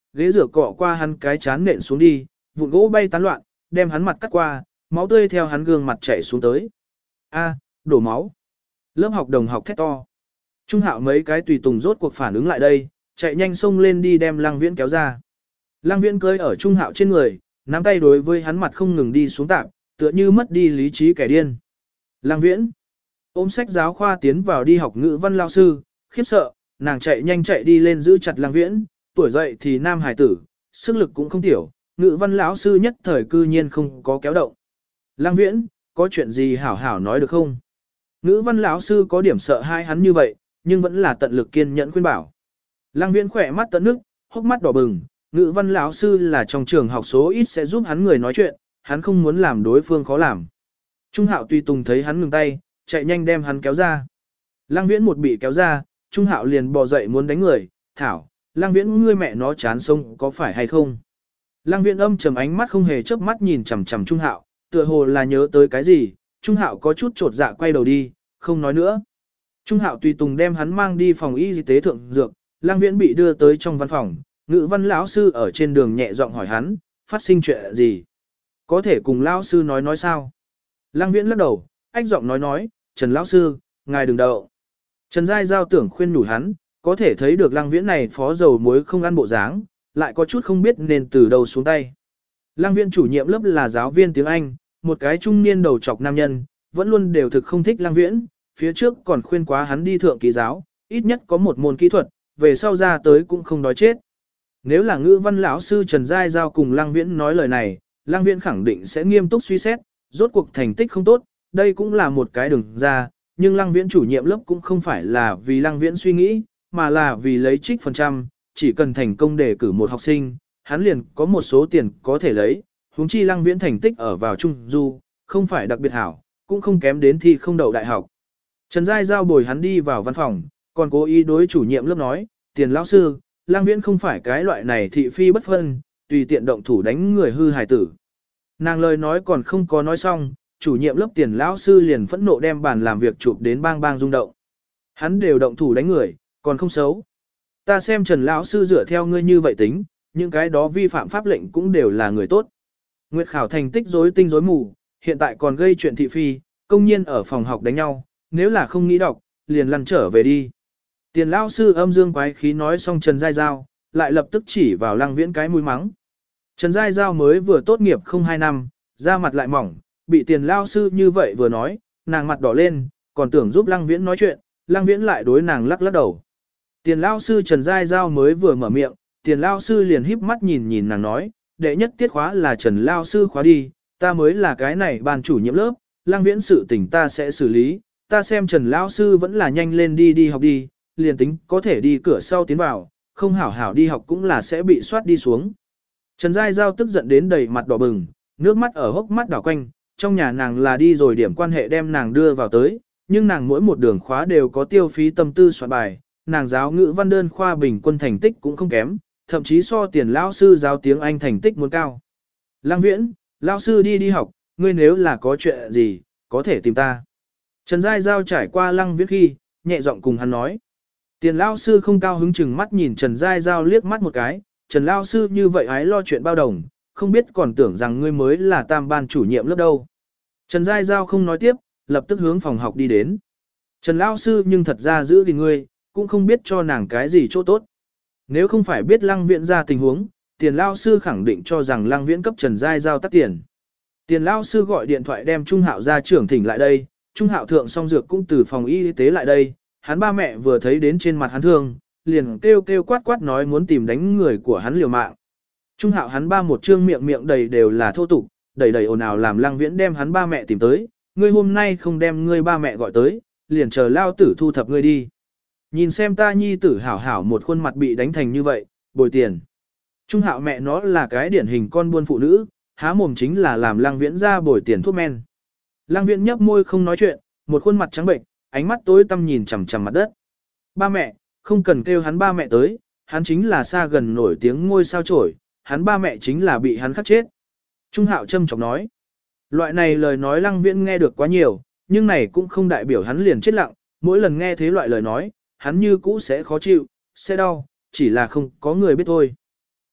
ghế rửa cọ qua hắn cái chán nện xuống đi, vụn gỗ bay tán loạn, đem hắn mặt cắt qua, máu tươi theo hắn gương mặt chảy xuống tới. A, đổ máu. Lớp học đồng học thét to. Trung Hạo mấy cái tùy tùng rốt cuộc phản ứng lại đây, chạy nhanh xông lên đi đem Lăng Viễn kéo ra. Lăng Viễn cơi ở Trung Hạo trên người, nắm tay đối với hắn mặt không ngừng đi xuống tạm, tựa như mất đi lý trí kẻ điên. Lăng Viễn ôm sách giáo khoa tiến vào đi học ngữ văn lao sư, khiếp sợ, nàng chạy nhanh chạy đi lên giữ chặt Lăng Viễn, tuổi dậy thì nam hải tử, sức lực cũng không tiểu, ngữ văn lão sư nhất thời cư nhiên không có kéo động. Lăng Viễn, có chuyện gì hảo hảo nói được không? Ngữ văn lão sư có điểm sợ hai hắn như vậy, nhưng vẫn là tận lực kiên nhẫn khuyên bảo. Lăng Viễn khỏe mắt tận nước, hốc mắt đỏ bừng, ngữ văn lão sư là trong trường học số ít sẽ giúp hắn người nói chuyện, hắn không muốn làm đối phương khó làm. Trung Hạo tùy tùng thấy hắn ngừng tay, chạy nhanh đem hắn kéo ra. Lăng Viễn một bị kéo ra, Trung Hạo liền bò dậy muốn đánh người, thảo, Lăng Viễn ngươi mẹ nó chán sông có phải hay không? Lăng Viễn âm trầm ánh mắt không hề chớp mắt nhìn chằm chằm Trung Hạo, tựa hồ là nhớ tới cái gì, Trung Hạo có chút trột dạ quay đầu đi, không nói nữa. Trung Hạo tùy tùng đem hắn mang đi phòng y tế thượng dược, Lăng Viễn bị đưa tới trong văn phòng, ngữ văn lão sư ở trên đường nhẹ giọng hỏi hắn, phát sinh chuyện gì? Có thể cùng lão sư nói nói sao? Lăng Viễn lắc đầu, ách giọng nói nói, Trần lão sư, ngài đừng đậu. Trần Giai Giao tưởng khuyên nhủ hắn, có thể thấy được Lăng Viễn này phó dầu muối không ăn bộ dáng, lại có chút không biết nên từ đâu xuống tay. Lăng Viễn chủ nhiệm lớp là giáo viên tiếng Anh, một cái trung niên đầu trọc nam nhân, vẫn luôn đều thực không thích Lăng Viễn, phía trước còn khuyên quá hắn đi thượng ký giáo, ít nhất có một môn kỹ thuật, về sau ra tới cũng không đói chết. Nếu là ngữ văn lão sư Trần Giai Giao cùng Lăng Viễn nói lời này, Lăng Viễn khẳng định sẽ nghiêm túc suy xét, rốt cuộc thành tích không tốt, đây cũng là một cái đường ra, nhưng Lăng Viễn chủ nhiệm lớp cũng không phải là vì Lăng Viễn suy nghĩ, mà là vì lấy trích phần trăm, chỉ cần thành công đề cử một học sinh, hắn liền có một số tiền có thể lấy, huống chi Lăng Viễn thành tích ở vào trung du, không phải đặc biệt hảo, cũng không kém đến thi không đậu đại học. Trần Giai Giao bồi hắn đi vào văn phòng, còn cố ý đối chủ nhiệm lớp nói, tiền lão sư, Lăng Viễn không phải cái loại này thị phi bất phân, tùy tiện động thủ đánh người hư hài tử. Nàng lời nói còn không có nói xong, chủ nhiệm lớp tiền lão sư liền phẫn nộ đem bàn làm việc chụp đến bang bang rung động. Hắn đều động thủ đánh người, còn không xấu. Ta xem Trần lão sư dựa theo ngươi như vậy tính, những cái đó vi phạm pháp lệnh cũng đều là người tốt. Nguyệt khảo thành tích rối tinh rối mù, hiện tại còn gây chuyện thị phi, công nhiên ở phòng học đánh nhau, nếu là không nghĩ đọc, liền lăn trở về đi. Tiền lão sư âm dương quái khí nói xong Trần Giai Giao, lại lập tức chỉ vào Lăng Viễn cái mũi mắng. Trần Giai Giao mới vừa tốt nghiệp không hai năm, da mặt lại mỏng, bị tiền lão sư như vậy vừa nói, nàng mặt đỏ lên, còn tưởng giúp Lăng Viễn nói chuyện, Lăng Viễn lại đối nàng lắc lắc đầu. Tiền lão sư Trần Giai Giao mới vừa mở miệng, tiền lão sư liền híp mắt nhìn nhìn nàng nói, đệ nhất tiết khóa là Trần lão sư khóa đi, ta mới là cái này ban chủ nhiệm lớp, Lăng Viễn sự tình ta sẽ xử lý, ta xem Trần lão sư vẫn là nhanh lên đi đi học đi, liền tính có thể đi cửa sau tiến vào, không hảo hảo đi học cũng là sẽ bị soát đi xuống. Trần Giai Giao tức giận đến đầy mặt đỏ bừng, nước mắt ở hốc mắt đảo quanh, trong nhà nàng là đi rồi điểm quan hệ đem nàng đưa vào tới, nhưng nàng mỗi một đường khóa đều có tiêu phí tâm tư soạn bài, nàng giáo ngữ văn đơn khoa bình quân thành tích cũng không kém, thậm chí so tiền lão sư giáo tiếng Anh thành tích muốn cao. Lăng Viễn, lão sư đi đi học, ngươi nếu là có chuyện gì, có thể tìm ta. Trần Giai Giao trải qua Lăng Viễn khi, nhẹ giọng cùng hắn nói. Tiền lão sư không cao hứng chừng mắt nhìn Trần Giai Giao liếc mắt một cái, Trần lão sư như vậy ái lo chuyện bao đồng, không biết còn tưởng rằng ngươi mới là tam ban chủ nhiệm lớp đâu. Trần Giai Giao không nói tiếp, lập tức hướng phòng học đi đến. Trần lão sư nhưng thật ra giữ gìn ngươi, cũng không biết cho nàng cái gì chỗ tốt. Nếu không phải biết Lăng Viễn ra tình huống, tiền lão sư khẳng định cho rằng Lăng Viễn cấp Trần Giai Giao tắc tiền. Tiền lão sư gọi điện thoại đem Trung Hạo ra trưởng thỉnh lại đây, Trung Hạo thượng xong dược cũng từ phòng y tế lại đây, hắn ba mẹ vừa thấy đến trên mặt hắn thương, liền kêu kêu quát quát nói muốn tìm đánh người của hắn liều mạng. Trung Hạo hắn ba một trương miệng miệng đầy đều là thô tục, đầy đầy ồn ào làm Lăng Viễn đem hắn ba mẹ tìm tới, ngươi hôm nay không đem ngươi ba mẹ gọi tới, liền chờ lao tử thu thập ngươi đi. Nhìn xem ta nhi tử hảo hảo một khuôn mặt bị đánh thành như vậy, bồi tiền. Trung Hạo mẹ nó là cái điển hình con buôn phụ nữ, há mồm chính là làm Lăng Viễn ra bồi tiền thuốc men. Lăng Viễn nhấp môi không nói chuyện, một khuôn mặt trắng bệnh, ánh mắt tối tăm nhìn chằm chằm mặt đất. Ba mẹ, không cần kêu hắn ba mẹ tới, hắn chính là xa gần nổi tiếng ngôi sao chổi, hắn ba mẹ chính là bị hắn khắc chết. Trung Hạo châm chọc nói. Loại này lời nói Lăng Viễn nghe được quá nhiều, nhưng này cũng không đại biểu hắn liền chết lặng, mỗi lần nghe thế loại lời nói, hắn như cũ sẽ khó chịu, sẽ đau, chỉ là không có người biết thôi.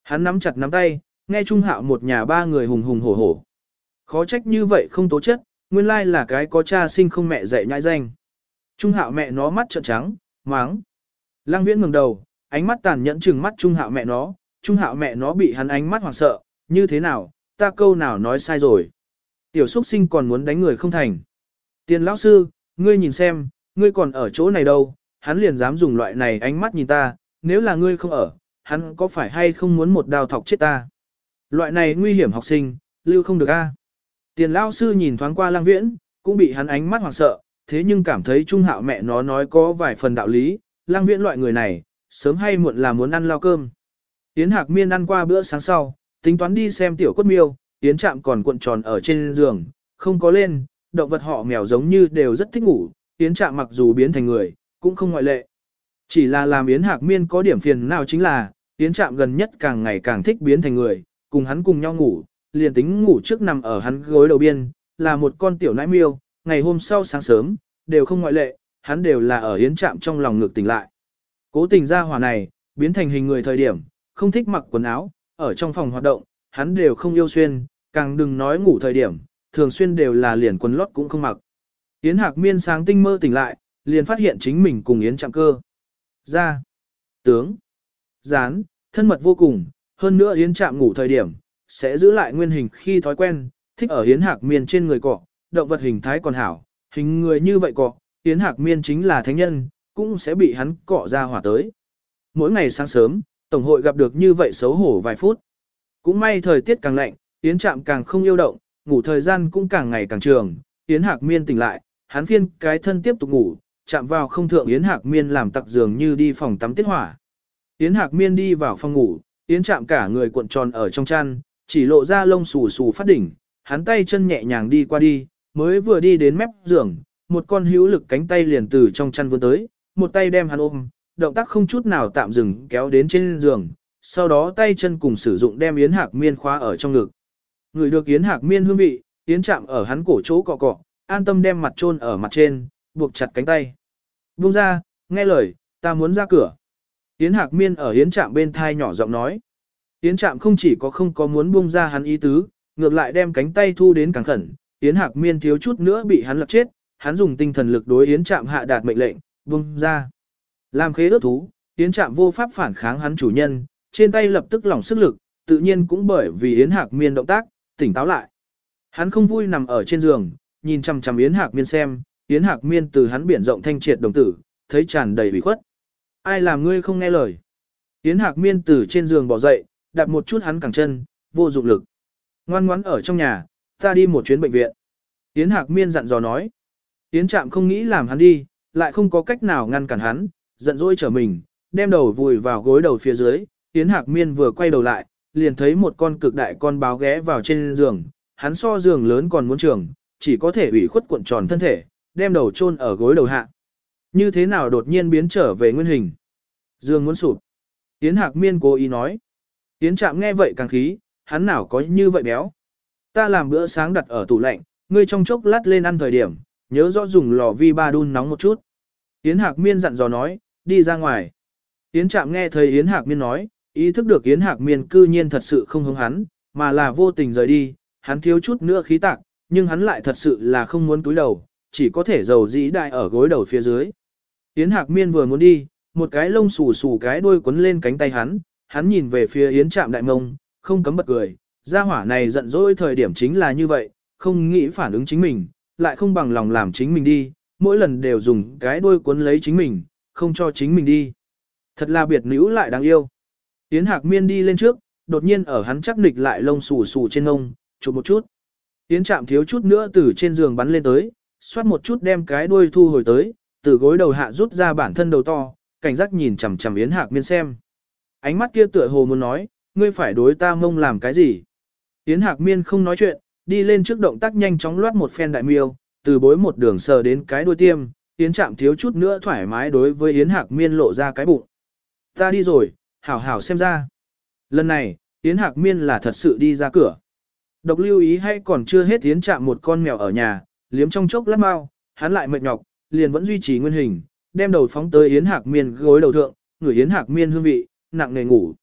Hắn nắm chặt nắm tay, nghe Trung Hạo một nhà ba người hùng hùng hổ hổ. Khó trách như vậy không tố chất, nguyên lai là cái có cha sinh không mẹ dạy nhãi danh. Trung Hạo mẹ nó mắt trợn trắng, máng. Lăng Viễn ngẩng đầu, ánh mắt tàn nhẫn trừng mắt Trung Hạo mẹ nó, Trung Hạo mẹ nó bị hắn ánh mắt hoảng sợ, như thế nào, ta câu nào nói sai rồi. Tiểu xuất sinh còn muốn đánh người không thành. Tiền lão sư, ngươi nhìn xem, ngươi còn ở chỗ này đâu, hắn liền dám dùng loại này ánh mắt nhìn ta, nếu là ngươi không ở, hắn có phải hay không muốn một đao thọc chết ta. Loại này nguy hiểm học sinh, lưu không được a. Tiền lão sư nhìn thoáng qua Lăng Viễn, cũng bị hắn ánh mắt hoảng sợ, thế nhưng cảm thấy Trung Hạo mẹ nó nói có vài phần đạo lý, Lăng Viễn loại người này, sớm hay muộn là muốn ăn lao cơm. Yến Hạc Miên ăn qua bữa sáng sau, tính toán đi xem tiểu quất miêu, Yến Trạm còn cuộn tròn ở trên giường, không có lên, động vật họ mèo giống như đều rất thích ngủ, Yến Trạm mặc dù biến thành người, cũng không ngoại lệ. Chỉ là làm Yến Hạc Miên có điểm phiền nào chính là, Yến Trạm gần nhất càng ngày càng thích biến thành người, cùng hắn cùng nhau ngủ, liền tính ngủ trước nằm ở hắn gối đầu biên, là một con tiểu nãi miêu, ngày hôm sau sáng sớm, đều không ngoại lệ, hắn đều là ở Yến Trạm trong lòng ngực tỉnh lại. Cố tình ra hỏa này, biến thành hình người thời điểm, không thích mặc quần áo, ở trong phòng hoạt động, hắn đều không yêu xuyên, càng đừng nói ngủ thời điểm, thường xuyên đều là liền quần lót cũng không mặc. Yến Hạc Miên sáng tinh mơ tỉnh lại, liền phát hiện chính mình cùng Yến Trạm cơ. Ra, tướng, dán, thân mật vô cùng, hơn nữa Yến Trạm ngủ thời điểm, sẽ giữ lại nguyên hình khi thói quen, thích ở Yến Hạc Miên trên người cọ, động vật hình thái còn hảo, hình người như vậy cọ, Yến Hạc Miên chính là thánh nhân, cũng sẽ bị hắn cọ ra hỏa tới. Mỗi ngày sáng sớm, Tổng hội gặp được như vậy xấu hổ vài phút. Cũng may thời tiết càng lạnh, Yến Trạm càng không yêu động, ngủ thời gian cũng càng ngày càng trường, Yến Hạc Miên tỉnh lại, hắn phiên cái thân tiếp tục ngủ, chạm vào không thượng Yến Hạc Miên làm tặc giường như đi phòng tắm tiết hỏa. Yến Hạc Miên đi vào phòng ngủ, Yến Trạm cả người cuộn tròn ở trong chăn, chỉ lộ ra lông xù xù phát đỉnh, hắn tay chân nhẹ nhàng đi qua đi, mới vừa đi đến mép giường, một con hữu lực cánh tay liền từ trong chăn vươn tới, một tay đem hắn ôm, động tác không chút nào tạm dừng kéo đến trên giường, sau đó tay chân cùng sử dụng đem Yến Hạc Miên khóa ở trong ngực. Người được Yến Hạc Miên hương vị, Yến Trạm ở hắn cổ chỗ cọ cọ, an tâm đem mặt chôn ở mặt trên, buộc chặt cánh tay. Buông ra, nghe lời, ta muốn ra cửa. Yến Hạc Miên ở Yến Trạm bên thai nhỏ giọng nói. Yến Trạm không chỉ có không có muốn buông ra hắn ý tứ, ngược lại đem cánh tay thu đến càng khẩn, Yến Hạc Miên thiếu chút nữa bị hắn lật chết, hắn dùng tinh thần lực đối Yến Trạm hạ đạt mệnh lệnh, buông ra. Làm khế ước thú, Yến Trạm vô pháp phản kháng hắn chủ nhân, trên tay lập tức lỏng sức lực, tự nhiên cũng bởi vì Yến Hạc Miên động tác, tỉnh táo lại. Hắn không vui nằm ở trên giường, nhìn chằm chằm Yến Hạc Miên xem, Yến Hạc Miên từ hắn biển rộng thanh triệt đồng tử, thấy tràn đầy ủy khuất. Ai làm ngươi không nghe lời? Yến Hạc Miên từ trên giường bỏ dậy, đạp một chút hắn cẳng chân, vô dụng lực. Ngoan ngoãn ở trong nhà, ta đi một chuyến bệnh viện. Yến Hạc Miên dặn dò nói. Yến Trạm không nghĩ làm hắn đi, lại không có cách nào ngăn cản hắn, giận dỗi trở mình, đem đầu vùi vào gối đầu phía dưới. Yến Hạc Miên vừa quay đầu lại, liền thấy một con cực đại con báo ghé vào trên giường, hắn so giường lớn còn muốn trường, chỉ có thể ủy khuất cuộn tròn thân thể, đem đầu chôn ở gối đầu hạ. Như thế nào đột nhiên biến trở về nguyên hình? Giường muốn sụp. Yến Hạc Miên cố ý nói. Yến Trạm nghe vậy càng khí, hắn nào có như vậy béo. Ta làm bữa sáng đặt ở tủ lạnh, ngươi trong chốc lát lên ăn thời điểm, nhớ rõ dùng lò vi ba đun nóng một chút. Yến Hạc Miên dặn dò nói, đi ra ngoài. Yến Trạm nghe thấy Yến Hạc Miên nói, ý thức được Yến Hạc Miên cư nhiên thật sự không hướng hắn, mà là vô tình rời đi, hắn thiếu chút nữa khí tạc, nhưng hắn lại thật sự là không muốn túi đầu, chỉ có thể dầu dĩ đại ở gối đầu phía dưới. Yến Hạc Miên vừa muốn đi, một cái lông xù xù cái đuôi quấn lên cánh tay hắn, hắn nhìn về phía Yến Trạm đại mông, không cấm bật cười, gia hỏa này giận dỗi thời điểm chính là như vậy, không nghĩ phản ứng chính mình, lại không bằng lòng làm chính mình đi, mỗi lần đều dùng cái đuôi quấn lấy chính mình, không cho chính mình đi. Thật là biệt nữ lại đáng yêu. Yến Hạc Miên đi lên trước, đột nhiên ở hắn chắc nịch lại lông xù xù trên ngông, chụp một chút. Yến Trạm thiếu chút nữa từ trên giường bắn lên tới, xoát một chút đem cái đuôi thu hồi tới, từ gối đầu hạ rút ra bản thân đầu to, cảnh giác nhìn chằm chằm Yến Hạc Miên xem. Ánh mắt kia tựa hồ muốn nói, ngươi phải đối ta mông làm cái gì? Yến Hạc Miên không nói chuyện, đi lên trước động tác nhanh chóng loát một phen đại miêu, từ bối một đường sờ đến cái đuôi tiêm, Yến Trạm thiếu chút nữa thoải mái đối với Yến Hạc Miên lộ ra cái bụng. Ta đi rồi, hảo hảo xem ra. Lần này, Yến Hạc Miên là thật sự đi ra cửa. Độc lưu ý hay còn chưa hết Yến Trạm một con mèo ở nhà, liếm trong chốc lát mau, hắn lại mệt nhọc, liền vẫn duy trì nguyên hình, đem đầu phóng tới Yến Hạc Miên gối đầu thượng, ngửi Yến Hạc Miên hương vị, nặng nề ngủ.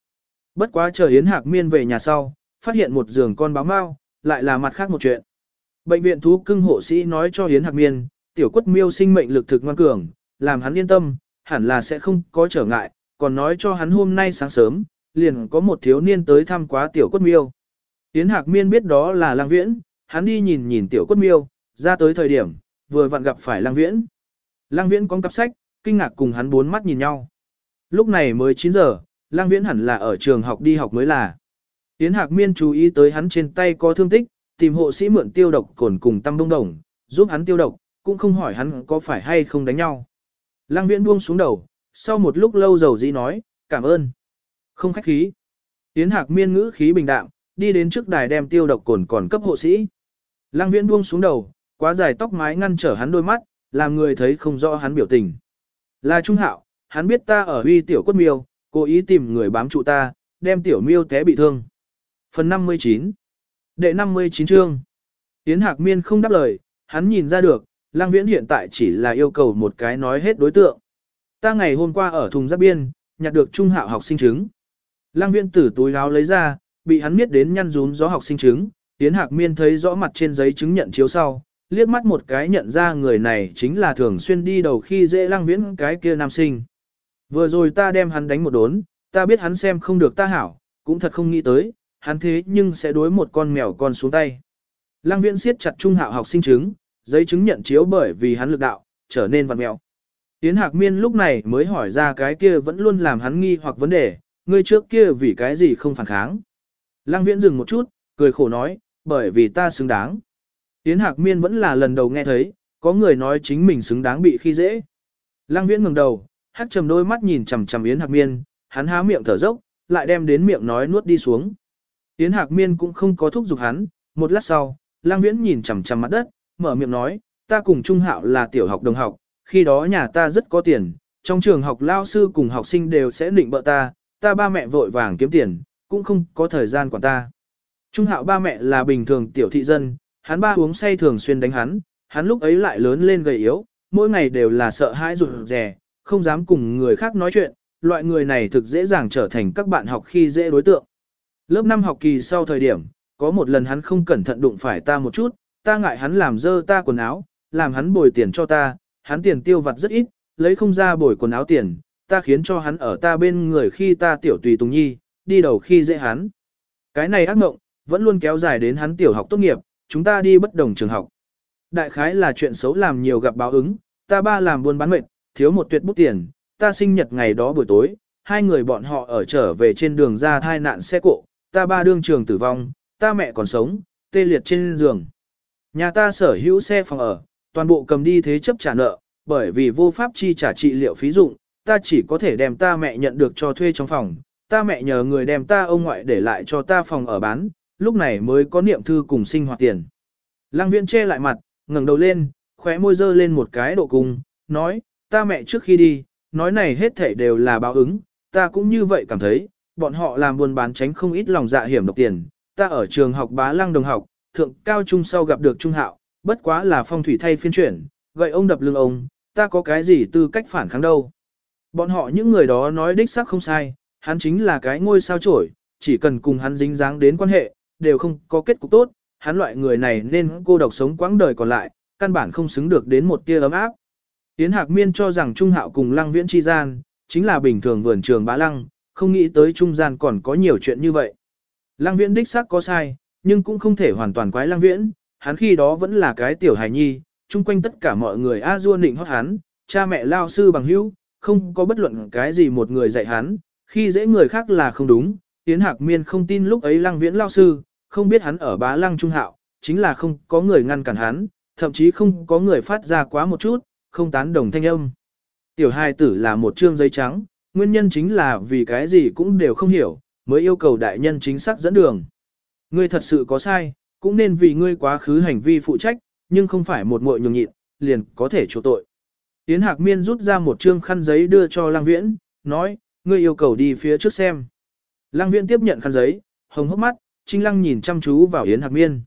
Bất quá chờ Yến Hạc Miên về nhà sau, phát hiện một giường con báo mao, lại là mặt khác một chuyện. Bệnh viện thú cưng hộ sĩ nói cho Yến Hạc Miên, tiểu quất miêu sinh mệnh lực thực ngoan cường, làm hắn yên tâm, hẳn là sẽ không có trở ngại, còn nói cho hắn hôm nay sáng sớm, liền có một thiếu niên tới thăm quá tiểu quất miêu. Yến Hạc Miên biết đó là Lăng Viễn, hắn đi nhìn nhìn tiểu quất miêu, ra tới thời điểm, vừa vặn gặp phải Lăng Viễn. Lăng Viễn có cặp sách, kinh ngạc cùng hắn bốn mắt nhìn nhau. Lúc này mới chín giờ, Lăng Viễn hẳn là ở trường học đi học mới là. Yến Hạc Miên chú ý tới hắn trên tay có thương tích, tìm hộ sĩ mượn tiêu độc cồn cùng tăm bông đồng, giúp hắn tiêu độc, cũng không hỏi hắn có phải hay không đánh nhau. Lăng Viễn buông xuống đầu, sau một lúc lâu dầu dĩ nói, cảm ơn. Không khách khí. Yến Hạc Miên ngữ khí bình đạm, đi đến trước đài đem tiêu độc cồn còn cấp hộ sĩ. Lăng Viễn buông xuống đầu, quá dài tóc mái ngăn trở hắn đôi mắt, làm người thấy không rõ hắn biểu tình. Là Trung Hạo, hắn biết ta ở uy tiểu quất miêu, cố ý tìm người bám trụ ta, đem tiểu miêu té bị thương. Phần năm mươi chín. Đệ năm mươi chín chương. Yến Hạc Miên không đáp lời, hắn nhìn ra được, Lăng Viễn hiện tại chỉ là yêu cầu một cái nói hết đối tượng. Ta ngày hôm qua ở thùng rác biên, nhặt được Trung Hạo học sinh chứng. Lăng Viễn từ túi áo lấy ra, bị hắn miết đến nhăn rún gió học sinh chứng. Yến Hạc Miên thấy rõ mặt trên giấy chứng nhận chiếu sau, liếc mắt một cái nhận ra người này chính là thường xuyên đi đầu khi dễ Lăng Viễn cái kia nam sinh. Vừa rồi ta đem hắn đánh một đốn, ta biết hắn xem không được ta hảo, cũng thật không nghĩ tới, hắn thế nhưng sẽ đối một con mèo con xuống tay. Lăng Viễn siết chặt Trung Hạo học sinh chứng, giấy chứng nhận chiếu bởi vì hắn lực đạo, trở nên vặn mèo. Yến Hạc Miên lúc này mới hỏi ra cái kia vẫn luôn làm hắn nghi hoặc vấn đề, ngươi trước kia vì cái gì không phản kháng. Lăng Viễn dừng một chút, cười khổ nói, bởi vì ta xứng đáng. Yến Hạc Miên vẫn là lần đầu nghe thấy, có người nói chính mình xứng đáng bị khi dễ. Lăng Viễn ngẩng đầu, hắt trầm đôi mắt nhìn chằm chằm Yến Hạc Miên, hắn há miệng thở dốc, lại đem đến miệng nói nuốt đi xuống. Yến Hạc Miên cũng không có thúc giục hắn, một lát sau, Lăng Viễn nhìn chằm chằm mặt đất, mở miệng nói, ta cùng Trung Hạo là tiểu học đồng học, khi đó nhà ta rất có tiền, trong trường học lao sư cùng học sinh đều sẽ định bợ ta, ta ba mẹ vội vàng kiếm tiền, cũng không có thời gian quản ta. Trung Hạo ba mẹ là bình thường tiểu thị dân, hắn ba uống say thường xuyên đánh hắn, hắn lúc ấy lại lớn lên gầy yếu, mỗi ngày đều là sợ hãi rụt rè, không dám cùng người khác nói chuyện, loại người này thực dễ dàng trở thành các bạn học khi dễ đối tượng. Lớp năm học kỳ sau thời điểm, có một lần hắn không cẩn thận đụng phải ta một chút, ta ngại hắn làm dơ ta quần áo, làm hắn bồi tiền cho ta, hắn tiền tiêu vặt rất ít, lấy không ra bồi quần áo tiền, ta khiến cho hắn ở ta bên người khi ta tiểu tùy tùng nhi, đi đầu khi dễ hắn. Cái này ác mộng, vẫn luôn kéo dài đến hắn tiểu học tốt nghiệp, chúng ta đi bất đồng trường học. Đại khái là chuyện xấu làm nhiều gặp báo ứng, ta ba làm buôn bán mệt, thiếu một tuyệt bút tiền, ta sinh nhật ngày đó buổi tối, hai người bọn họ ở trở về trên đường ra thai nạn xe cộ, ta ba đương trường tử vong, ta mẹ còn sống, tê liệt trên giường. Nhà ta sở hữu xe phòng ở, toàn bộ cầm đi thế chấp trả nợ, bởi vì vô pháp chi trả trị liệu phí dụng, ta chỉ có thể đem ta mẹ nhận được cho thuê trong phòng, ta mẹ nhờ người đem ta ông ngoại để lại cho ta phòng ở bán, lúc này mới có niệm thư cùng sinh hoạt tiền. Lăng Viễn che lại mặt, ngẩng đầu lên, khóe môi dơ lên một cái độ cung, nói, ta mẹ trước khi đi, nói này hết thảy đều là báo ứng, ta cũng như vậy cảm thấy, bọn họ làm buôn bán tránh không ít lòng dạ hiểm độc tiền, ta ở trường học Bá Lăng đồng học, thượng cao trung sau gặp được Trung Hạo, bất quá là phong thủy thay phiên chuyển, gậy ông đập lưng ông, ta có cái gì tư cách phản kháng đâu. Bọn họ những người đó nói đích xác không sai, hắn chính là cái ngôi sao chổi, chỉ cần cùng hắn dính dáng đến quan hệ, đều không có kết cục tốt, hắn loại người này nên cô độc sống quãng đời còn lại, căn bản không xứng được đến một tia ấm áp. Yến Hạc Miên cho rằng Trung Hạo cùng Lăng Viễn chi gian, chính là bình thường vườn trường Bá Lăng, không nghĩ tới trung gian còn có nhiều chuyện như vậy. Lăng Viễn đích xác có sai, nhưng cũng không thể hoàn toàn quái Lăng Viễn, hắn khi đó vẫn là cái tiểu hài nhi, chung quanh tất cả mọi người a dua nịnh hót hắn, cha mẹ lao sư bằng hữu, không có bất luận cái gì một người dạy hắn, khi dễ người khác là không đúng. Yến Hạc Miên không tin lúc ấy Lăng Viễn lao sư, không biết hắn ở Bá Lăng Trung Hạo, chính là không có người ngăn cản hắn, thậm chí không có người phát ra quá một chút, không tán đồng thanh âm. Tiểu hài tử là một trương giấy trắng, nguyên nhân chính là vì cái gì cũng đều không hiểu, mới yêu cầu đại nhân chính xác dẫn đường. Ngươi thật sự có sai, cũng nên vì ngươi quá khứ hành vi phụ trách, nhưng không phải một muội nhường nhịn, liền có thể chỗ tội. Yến Hạc Miên rút ra một trương khăn giấy đưa cho Lăng Viễn, nói, ngươi yêu cầu đi phía trước xem. Lăng Viễn tiếp nhận khăn giấy, hồng hốc mắt, Trinh Lăng nhìn chăm chú vào Yến Hạc Miên.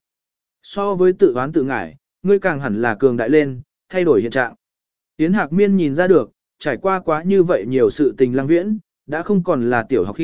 So với tự oán tự ngải, ngươi càng hẳn là cường đại lên, thay đổi hiện trạng. Yến Hạc Miên nhìn ra được, trải qua quá như vậy nhiều sự tình Lăng Viễn, đã không còn là tiểu học khi,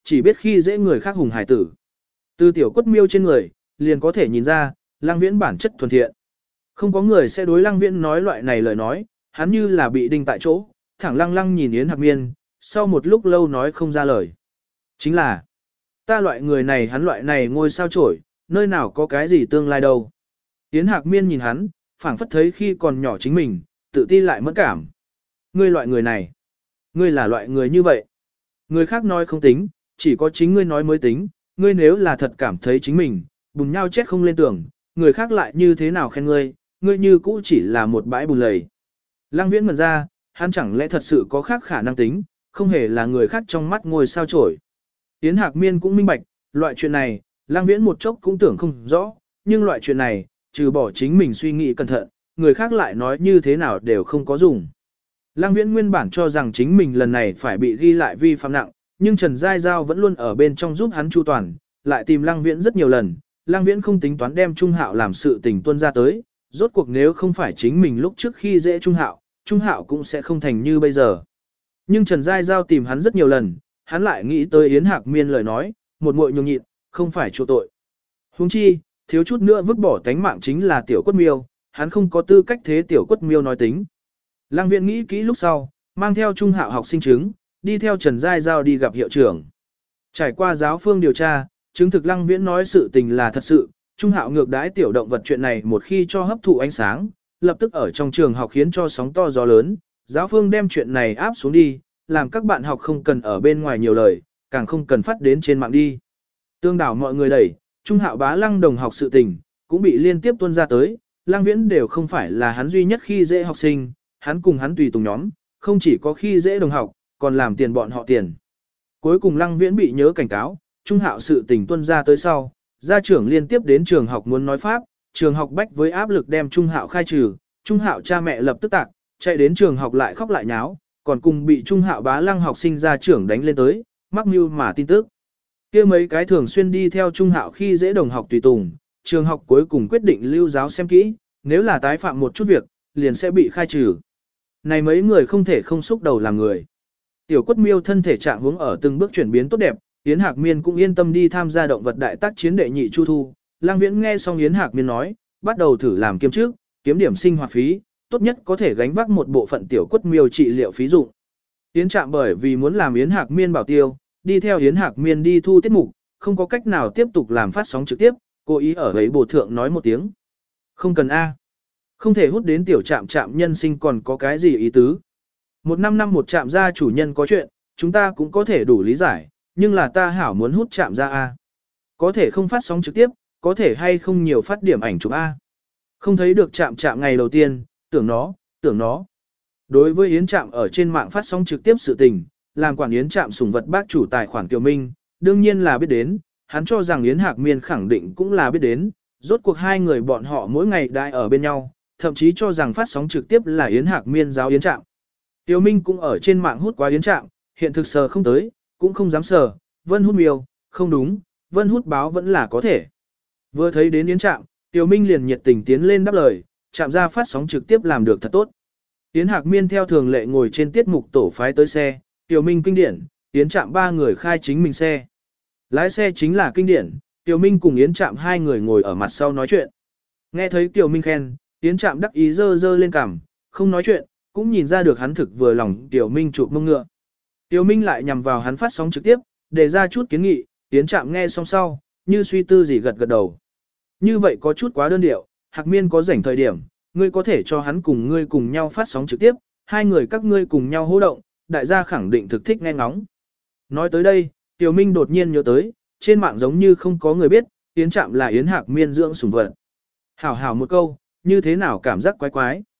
chỉ biết khi dễ người khác hùng hải tử. Từ tiểu quất miêu trên người, liền có thể nhìn ra, Lăng Viễn bản chất thuần thiện. Không có người sẽ đối Lăng Viễn nói loại này lời nói, hắn như là bị đinh tại chỗ, thẳng lăng lăng nhìn Yến Hạc Miên, sau một lúc lâu nói không ra lời. Chính là, ta loại người này hắn loại này ngôi sao chổi, nơi nào có cái gì tương lai đâu. Yến Hạc Miên nhìn hắn, phảng phất thấy khi còn nhỏ chính mình, tự ti lại mất cảm. Ngươi loại người này, ngươi là loại người như vậy. Người khác nói không tính, chỉ có chính ngươi nói mới tính, ngươi nếu là thật cảm thấy chính mình, bùn nhau chết không lên tưởng, người khác lại như thế nào khen ngươi, ngươi như cũ chỉ là một bãi bùn lầy. Lăng Viễn ngẩn ra, hắn chẳng lẽ thật sự có khác khả năng tính, không hề là người khác trong mắt ngôi sao chổi. Yến Hạc Miên cũng minh bạch, loại chuyện này, Lăng Viễn một chốc cũng tưởng không rõ, nhưng loại chuyện này, trừ bỏ chính mình suy nghĩ cẩn thận, người khác lại nói như thế nào đều không có dùng. Lăng Viễn nguyên bản cho rằng chính mình lần này phải bị ghi lại vi phạm nặng, nhưng Trần Giai Giao vẫn luôn ở bên trong giúp hắn chu toàn, lại tìm Lăng Viễn rất nhiều lần, Lăng Viễn không tính toán đem Trung Hạo làm sự tình tuân ra tới, rốt cuộc nếu không phải chính mình lúc trước khi dễ Trung Hạo, Trung Hạo cũng sẽ không thành như bây giờ. Nhưng Trần Giai Giao tìm hắn rất nhiều lần, hắn lại nghĩ tới Yến Hạc Miên lời nói, một muội nhường nhịn, không phải chỗ tội. Huống chi, thiếu chút nữa vứt bỏ tánh mạng chính là tiểu quất miêu, hắn không có tư cách thế tiểu quất miêu nói tính. Lăng Viễn nghĩ kỹ lúc sau, mang theo Trung Hạo học sinh chứng, đi theo Trần Giai Giao đi gặp hiệu trưởng. Trải qua giáo phương điều tra, chứng thực Lăng Viễn nói sự tình là thật sự, Trung Hạo ngược đãi tiểu động vật chuyện này một khi cho hấp thụ ánh sáng, lập tức ở trong trường học khiến cho sóng to gió lớn, giáo phương đem chuyện này áp xuống đi, làm các bạn học không cần ở bên ngoài nhiều lời, càng không cần phát đến trên mạng đi. Tương đảo mọi người đẩy, Trung Hạo bá Lăng đồng học sự tình, cũng bị liên tiếp tuôn ra tới, Lăng Viễn đều không phải là hắn duy nhất khi dễ học sinh, hắn cùng hắn tùy tùng nhóm, không chỉ có khi dễ đồng học, còn làm tiền bọn họ tiền. Cuối cùng Lăng Viễn bị nhớ cảnh cáo, Trung Hạo sự tình tuôn ra tới sau, gia trưởng liên tiếp đến trường học muốn nói pháp, trường học bách với áp lực đem Trung Hạo khai trừ, Trung Hạo cha mẹ lập tức tạc, chạy đến trường học lại khóc lại nháo, còn cùng bị Trung Hạo bá Lăng học sinh gia trưởng đánh lên tới, mắc mưu mà tin tức. Kia mấy cái thường xuyên đi theo Trung Hạo khi dễ đồng học tùy tùng, trường học cuối cùng quyết định lưu giáo xem kỹ, nếu là tái phạm một chút việc, liền sẽ bị khai trừ. Này mấy người không thể không xúc đầu làm người. Tiểu quất miêu thân thể trạng hướng ở từng bước chuyển biến tốt đẹp, Yến Hạc Miên cũng yên tâm đi tham gia động vật đại tác chiến đệ nhị chu thu. Lăng Viễn nghe xong Yến Hạc Miên nói, bắt đầu thử làm kiêm trước, kiếm điểm sinh hoạt phí, tốt nhất có thể gánh vác một bộ phận tiểu quất miêu trị liệu phí dụng. Yến Trạm bởi vì muốn làm Yến Hạc Miên bảo tiêu, đi theo Yến Hạc Miên đi thu tiết mục, không có cách nào tiếp tục làm phát sóng trực tiếp, cố ý ở ấy bổ thượng nói một tiếng. Không cần A. Không thể hút đến tiểu Trạm Trạm nhân sinh còn có cái gì ý tứ. Một năm năm một Trạm gia chủ nhân có chuyện, chúng ta cũng có thể đủ lý giải, nhưng là ta hảo muốn hút Trạm gia A. Có thể không phát sóng trực tiếp, có thể hay không nhiều phát điểm ảnh chụp A. Không thấy được Trạm Trạm ngày đầu tiên, tưởng nó, tưởng nó. Đối với Yến Trạm ở trên mạng phát sóng trực tiếp sự tình, làm quản Yến Trạm sủng vật bác chủ tài khoản Kiều Minh, đương nhiên là biết đến, hắn cho rằng Yến Hạc Miên khẳng định cũng là biết đến, rốt cuộc hai người bọn họ mỗi ngày đại ở bên nhau, thậm chí cho rằng phát sóng trực tiếp là Yến Hạc Miên giáo Yến Trạm. Kiều Minh cũng ở trên mạng hút quá Yến Trạm, hiện thực sờ không tới, cũng không dám sờ, Vân hút miêu, không đúng, Vân hút báo vẫn là có thể. Vừa thấy đến Yến Trạm, Kiều Minh liền nhiệt tình tiến lên đáp lời, Trạm ra phát sóng trực tiếp làm được thật tốt. Yến Hạc Miên theo thường lệ ngồi trên tiết mục tổ phái tới xe, Kiều Minh kinh điển, Yến Trạm ba người khai chính mình xe. Lái xe chính là kinh điển, Kiều Minh cùng Yến Trạm hai người ngồi ở mặt sau nói chuyện. Nghe thấy Kiều Minh khen, Yến Trạm đắc ý dơ dơ lên cằm, không nói chuyện, cũng nhìn ra được hắn thực vừa lòng Kiều Minh chụp mông ngựa. Kiều Minh lại nhằm vào hắn phát sóng trực tiếp, đề ra chút kiến nghị, Yến Trạm nghe xong sau, như suy tư gì gật gật đầu. Như vậy có chút quá đơn điệu, Hạc Miên có rảnh thời điểm, ngươi có thể cho hắn cùng ngươi cùng nhau phát sóng trực tiếp, hai người các ngươi cùng nhau hô động, đại gia khẳng định thực thích nghe ngóng. Nói tới đây, Tiểu Minh đột nhiên nhớ tới, trên mạng giống như không có người biết, Yến Trạm là Yến Hạc Miên dưỡng sủng vật. Hảo hảo một câu, như thế nào cảm giác quái quái.